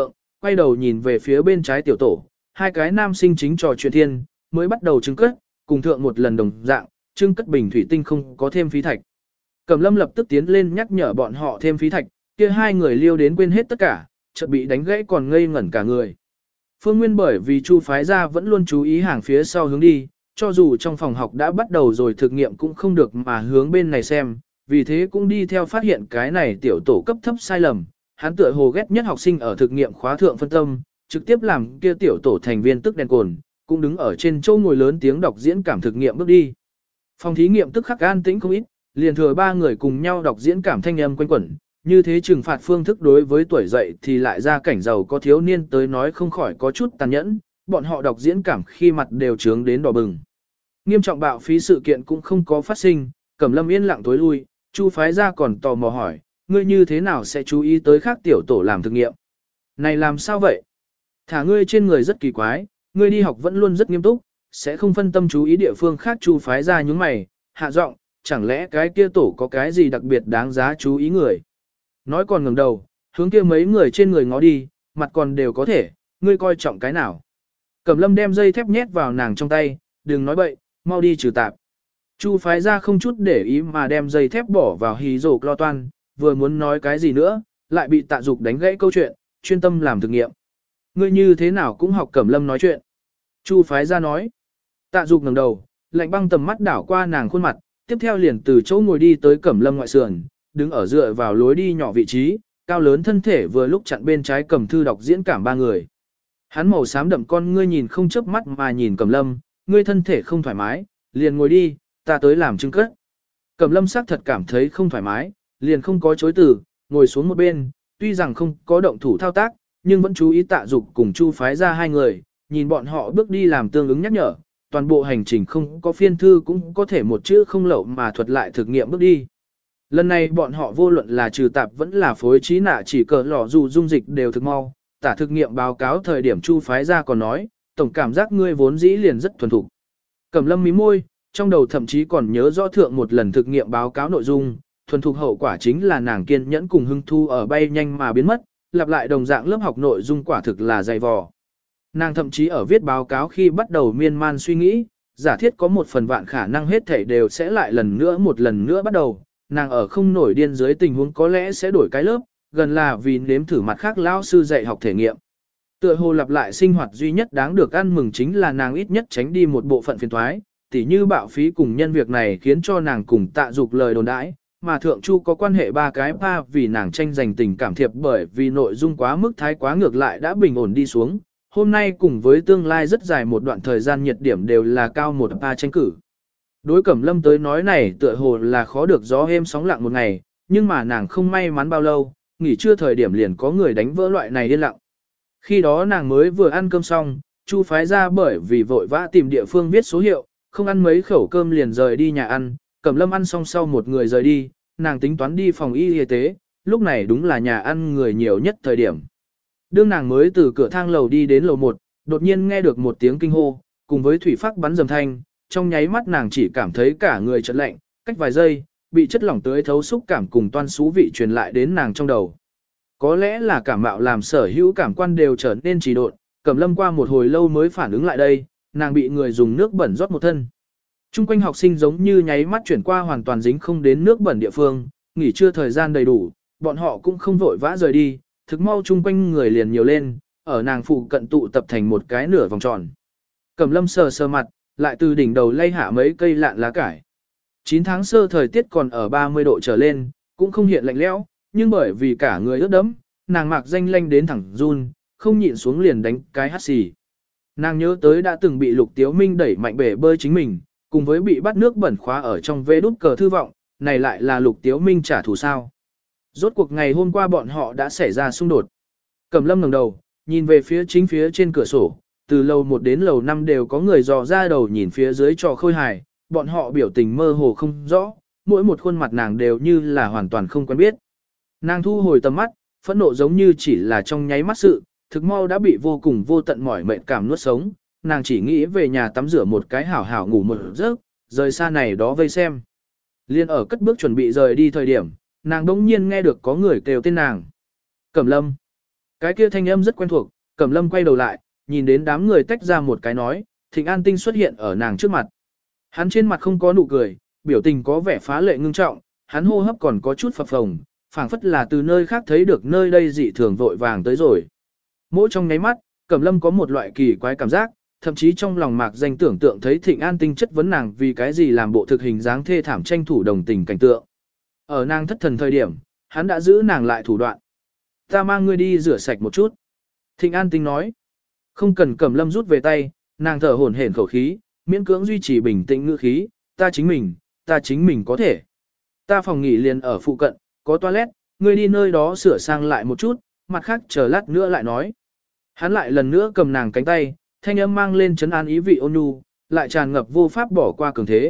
S1: quay đầu nhìn về phía bên trái tiểu tổ, hai cái nam sinh chính trò chuyện thiên, mới bắt đầu trưng cất, cùng thượng một lần đồng dạng, trưng cất bình thủy tinh không có thêm phí thạch. Cẩm Lâm lập tức tiến lên nhắc nhở bọn họ thêm phí thạch, kia hai người liêu đến quên hết tất cả, chợt bị đánh gãy còn ngây ngẩn cả người. Phương Nguyên bởi vì Chu phái ra vẫn luôn chú ý hàng phía sau hướng đi, cho dù trong phòng học đã bắt đầu rồi thực nghiệm cũng không được mà hướng bên này xem, vì thế cũng đi theo phát hiện cái này tiểu tổ cấp thấp sai lầm. Hắn tựa hồ ghét nhất học sinh ở thực nghiệm khóa thượng phân tâm, trực tiếp làm kia tiểu tổ thành viên tức đèn cồn, cũng đứng ở trên chỗ ngồi lớn tiếng đọc diễn cảm thực nghiệm bước đi. Phòng thí nghiệm tức khắc an tĩnh không ít, liền thừa ba người cùng nhau đọc diễn cảm thanh âm quanh quẩn, như thế trừng phạt phương thức đối với tuổi dậy thì lại ra cảnh giàu có thiếu niên tới nói không khỏi có chút tàn nhẫn, bọn họ đọc diễn cảm khi mặt đều trướng đến đỏ bừng. Nghiêm trọng bạo phí sự kiện cũng không có phát sinh, Cẩm Lâm yên lặng tối lui, Chu phái ra còn tò mò hỏi, ngươi như thế nào sẽ chú ý tới khác tiểu tổ làm thực nghiệm? Này làm sao vậy? Thả ngươi trên người rất kỳ quái, ngươi đi học vẫn luôn rất nghiêm túc, sẽ không phân tâm chú ý địa phương khác. Chu phái ra nhướng mày, hạ giọng, chẳng lẽ cái kia tổ có cái gì đặc biệt đáng giá chú ý người? Nói còn ngẩng đầu, hướng kia mấy người trên người ngó đi, mặt còn đều có thể, ngươi coi trọng cái nào? Cẩm Lâm đem dây thép nhét vào nàng trong tay, đừng nói bậy, mau đi trừ tạp. Chu phái ra không chút để ý mà đem dây thép bỏ vào hí rổ clo toan, vừa muốn nói cái gì nữa, lại bị Tạ Dục đánh gãy câu chuyện, chuyên tâm làm thực nghiệm. Ngươi như thế nào cũng học Cẩm Lâm nói chuyện. Chu phái ra nói. Tạ Dục ngẩng đầu, lạnh băng tầm mắt đảo qua nàng khuôn mặt, tiếp theo liền từ chỗ ngồi đi tới Cẩm Lâm ngoại sườn, đứng ở dựa vào lối đi nhỏ vị trí, cao lớn thân thể vừa lúc chặn bên trái cầm thư đọc diễn cảm ba người. Hắn màu xám đậm con ngươi nhìn không chớp mắt mà nhìn Cẩm Lâm, ngươi thân thể không thoải mái, liền ngồi đi, ta tới làm chứng cất. Cẩm Lâm xác thật cảm thấy không thoải mái, liền không có chối từ, ngồi xuống một bên, tuy rằng không có động thủ thao tác, nhưng vẫn chú ý Tạ Dục cùng Chu phái ra hai người, nhìn bọn họ bước đi làm tương ứng nhắc nhở, toàn bộ hành trình không có phiên thư cũng có thể một chữ không lậu mà thuật lại thực nghiệm bước đi. Lần này bọn họ vô luận là trừ tạp vẫn là phối trí nạ chỉ cờ lò dù dung dịch đều thực mau, tả thực nghiệm báo cáo thời điểm Chu phái ra còn nói, tổng cảm giác ngươi vốn dĩ liền rất thuần thục. Cẩm Lâm mím môi, trong đầu thậm chí còn nhớ rõ thượng một lần thực nghiệm báo cáo nội dung, thuần thục hậu quả chính là nàng kiên nhẫn cùng hưng thu ở bay nhanh mà biến mất, lặp lại đồng dạng lớp học nội dung quả thực là dày vò. Nàng thậm chí ở viết báo cáo khi bắt đầu miên man suy nghĩ, giả thiết có một phần vạn khả năng hết thảy đều sẽ lại một lần nữa bắt đầu, nàng ở không nổi điên dưới tình huống có lẽ sẽ đổi cái lớp, gần là vì nếm thử mặt khác lão sư dạy học thể nghiệm. Tựa hồ lặp lại sinh hoạt duy nhất đáng được ăn mừng chính là nàng ít nhất tránh đi một bộ phận phiền toái, tỉ như bạo phí cùng nhân việc này khiến cho nàng cùng Tạ Dục lời đồn đãi, mà Thượng Chu có quan hệ ba cái pa vì nàng tranh giành tình cảm thiệp bởi vì nội dung quá mức thái quá ngược lại đã bình ổn đi xuống. Hôm nay cùng với tương lai rất dài một đoạn thời gian nhiệt điểm đều là cao một pa tranh cử. Đối Cẩm Lâm tới nói này tựa hồ là khó được gió êm sóng lặng một ngày, nhưng mà nàng không may mắn bao lâu, nghỉ trưa thời điểm liền có người đánh vỡ loại này yên lặng. Khi đó nàng mới vừa ăn cơm xong, Chu phái ra bởi vì vội vã tìm địa phương viết số hiệu, không ăn mấy khẩu cơm liền rời đi nhà ăn, Cẩm Lâm ăn xong sau một người rời đi, nàng tính toán đi phòng y tế, lúc này đúng là nhà ăn người nhiều nhất thời điểm. Đương nàng mới từ cửa thang lầu đi đến lầu 1, đột nhiên nghe được một tiếng kinh hô, cùng với thủy phác bắn dầm thanh, trong nháy mắt nàng chỉ cảm thấy cả người chợt lạnh, cách vài giây, bị chất lỏng tưới thấu xúc cảm cùng toan xú vị truyền lại đến nàng trong đầu. Có lẽ là cảm mạo làm sở hữu cảm quan đều trở nên trì độn, Cẩm Lâm qua một hồi lâu mới phản ứng lại đây, nàng bị người dùng nước bẩn rót một thân. Trung quanh học sinh giống như nháy mắt chuyển qua hoàn toàn dính không đến nước bẩn địa phương, nghỉ trưa thời gian đầy đủ, bọn họ cũng không vội vã rời đi, thực mau chung quanh người liền nhiều lên, ở nàng phụ cận tụ tập thành một cái nửa vòng tròn. Cẩm Lâm sờ sờ mặt, lại từ đỉnh đầu lay hạ mấy cây lạn lá cải. 9 tháng sơ thời tiết còn ở 30 độ trở lên, cũng không hiện lạnh lẽo, nhưng bởi vì cả người ướt đẫm, nàng mạc danh lanh đến thẳng run, không nhịn xuống liền đánh cái hắt xì. Nàng nhớ tới đã từng bị Lục Tiếu Minh đẩy mạnh bể bơi chính mình, cùng với bị bắt nước bẩn khóa ở trong vế đút cờ thư vọng, này lại là Lục Tiếu Minh trả thù sao. Rốt cuộc ngày hôm qua bọn họ đã xảy ra xung đột. Cẩm Lâm ngẩng đầu, nhìn về phía chính phía trên cửa sổ, từ lầu 1 đến lầu 5 đều có người dò ra đầu nhìn phía dưới trò khôi hài, bọn họ biểu tình mơ hồ không rõ, mỗi một khuôn mặt nàng đều như là hoàn toàn không quen biết. Nàng thu hồi tầm mắt, phẫn nộ giống như chỉ là trong nháy mắt sự, thực mau đã bị vô cùng vô tận mỏi mệt cảm nuốt sống, nàng chỉ nghĩ về nhà tắm rửa một cái hảo hảo ngủ một giấc, rời xa này đó vây xem. Liên ở cất bước chuẩn bị rời đi thời điểm, nàng đống nhiên nghe được có người kêu tên nàng. Cẩm Lâm. Cái kia thanh âm rất quen thuộc, Cẩm Lâm quay đầu lại, nhìn đến đám người tách ra một cái nói, Thịnh An Tinh xuất hiện ở nàng trước mặt. Hắn trên mặt không có nụ cười, biểu tình có vẻ phá lệ ngưng trọng, hắn hô hấp còn có chút phập phồng, phảng phất là từ nơi khác thấy được nơi đây dị thường vội vàng tới rồi. Mỗi trong nháy mắt, Cẩm Lâm có một loại kỳ quái cảm giác, thậm chí trong lòng mạc danh tưởng tượng thấy Thịnh An Tinh chất vấn nàng vì cái gì làm bộ thực hình dáng thê thảm tranh thủ đồng tình cảnh tượng. Ở nàng thất thần thời điểm, hắn đã giữ nàng lại thủ đoạn. Ta mang ngươi đi rửa sạch một chút. Thịnh An Tinh nói. Không cần Cẩm Lâm rút về tay, nàng thở hổn hển khẩu khí, miễn cưỡng duy trì bình tĩnh ngữ khí, ta chính mình có thể. Ta phòng nghỉ liền ở phụ cận, có toilet, ngươi đi nơi đó sửa sang lại một chút, mặt khác chờ lát nữa lại nói. Hắn lại lần nữa cầm nàng cánh tay, thanh âm mang lên trấn an ý vị ôn nhu, lại tràn ngập vô pháp bỏ qua cường thế.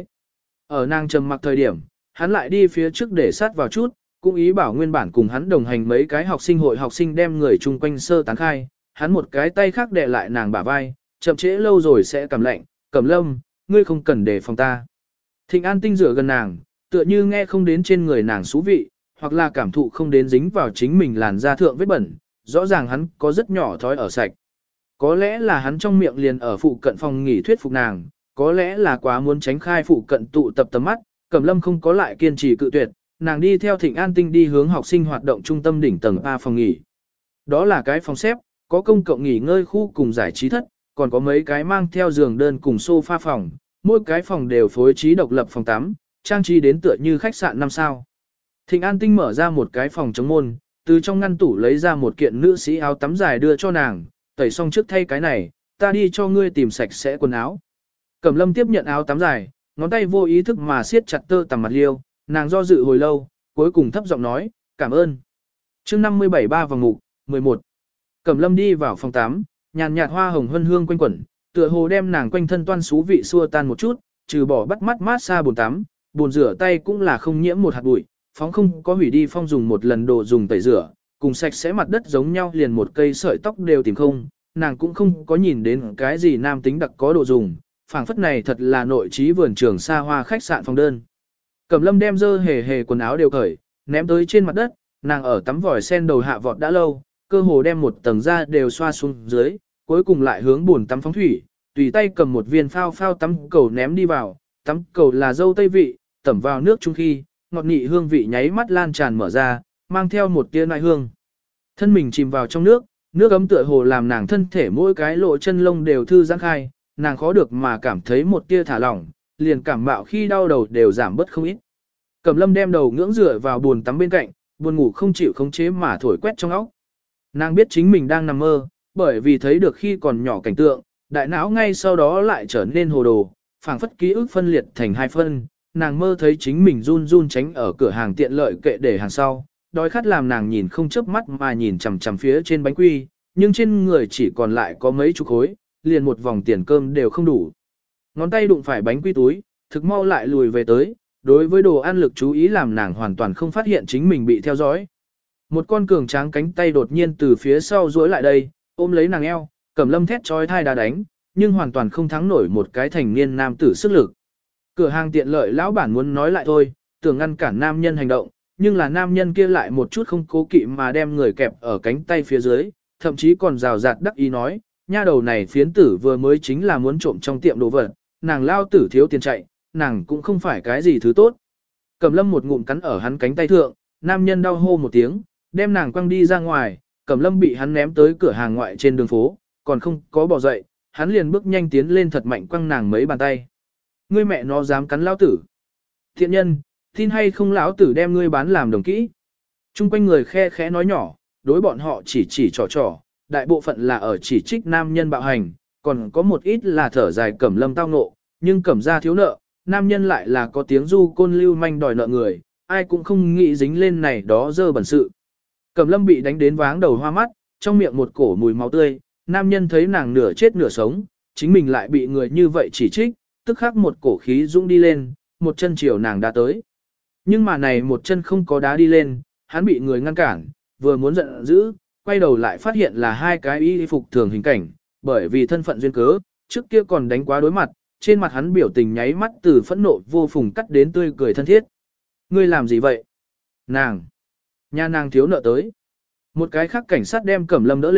S1: Ở nàng trầm mặc thời điểm, hắn lại đi phía trước để sát vào chút, cũng ý bảo nguyên bản cùng hắn đồng hành mấy cái học sinh hội học sinh đem người chung quanh sơ tán khai, hắn một cái tay khác đè lại nàng bả vai, chậm trễ lâu rồi sẽ cảm lạnh, Cẩm Lâm, ngươi không cần để phòng ta. Thịnh An Tinh rửa gần nàng, tựa như nghe không đến trên người nàng xú vị, hoặc là cảm thụ không đến dính vào chính mình làn da thượng vết bẩn, rõ ràng hắn có rất nhỏ thói ở sạch. Có lẽ là hắn trong miệng liền ở phụ cận phòng nghỉ thuyết phục nàng, có lẽ là quá muốn tránh khai phụ cận tụ tập tầm mắt, Cẩm Lâm không có lại kiên trì cự tuyệt, nàng đi theo Thịnh An Tinh đi hướng học sinh hoạt động trung tâm đỉnh tầng A phòng nghỉ. Đó là cái phòng xếp, có công cộng nghỉ ngơi khu cùng giải trí thất, còn có mấy cái mang theo giường đơn cùng sofa phòng, mỗi cái phòng đều phối trí độc lập phòng tắm, trang trí đến tựa như khách sạn 5 sao. Thịnh An Tinh mở ra một cái phòng chống môn, từ trong ngăn tủ lấy ra một kiện nữ sĩ áo tắm dài đưa cho nàng, tẩy xong trước thay cái này, ta đi cho ngươi tìm sạch sẽ quần áo. Cẩm Lâm tiếp nhận áo tắm dài, ngón tay vô ý thức mà siết chặt tơ tằm mặt liêu, nàng do dự hồi lâu, cuối cùng thấp giọng nói, cảm ơn. Chương 57 ba vòng ngủ, 11. Cẩm Lâm đi vào phòng tắm, nhàn nhạt hoa hồng hương hương quanh quẩn, tựa hồ đem nàng quanh thân toan xú vị xua tan một chút, trừ bỏ bắt mắt mát xa bồn tắm, bồn rửa tay cũng là không nhiễm một hạt bụi, phóng không có hủy đi phong dùng một lần đồ dùng tẩy rửa, cùng sạch sẽ mặt đất giống nhau liền một cây sợi tóc đều tìm không, nàng cũng không có nhìn đến cái gì nam tính đặc có đồ dùng, phảng phất này thật là nội trí vườn trường xa hoa khách sạn phòng đơn. Cẩm Lâm đem dơ hề hề quần áo đều cởi, ném tới trên mặt đất, nàng ở tắm vòi sen đầu hạ vọt đã lâu, cơ hồ đem một tầng da đều xoa xuống dưới, cuối cùng lại hướng buồn tắm phóng thủy, tùy tay cầm một viên phao phao tắm cầu ném đi vào, tắm cầu là dâu tây vị, tẩm vào nước chung khi, ngọt nị hương vị nháy mắt lan tràn mở ra, mang theo một tia nại hương. Thân mình chìm vào trong nước, nước ấm tựa hồ làm nàng thân thể mỗi cái lỗ chân lông đều thư giãn khai, nàng khó được mà cảm thấy một tia thả lỏng, liền cảm mạo khi đau đầu đều giảm bớt không ít. Cẩm Lâm đem đầu ngưỡng dựa vào buồn tắm bên cạnh, buồn ngủ không chịu khống chế mà thổi quét trong óc. Nàng biết chính mình đang nằm mơ, bởi vì thấy được khi còn nhỏ cảnh tượng, đại não ngay sau đó lại trở nên hồ đồ, phảng phất ký ức phân liệt thành hai phân. Nàng mơ thấy chính mình run run tránh ở cửa hàng tiện lợi kệ để hàng sau, đói khát làm nàng nhìn không chớp mắt mà nhìn chằm chằm phía trên bánh quy, nhưng trên người chỉ còn lại có mấy chục khối, liền một vòng tiền cơm đều không đủ. Ngón tay đụng phải bánh quy túi, thực mau lại lùi về tới, đối với đồ ăn lực chú ý làm nàng hoàn toàn không phát hiện chính mình bị theo dõi. Một con cường tráng cánh tay đột nhiên từ phía sau duỗi lại đây, ôm lấy nàng eo, Cẩm Lâm thét trói thai đá đánh, nhưng hoàn toàn không thắng nổi một cái thành niên nam tử sức lực. Cửa hàng tiện lợi lão bản muốn nói lại thôi, tưởng ngăn cản nam nhân hành động, nhưng là nam nhân kia lại một chút không cố kỵ mà đem người kẹp ở cánh tay phía dưới, thậm chí còn rào rạt đắc ý nói, nha đầu này phiến tử vừa mới chính là muốn trộm trong tiệm đồ vật, nàng lao tử thiếu tiền chạy, nàng cũng không phải cái gì thứ tốt. Cẩm Lâm một ngụm cắn ở hắn cánh tay thượng, nam nhân đau hô một tiếng, đem nàng quăng đi ra ngoài, Cẩm Lâm bị hắn ném tới cửa hàng ngoại trên đường phố, còn không có bỏ dậy, hắn liền bước nhanh tiến lên thật mạnh quăng nàng mấy bàn tay. Ngươi mẹ nó dám cắn lão tử. Thiện nhân, tin hay không lão tử đem ngươi bán làm đồng kỹ. Trung quanh người khe khẽ nói nhỏ, đối bọn họ chỉ trò, đại bộ phận là ở chỉ trích nam nhân bạo hành, còn có một ít là thở dài Cẩm Lâm tao ngộ, nhưng Cẩm gia thiếu nợ, nam nhân lại là có tiếng du côn lưu manh đòi nợ người, ai cũng không nghĩ dính lên này đó dơ bẩn sự. Cẩm Lâm bị đánh đến váng đầu hoa mắt, trong miệng một cổ mùi máu tươi, nam nhân thấy nàng nửa chết nửa sống, chính mình lại bị người như vậy chỉ trích, tức khắc một cổ khí dũng đi lên, một chân chiều nàng đã tới. Nhưng mà này một chân không có đá đi lên, hắn bị người ngăn cản, vừa muốn giận dữ, quay đầu lại phát hiện là hai cái y phục thường hình cảnh, bởi vì thân phận duyên cớ, trước kia còn đánh quá đối mặt, trên mặt hắn biểu tình nháy mắt từ phẫn nộ vô phùng cắt đến tươi cười thân thiết. Ngươi làm gì vậy? Nàng! Nhà nàng thiếu nợ tới. Một cái khác cảnh sát đem Cẩm Lâm đỡ lên,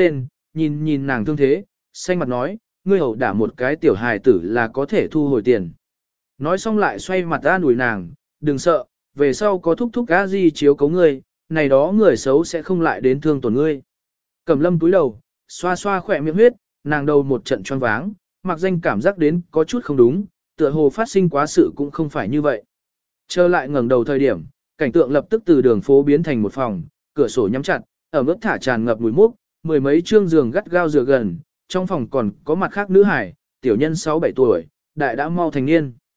S1: nhìn nhìn nàng thương thế, xanh mặt nói, ngươi ẩu đả một cái tiểu hài tử là có thể thu hồi tiền. Nói xong lại xoay mặt an ủi nàng, đừng sợ, về sau có thúc thúc a di chiếu cấu ngươi, này đó người xấu sẽ không lại đến thương tổn ngươi. Cẩm lâm túi đầu, xoa xoa khỏe miệng huyết, nàng đầu một trận choáng váng, mặc danh cảm giác đến có chút không đúng, tựa hồ phát sinh quá sự cũng không phải như vậy. Trở lại ngẩng đầu thời điểm, cảnh tượng lập tức từ đường phố biến thành một phòng, cửa sổ nhắm chặt, ở mức thả tràn ngập mùi mốc, mười mấy trương giường gắt gao dựa gần, trong phòng còn có mặt khác nữ hải, tiểu nhân 6-7 tuổi, đại đã mau thành niên.